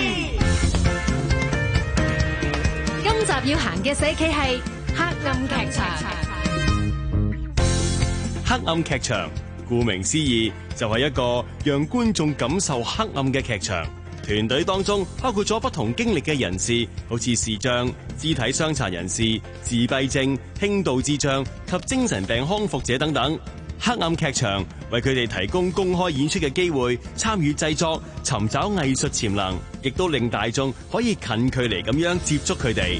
S21: 今集要行嘅社企係黑暗劇場。
S22: 黑暗劇場，顧名思義，就係一個讓觀眾感受黑暗嘅劇場。團隊當中包括咗不同經歷嘅人士，好似視障、肢體傷殘人士、自閉症、輕度智障及精神病康復者等等。黑暗劇場為佢哋提供公開演出嘅機會，參與製作，尋找藝術潛能，亦都令大眾可以近距離咁樣接觸佢哋。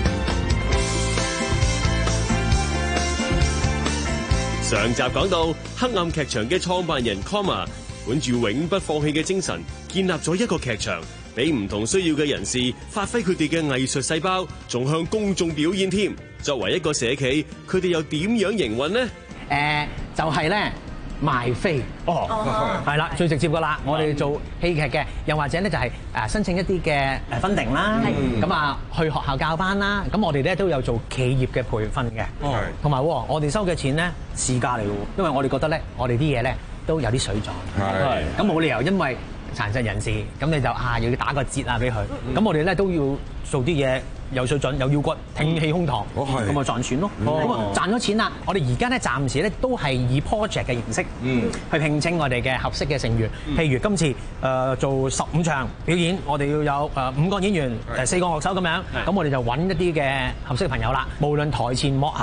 S22: 上集講到黑暗劇場嘅創辦人 Comma 本住永不放棄嘅精神，建立咗一個劇場，俾唔同需要嘅人士發揮佢哋嘅藝術細胞，仲向公眾表演添。作為一個社企，佢哋又點樣營運呢？
S27: 誒、呃、就係、是、咧賣飛哦，係啦，最直接噶啦。我哋做戲劇嘅，又或者咧就係誒申請一啲嘅誒分定啦，咁啊去學校教班啦。咁我哋咧都有做企業嘅培訓嘅，同埋我哋收嘅錢咧市價嚟喎，因為我哋覺得咧我哋啲嘢咧都有啲水準，係咁冇理由因為殘疾人士咁你就啊要打個折啊俾佢，咁我哋咧都要做啲嘢。有水準有腰骨，挺起胸膛，咁咪賺錢咯。咁啊賺咗錢啦，我哋而家咧暫時咧都係以 project 嘅形式去聘請我哋嘅合適嘅成員。譬如今次誒做十五場表演，我哋要有誒五個演員、誒四個樂手咁樣，咁我哋就揾一啲嘅合適嘅朋友啦。無論台前幕後，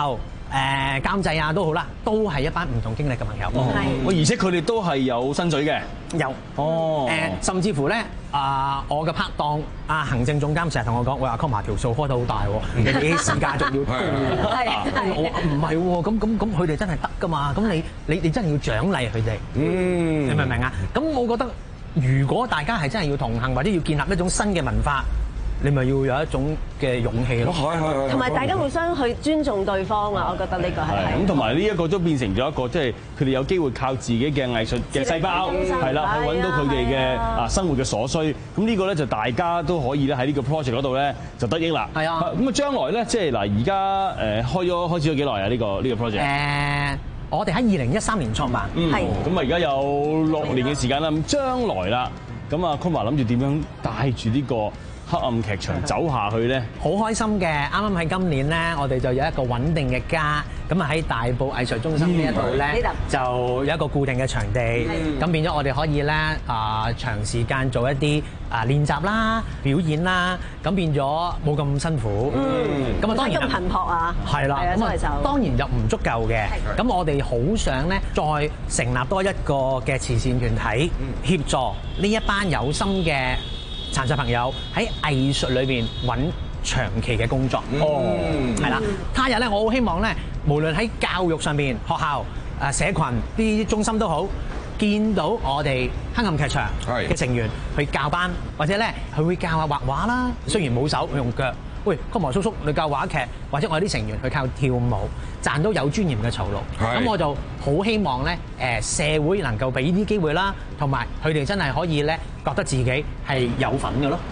S27: 誒監製啊都好啦，都係一班唔同經歷嘅朋友。
S16: 係，而且佢哋都係有薪水嘅。
S27: 有。哦。誒，甚至乎咧，啊，我嘅拍檔啊，行政總監成日同我講，喂，阿 Comma 條數開得好大喎，你哋啲市價仲要高。係。我唔係喎，咁咁咁，佢哋真係得㗎嘛？咁你你你真係要獎勵佢哋。嗯。你明唔明啊？咁我覺得，如果大家係真係要同行，或者要建立一種新嘅文化。你咪要有一種嘅勇氣咯，係係係，
S14: 同埋大家互相去尊重對方啊！我覺得呢個係
S16: 咁，同埋呢一個都變成咗一個，即係佢哋有機會靠自己嘅藝術嘅細胞，係啦，去揾到佢哋嘅啊生活嘅所需。咁呢個咧就大家都可以咧喺呢個 project 嗰度咧就得益啦。係啊，咁啊將來咧即係嗱而家誒開咗開始咗幾耐啊？呢個呢個 project
S27: 誒，我哋喺二零一三年創辦，
S16: 係咁啊，而家有六年嘅時間啦。咁將來啦，咁啊 Comma 諗住點樣帶住呢個黑暗劇場走下去咧，
S27: 好開心嘅。啱啱喺今年咧，我哋就有一個穩定嘅家。咁啊喺大埔藝術中心呢一度咧，就有一個固定嘅場地。咁變咗我哋可以咧啊長時間做一啲啊練習啦、表演啦。咁變咗冇咁辛苦。嗯。咁啊當然
S14: 咁頻撲啊。
S27: 係啦。咁啊當然就唔足夠嘅。咁我哋好想咧再成立多一個嘅慈善團體，協助呢一班有心嘅殘疾朋友喺藝術裏邊揾長期嘅工作。哦，係啦。他日咧，我好希望咧，無論喺教育上邊、學校、誒社群啲中心都好，見到我哋黑暗劇場嘅成員去教班，或者咧佢會教下畫畫啦。雖然冇手，用腳。喂，Comma叔叔，你教話劇，或者我啲成員去靠跳舞，賺到有尊嚴嘅酬勞。咁我就好希望咧，誒社會能夠俾啲機會啦，同埋佢哋真係可以咧，覺得自己係有份嘅咯。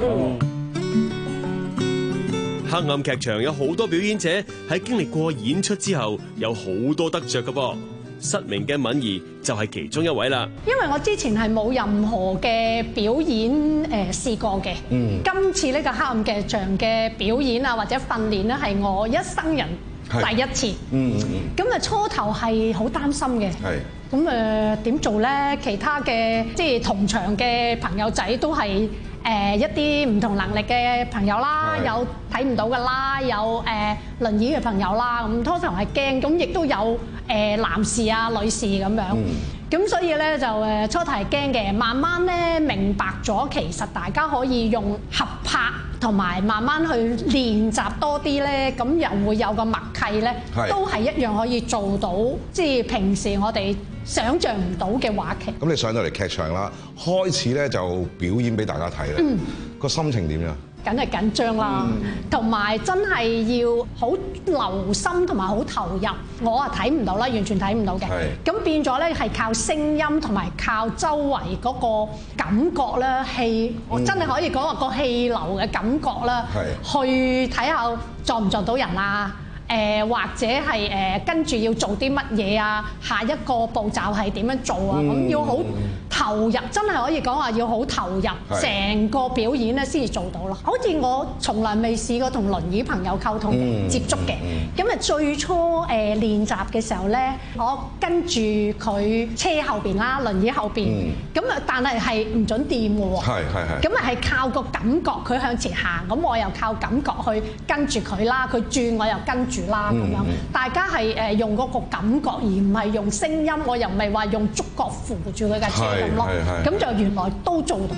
S22: 黑暗劇場有好多表演者喺經歷過演出之後，有好多得着嘅噃。失明嘅敏儀就係其中一位啦。
S3: 因為我之前係冇任何嘅表演誒試過嘅，嗯，今次呢個黑暗劇場嘅表演啊或者訓練咧係我一生人第一次，嗯，咁啊初頭係好擔心嘅，係，咁誒點做咧？其他嘅即係同場嘅朋友仔都係誒一啲唔同能力嘅朋友啦，有睇唔到嘅啦，有誒輪椅嘅朋友啦，咁初頭係驚，咁亦都有誒男士啊、女士咁樣，咁所以咧就誒初頭係驚嘅，慢慢咧明白咗，其實大家可以用合拍同埋慢慢去練習多啲咧，咁又會有個默契咧，都係一樣可以做到，即係平時我哋想像唔到嘅話劇。
S4: 咁你上到嚟劇場啦，開始咧就表演俾大家睇咧，個心情點樣？
S3: 梗係緊張啦，同埋真係要好留心同埋好投入。我啊睇唔到啦，完全睇唔到嘅。咁變咗咧係靠聲音同埋靠周圍嗰個感覺啦，氣我真係可以講話個氣流嘅感覺啦，去睇下撞唔撞到人啊！誒、呃、或者係誒跟住要做啲乜嘢啊？下一個步驟係點樣做啊？咁、嗯、要好投入，真係可以講話要好投入，成個表演咧先至做到咯。好似我從來未試過同輪椅朋友溝通嘅、嗯、接觸嘅。咁啊、嗯、最初誒、呃、練習嘅時候咧，我跟住佢車後邊啦，輪椅後邊。咁啊、嗯，但係係唔準掂嘅喎。係係係。咁啊係靠個感覺，佢向前行，咁我又靠感覺去跟住佢啦。佢轉我又跟住啦，咁樣大家係誒用嗰個感覺，而唔係用聲音。我又唔係話用觸覺扶住佢架車咁咯。咁就原來都做到。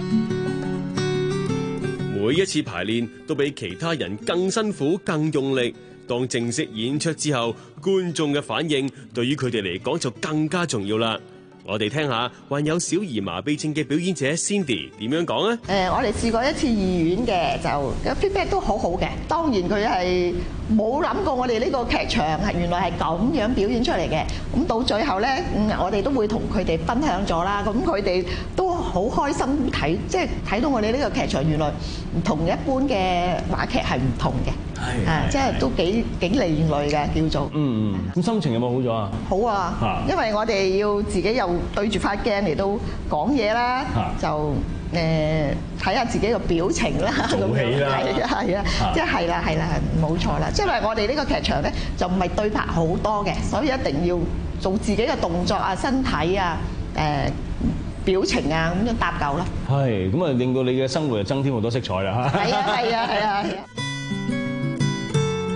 S22: 每一次排練都比其他人更辛苦、更用力。當正式演出之後，觀眾嘅反應對於佢哋嚟講就更加重要啦。我哋聽下患有小兒麻痹症嘅表演者 Cindy 點樣講啊？
S5: 誒，我哋試過一次義演嘅，就個 feedback 都好好嘅。當然佢係冇諗過我哋呢個劇場係原來係咁樣表演出嚟嘅。咁到最後咧，嗯，我哋都會同佢哋分享咗啦。咁佢哋都好開心睇，即係睇到我哋呢個劇場原來唔同一般嘅話劇係唔同嘅。係啊，即係都幾幾另類嘅叫做。嗯嗯。咁
S16: 心情有冇好咗啊？
S5: 好啊，因為我哋要自己又對住塊鏡嚟到講嘢啦，就誒睇下自己個表情啦，做戲啦，係啊係啊，即係係啦係啦，冇錯啦。即係我哋呢個劇場咧就唔係對白好多嘅，所以一定要做自己嘅動作啊、身體啊、誒表情啊咁樣搭夠啦。
S16: 係，咁啊令到你嘅生活又增添好多色彩啦嚇。係啊係啊係啊係啊！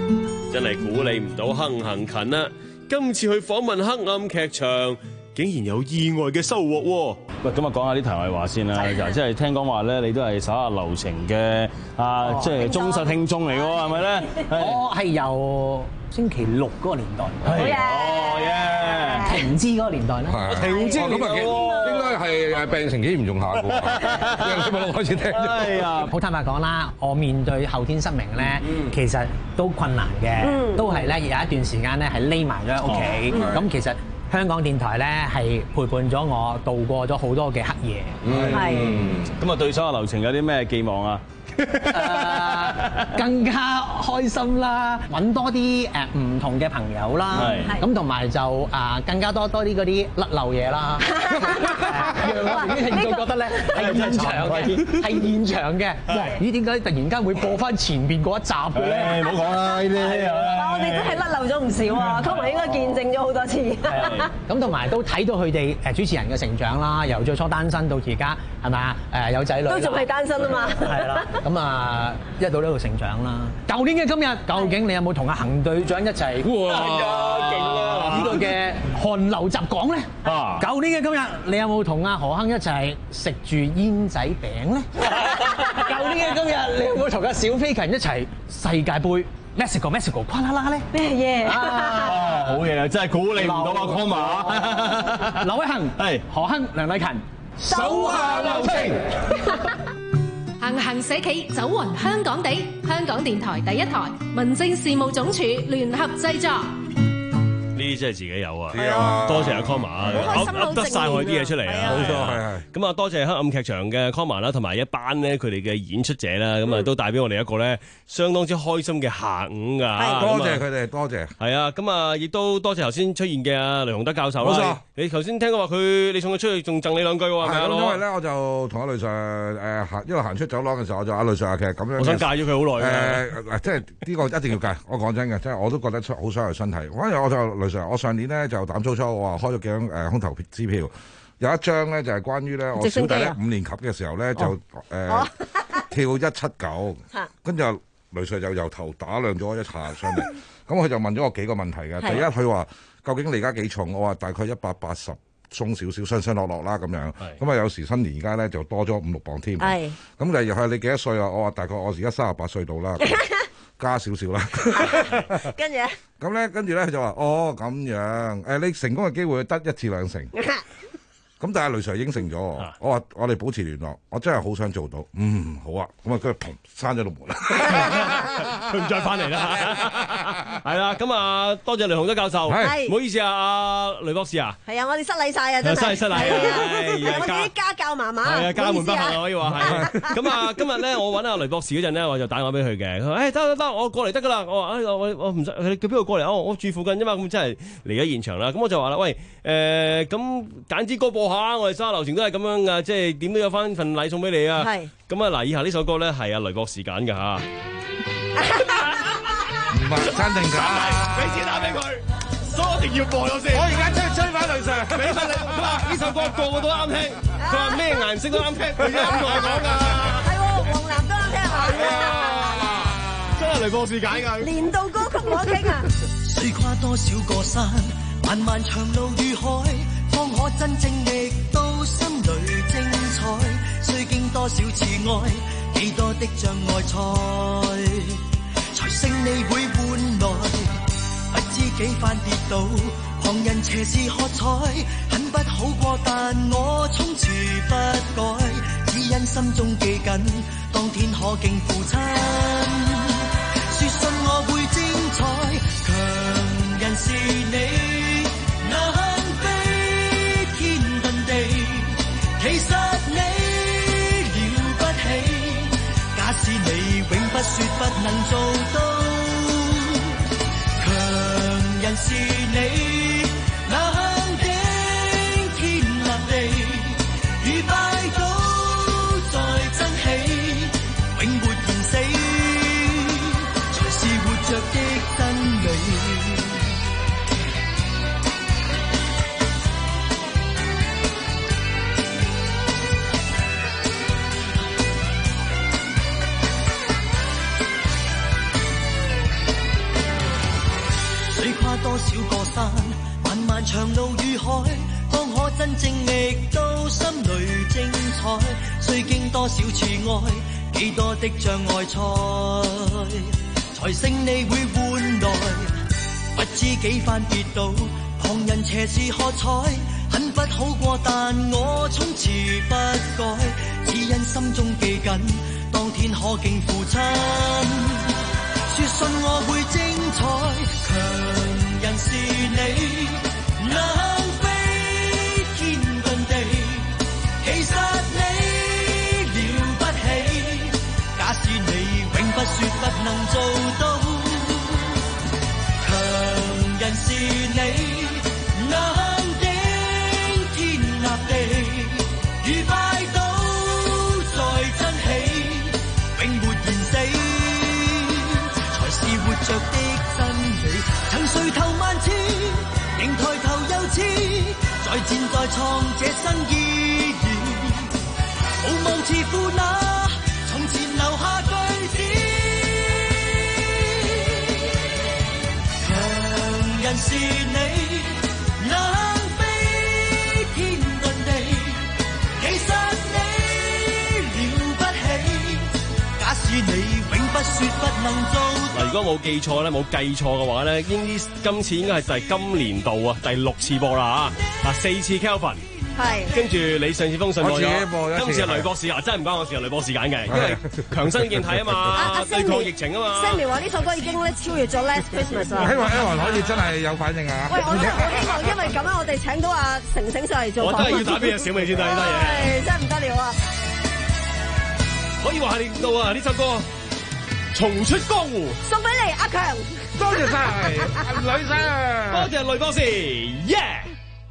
S22: 真係鼓勵唔到亨行勤啦。今次去訪問黑暗劇場，竟然有意外嘅收穫喎！
S7: 喂，咁啊講下啲題外話先啦，就即係聽講話咧，你都係手下留情嘅啊，即係忠實聽眾嚟喎，係咪咧？
S27: 我係由星期六嗰個年代，
S7: 係哦耶，
S27: 停資嗰個年代咧，
S7: 停資
S4: 咁啊，應該係誒病情幾嚴重下嘅喎，禮拜六開始聽。
S27: 係啊，好坦白講啦，我面對後天失明咧，其實都困難嘅，都係咧有一段時間咧係匿埋咗喺屋企，咁其實。香港電台咧係陪伴咗我度過咗好多嘅黑夜，係
S7: 咁啊！對手下留情有啲咩寄望啊？
S27: 誒更加開心啦，揾多啲誒唔同嘅朋友啦，咁同埋就誒更加多多啲嗰啲甩漏嘢啦，讓我哋啲聽眾覺得咧係現場嘅，係現場嘅。咦？點解突然間會播翻前邊嗰一集嘅咧？
S7: 唔好講啦，呢啲。
S14: 我哋真係甩漏咗唔少啊，湯唯應該見證咗好多次。
S27: 咁同埋都睇到佢哋誒主持人嘅成長啦，由最初單身到而家係咪啊？誒有仔女。都仲係單身啊嘛。係啦。咁啊，一到呢度成長啦。舊年嘅今日，究竟你有冇同阿恒隊長一齊？哇！勁啊！呢個嘅韓流集講咧。啊！舊年嘅今日，你有冇同阿何亨一齊食住煙仔餅咧？舊年嘅今日，你有冇同阿小飛勤一齊世界盃 Mexico Mexico 跨啦啦咧？
S14: 咩嘢？
S7: 啊！好嘢啊！真係鼓勵唔到阿 Koma。
S27: 劉偉恒係何亨、梁麗勤，
S7: 手下留情。
S21: 行行社企走勻香港地，香港電台第一台，民政事務總署聯合製作。
S16: 呢啲真係自己有啊！多謝阿 Koma，噏得晒我啲嘢出嚟啊！冇錯，係係。咁啊，多謝黑暗劇場嘅 Koma 啦，同埋一班咧佢哋嘅演出者啦，咁啊都帶俾我哋一個咧相當之開心嘅下午㗎。
S15: 多謝佢哋，多謝。
S16: 係啊，咁啊亦都多謝頭先出現嘅阿雷雄德教授啦。冇錯。你頭先聽講話佢，你送佢出去仲贈你兩句喎，係咪啊？
S15: 因為咧，我就同阿雷 Sir 誒行一路行出走廊嘅時候，我就阿雷 Sir 其實咁樣。
S16: 我想戒咗佢好耐
S15: 誒，即係呢個一定要戒。我講真嘅，即係我都覺得出好傷害身體。反而我就雷 Sir，我上年咧就膽粗粗，我話開咗幾張誒空頭支票，有一張咧就係關於咧我小弟咧五年級嘅時候咧就誒跳一七九，跟住雷 Sir 就由頭打量咗一下上嚟，咁佢就問咗我幾個問題嘅。第一，佢話究竟你而家幾重？我話大概一百八十鬆少少，上上落落啦咁樣。咁啊有時新年而家咧就多咗五六磅添。係。咁第二係你幾多歲啊？我話大概我而家三十八歲到啦。加少少啦，
S14: 跟住咧，
S15: 咁咧跟住咧佢就話：哦咁樣，誒你成功嘅機會得一至兩成。咁但係雷 Sir 應承咗我，我話我哋保持聯絡，我真係好想做到。嗯，好啊，咁啊跟住砰閂咗道門啦，
S16: 佢唔再翻嚟啦。係啦，咁啊多謝雷雄德教授，係唔好意思啊，阿雷博士啊，
S14: 係啊，我哋失禮晒啊，真係
S16: 失禮，
S14: 我哋啲家教媽媽，
S16: 係啊，家門不幸啊，可以話係。咁啊，今日咧我揾阿雷博士嗰陣咧，我就打電話俾佢嘅，佢話誒得得得，我過嚟得㗎啦。我話誒我我唔使，佢叫邊個過嚟啊？我住附近啫嘛，咁真係嚟咗現場啦。咁我就話啦，喂誒咁揀支歌播。我哋沙流程都係咁樣噶，即係點都有翻份禮送俾你啊！係咁啊！嗱，以下呢首歌咧係阿雷博士揀嘅吓，
S15: 唔係真定假？
S16: 俾錢打俾佢，所以我一定要播咗先。我而家出去追翻雷 Sir，俾翻你。佢話呢首歌個個都啱聽，佢話咩顏色都啱聽，佢咁同我講噶。
S14: 係喎，黃藍都啱聽啊！
S16: 係啊，真係雷博士揀噶。
S14: 年度歌曲我聽啊！
S20: 須跨多少個山，漫漫長路與海。方可真正覓到心裏精彩，須經多少次愛，幾多的障礙賽，才勝利會換來。不知幾番跌倒，旁人斜視喝彩，很不好過，但我從此不改，只因心中記緊，當天可敬父親，說信我會精彩，強人是你，那其實你了不起，假使你永不說不能做到，強人是你，那向頂天立地，與拜倒再爭起，永沒言死，才是活着的真理。 漫長路與海，方可真正覓到心裏精彩。須經多少次愛，幾多的障礙賽，才勝利會換來。不知幾番跌倒，旁人斜視喝彩，很不好過，但我從此不改，只因心中記緊，當天可敬父親。說信我會精彩，強人是你，能飛天遁地，其實你了不起。假使你永不說不能做到，強人是你，能頂天立地，如拜倒再珍惜，永沒言死。活着的真理，曾垂頭萬次，仍抬頭又似，再戰再創這新意義。無望自負那從前留下句子，強人是你，能飛天遁地，其實你了不起。假使你永不說不能做。
S16: 嗱，如果冇記錯咧，冇計錯嘅話咧，應啲今次應該係第今年度啊第六次播啦嚇，啊四次 Kelvin， 係，跟住你上次封信播咗，今次係雷博士啊，真係唔關我事，係雷博士揀嘅，因為強身健體啊嘛，對抗疫情啊嘛。
S14: Sammy 話呢首歌已經咧超越咗 Last Christmas 啦。
S15: 希望 Aaron 可以真係有反應啊！
S14: 喂，我我希望因為咁樣，我哋請到阿成成上嚟做訪問。
S16: 我真係要打俾阿小美先得呢單
S14: 嘢，真係唔得了啊！
S16: 可以話係練到啊呢首歌。重出江湖，
S14: 送俾你阿強，
S15: 多謝晒女生，
S16: 多謝雷博士，耶、yeah!！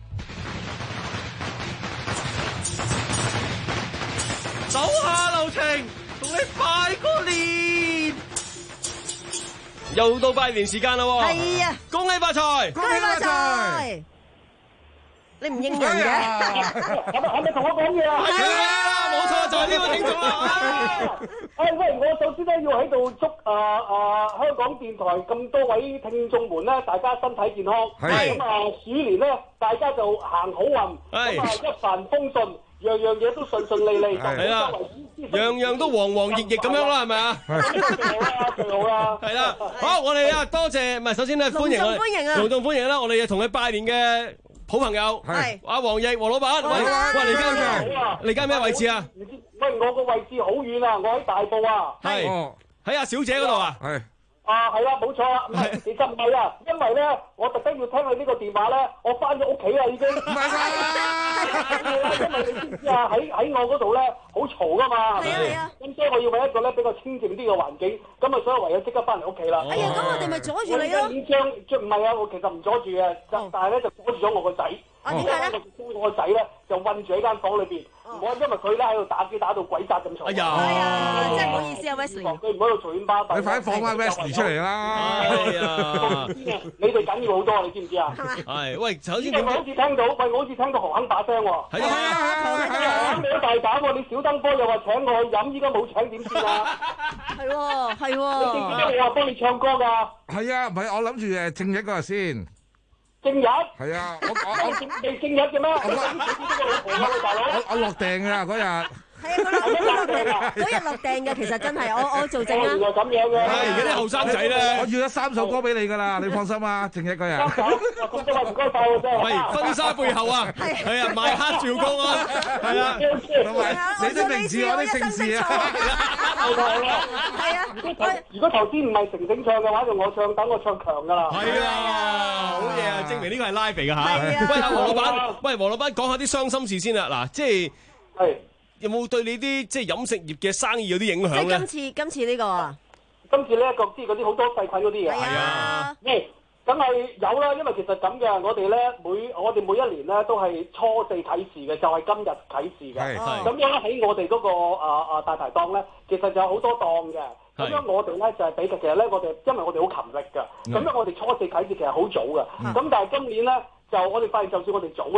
S16: 手下留情，同你拜個年，又到拜年時間啦喎！
S14: 係啊，
S16: 恭喜發財，
S14: 恭喜發財！你唔應人嘅，
S8: 係咪同我講嘢啊？
S16: 係啊，冇錯，就係呢個聽眾啦。
S8: 誒喂，我首先咧要喺度祝啊啊香港電台咁多位聽眾們咧，大家身體健康。係咁啊，鼠年咧，大家就行好運，咁啊一帆風順，樣樣嘢都順順利利。
S16: 係啦，樣樣都黃黃奕奕咁樣啦，係咪啊？
S8: 最好啦，最好啦。
S16: 係啦，好，我哋啊多謝，唔係首先咧歡迎我哋，
S14: 歡迎啊，
S16: 隆重歡迎啦！我哋同佢拜年嘅好朋友係阿黃奕黃老闆，喂喂，你而家咩？你而家咩位置啊？
S8: 喂，我個位置好遠啊！我喺大埔啊，
S16: 係喺阿小姐嗰度啊，
S8: 係啊，係啦，冇錯啦，其實唔係啊，因為咧，我特登要聽佢呢個電話咧，我翻咗屋企啦已經。唔係啊，因為你知唔知啊？喺喺我嗰度咧，好嘈噶嘛，係咪先？咁所以我要揾一個咧比較清靜啲嘅環境，咁啊，所以唯有即刻翻嚟屋企啦。
S14: 哎呀，咁我哋咪阻住你咯？
S8: 呢張唔係啊，我其實唔阻住嘅，但係咧就阻住咗我個仔。
S14: 啊，點解咧？
S8: 我個仔咧就韞住喺間房裏邊，我因為佢咧喺度打機打到鬼殺咁嘈。
S16: 哎呀，
S14: 係啊，真係唔好意思啊 ，Wesley。
S8: 佢唔喺度隨便巴閉。
S15: 你快啲放翻 Wesley 出嚟啦！
S16: 哎呀，
S8: 你哋緊要好多，你知唔知啊？
S16: 係，喂，首先
S8: 點？我好似聽到，喂，我好似聽到何鏗把聲喎。
S16: 係啊，
S8: 何鏗你都大膽喎！你小燈波又話請我去飲，依家冇請點算啊？
S14: 係喎，係喎。
S8: 你記唔記得我話幫你唱歌㗎？
S15: 係啊，唔係我諗住誒正日嗰日先。
S8: 正日
S15: 係啊，我我我
S8: 未正日嘅咩？我
S15: 我我落訂㗎嗰日。
S14: 係啊，佢落落訂啊！嗰日落訂嘅，其實真係我我做證啊。
S8: 原來咁樣嘅。
S16: 係而家啲後生仔咧，
S15: 我預咗三首歌俾你㗎啦，你放心啊，正日嗰日。
S8: 咁多位唔該曬喎，真係。
S16: 喂，婚紗背後啊，係啊，賣黑照歌啊，係啊，
S15: 同埋你的名字我的姓氏啊。
S14: 係啊，
S8: 如果頭先唔係成成唱嘅話，就我唱，等我唱強㗎啦。
S16: 係啊，好嘢啊！證明呢個係 live 嚟㗎嚇。喂，阿黃老闆，喂，黃老闆講下啲傷心事先啦。嗱，即係
S8: 係。
S16: 有冇對你啲即係飲食業嘅生意有啲影響咧？
S14: 即係今次今次呢個啊，
S8: 今次呢一個即係嗰啲好多細菌嗰啲嘅。
S14: 係啊，
S8: 誒，梗係有啦，因為其實咁嘅，我哋咧每我哋每一年咧都係初四啟事嘅，就係今日啟事嘅。咁樣喺我哋嗰個啊啊大排檔咧，其實就有好多檔嘅。咁樣我哋咧就係比其實咧，我哋因為我哋好勤力㗎，咁樣我哋初四啟事其實好早㗎。咁但係今年咧。就我哋發現，就算我哋早咧，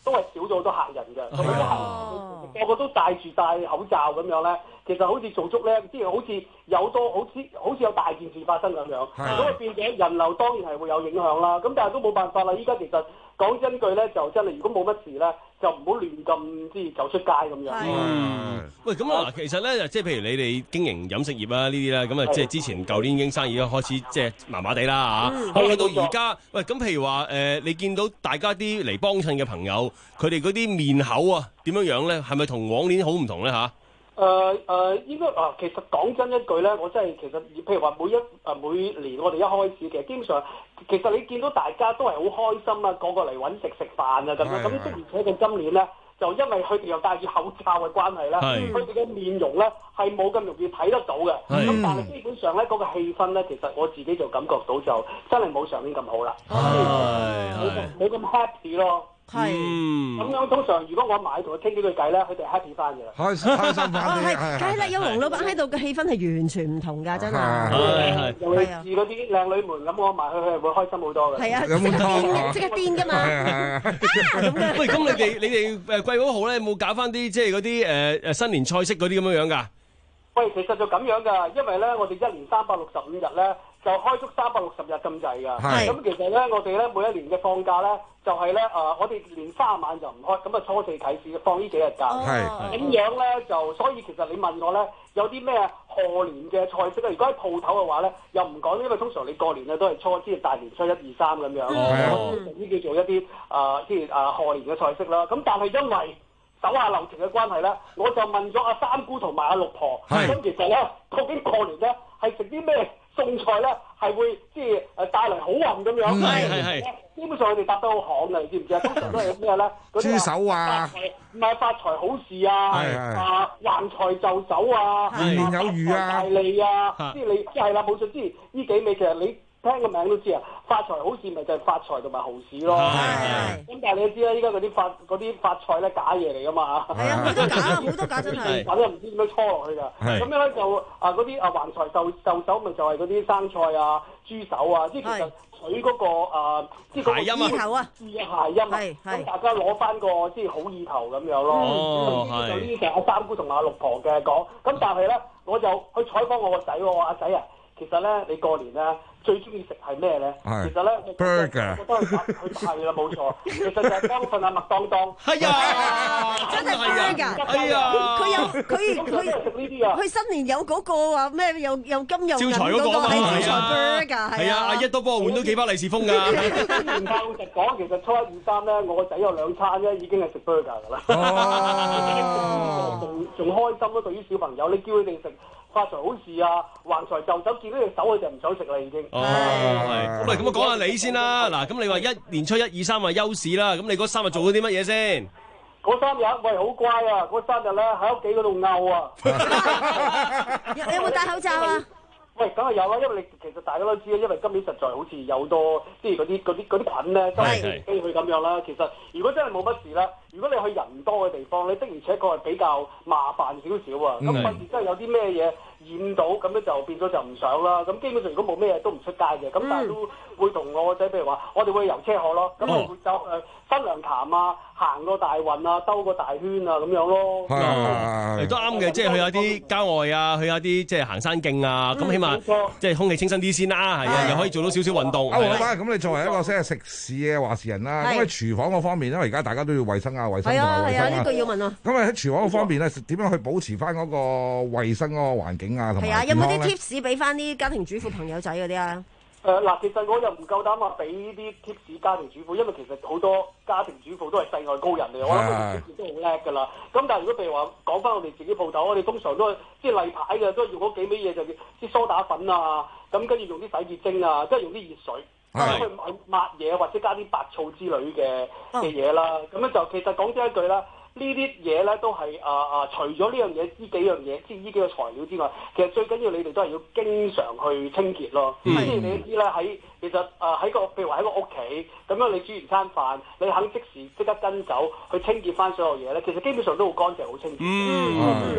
S8: 都係少咗好多客人嘅，同埋啲客人個個都戴住戴口罩咁樣咧，其實好似做足咧，即係好似有多好似好似有大件事發生咁樣，咁啊變咗人流當然係會有影響啦。咁但係都冇辦法啦，依家其實講真句咧，就真係如果冇乜事咧，就唔好亂咁即係走出街咁樣。
S16: 嗯，喂，咁啊，其實咧，即係譬如你哋經營飲食業啊呢啲咧，咁啊，即係之前舊年已經生意開始即係麻麻地啦嚇，去到而家，喂，咁譬如話誒，你見到大家啲嚟幫襯嘅朋友，佢哋嗰啲面口啊點樣樣咧？係咪同往年好唔同咧嚇？
S8: 誒誒、呃，應該啊，其實講真一句咧，我真係其實，譬如話每一誒、呃、每年我哋一開始其實基本上，其實你見到大家都係好開心啊，個個嚟揾食食飯啊咁樣，咁的而且佢今年咧，就因為佢哋又戴住口罩嘅關係咧，佢哋嘅面容咧係冇咁容易睇得到嘅，咁的但係基本上咧嗰、那個氣氛咧，其實我自己就感覺到就真係冇上年咁好啦，冇冇咁 happy 咯。係，咁樣通常如果我買同佢傾幾句偈咧，佢哋 happy 翻嘅啦，開開心翻啲，
S14: 係，梗係啦，有黃老闆喺度嘅氣氛係完全唔同㗎，真係，
S8: 係尤其是嗰啲靚女們，咁我埋去佢係會開心好多嘅，係啊，有冇癲？即刻癲㗎嘛，
S16: 喂，咁你哋你哋誒貴寶號咧有冇搞翻啲即係嗰啲誒誒新年菜式嗰啲咁樣樣㗎？
S8: 喂，其實就咁樣㗎，因為咧我哋一年三百六十五日咧就開足三百六十日咁滯㗎，咁其實咧我哋咧每一年嘅放假咧。就係咧，誒、呃，我哋連卅晚就唔開，咁啊初四啟示放呢幾日假，咁樣咧就，所以其實你問我咧，有啲咩賀年嘅菜式咧？如果喺鋪頭嘅話咧，又唔講，因為通常你過年咧都係初即係大年初一二三咁樣，呢啲叫做一啲誒即係誒賀年嘅菜式啦。咁但係因為手下留情嘅關係咧，我就問咗阿三姑同埋阿六婆，咁是其實咧究竟過年咧係食啲咩餸菜咧，係會即係誒帶嚟好運咁樣？係係係。基本上佢哋答得好行嘅，你知唔知啊？通常都係咩咧？豬手啊，唔係發財好事啊，啊橫財就手啊，年年有餘啊，大利啊，即係你即係啦，冇錯，即係呢幾味其實你聽個名都知啊，發財好事咪就係發財同埋豪事咯。咁但係你知啦，依家嗰啲發嗰啲發菜咧假嘢嚟㗎嘛。係啊，好多假，好多假真係。或者唔知點樣搓落去㗎。咁樣咧就啊嗰啲啊橫財就就手咪就係嗰啲生菜啊、豬手啊，即係其實。佢嗰、那個誒，即係嗰個意頭啊，意諧音啊，咁大家攞翻個即係好意頭咁樣咯。哦，係。就呢啲就阿三姑同阿六婆嘅講，咁但係咧，我就去採訪我個仔喎，我話阿仔啊，其實咧你過年咧最中意食係咩咧？其實咧，burger，我都係佢係啦，冇錯。其實就係當份阿麥當當。係啊，
S14: 真係 burger。係啊，佢有佢佢食呢啲啊。佢新年有嗰個話咩？有有金有銀嗰個係招財 burger。係啊，阿一都幫我換咗幾包利是封㗎。唔怕老實講，其實初一二三咧，我個仔有兩餐咧，已經係食 burger 㗎啦。哦，仲仲開心咯！對於小朋友，你叫佢哋食。發財好事啊！橫財就手，見到隻手佢就唔想食啦，已經。哦，係。咁咪咁我講下你先啦。嗱，咁你話一年初一、二、三啊休市啦。咁你嗰三日做咗啲乜嘢先？嗰三日喂好乖啊！嗰三日咧喺屋企嗰度漚啊。有有冇戴口罩啊？喂，梗係有啦，因為你其實大家都知啦，因為今年實在好似有多即係嗰啲嗰啲嗰啲菌咧，周圍飛飛去咁樣啦。其實如果真係冇乜事啦，如果你去人多嘅地方，你的而且確係比較麻煩少少啊。咁費事真係有啲咩嘢染到，咁樣就變咗就唔想啦。咁基本上如果冇咩嘢都唔出街嘅，咁但係都會同我個仔，譬如話我哋會遊車河咯，咁我會走誒新娘潭啊，行個大運啊，兜個大圈啊咁樣咯。係都啱嘅，即係去下啲郊外啊，去下啲即係行山徑啊，咁起碼。即係空氣清新啲先啦，係啊，又可以做到少少運動。啊，黃老闆，咁你作為一個即係食肆嘅話事人啦，咁喺廚房嗰方面，因為而家大家都要衞生啊、衞生同埋衞生啊。係啊，呢個要問啊。咁喺廚房嗰方面咧，點樣去保持翻嗰個衞生嗰個環境啊？同埋係啊，有冇啲 tips 俾翻啲家庭主婦朋友仔嗰啲啊？誒嗱，其實我又唔夠膽話俾啲 tips 家庭主婦，因為其實好多家庭主婦都係世外高人嚟，我諗佢哋 tips 都好叻㗎啦。咁但係如果譬如話講翻我哋自己鋪頭，我哋通常都係即係例牌嘅，都係用嗰幾味嘢，就叫啲梳打粉啊，咁跟住用啲洗潔精啊，跟住用啲熱水咁去抹嘢，或者加啲白醋之類嘅嘅嘢啦。咁樣就其實講真一句啦。呢啲嘢咧都係啊啊，除咗呢樣嘢，呢幾樣嘢，即係呢幾個材料之外，其實最緊要你哋都係要經常去清潔咯。即係、嗯、你知啦，喺其實啊喺個譬如話喺個屋企咁樣，你煮完餐飯，你肯即時即刻跟走去清潔翻所有嘢咧，其實基本上都好乾淨、好清潔。嗯，咁咁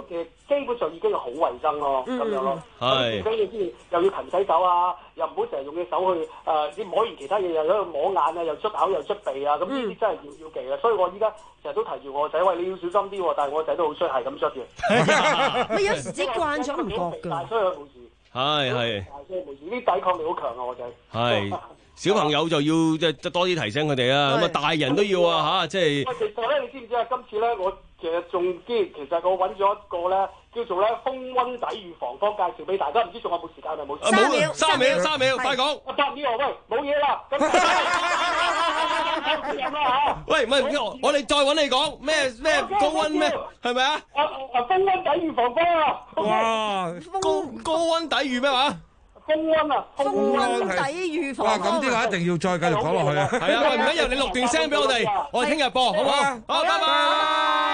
S8: 誒基本上已經係好衞生咯，咁樣咯。
S16: 係。
S8: 跟住之前又要勤洗手啊，又唔好成日用隻手去誒，你摸完其他嘢又喺度摸眼啊，又捽口又捽鼻啊，咁呢啲真係要要忌啊。所以我依家成日都提住我個仔，喂，你要小心啲喎。但係我個仔都好衰，係咁捽嘅。
S14: 你有時自己慣咗唔覺㗎。
S8: 所以冇事。
S16: 係係。
S8: 所以冇事，啲抵抗力好強啊，我仔。
S16: 係。小朋友就要即係多啲提醒佢哋啦，咁啊大人都要啊嚇，即係。
S8: 其實咧，你知唔知啊？今次咧，我其實仲知，其實我揾咗一個咧，叫做咧風溫抵預防方介紹俾大家，唔知仲有冇時間啊？冇。
S14: 三秒，
S16: 三秒，三秒，快講。
S8: 三秒，喂，冇嘢啦。
S16: 喂，唔係，我我哋再揾你講咩咩高溫咩？係咪啊？
S8: 啊啊！風溫抵預防方啊！
S16: 哇！高高溫抵禦咩話？
S8: 風溫啊，
S14: 風溫抵預防。
S15: 哇！咁呢個一定要再繼續講落去啊！
S16: 係啊，喂，唔緊要，你錄段聲俾我哋，我哋聽日播，好唔好？好，拜拜。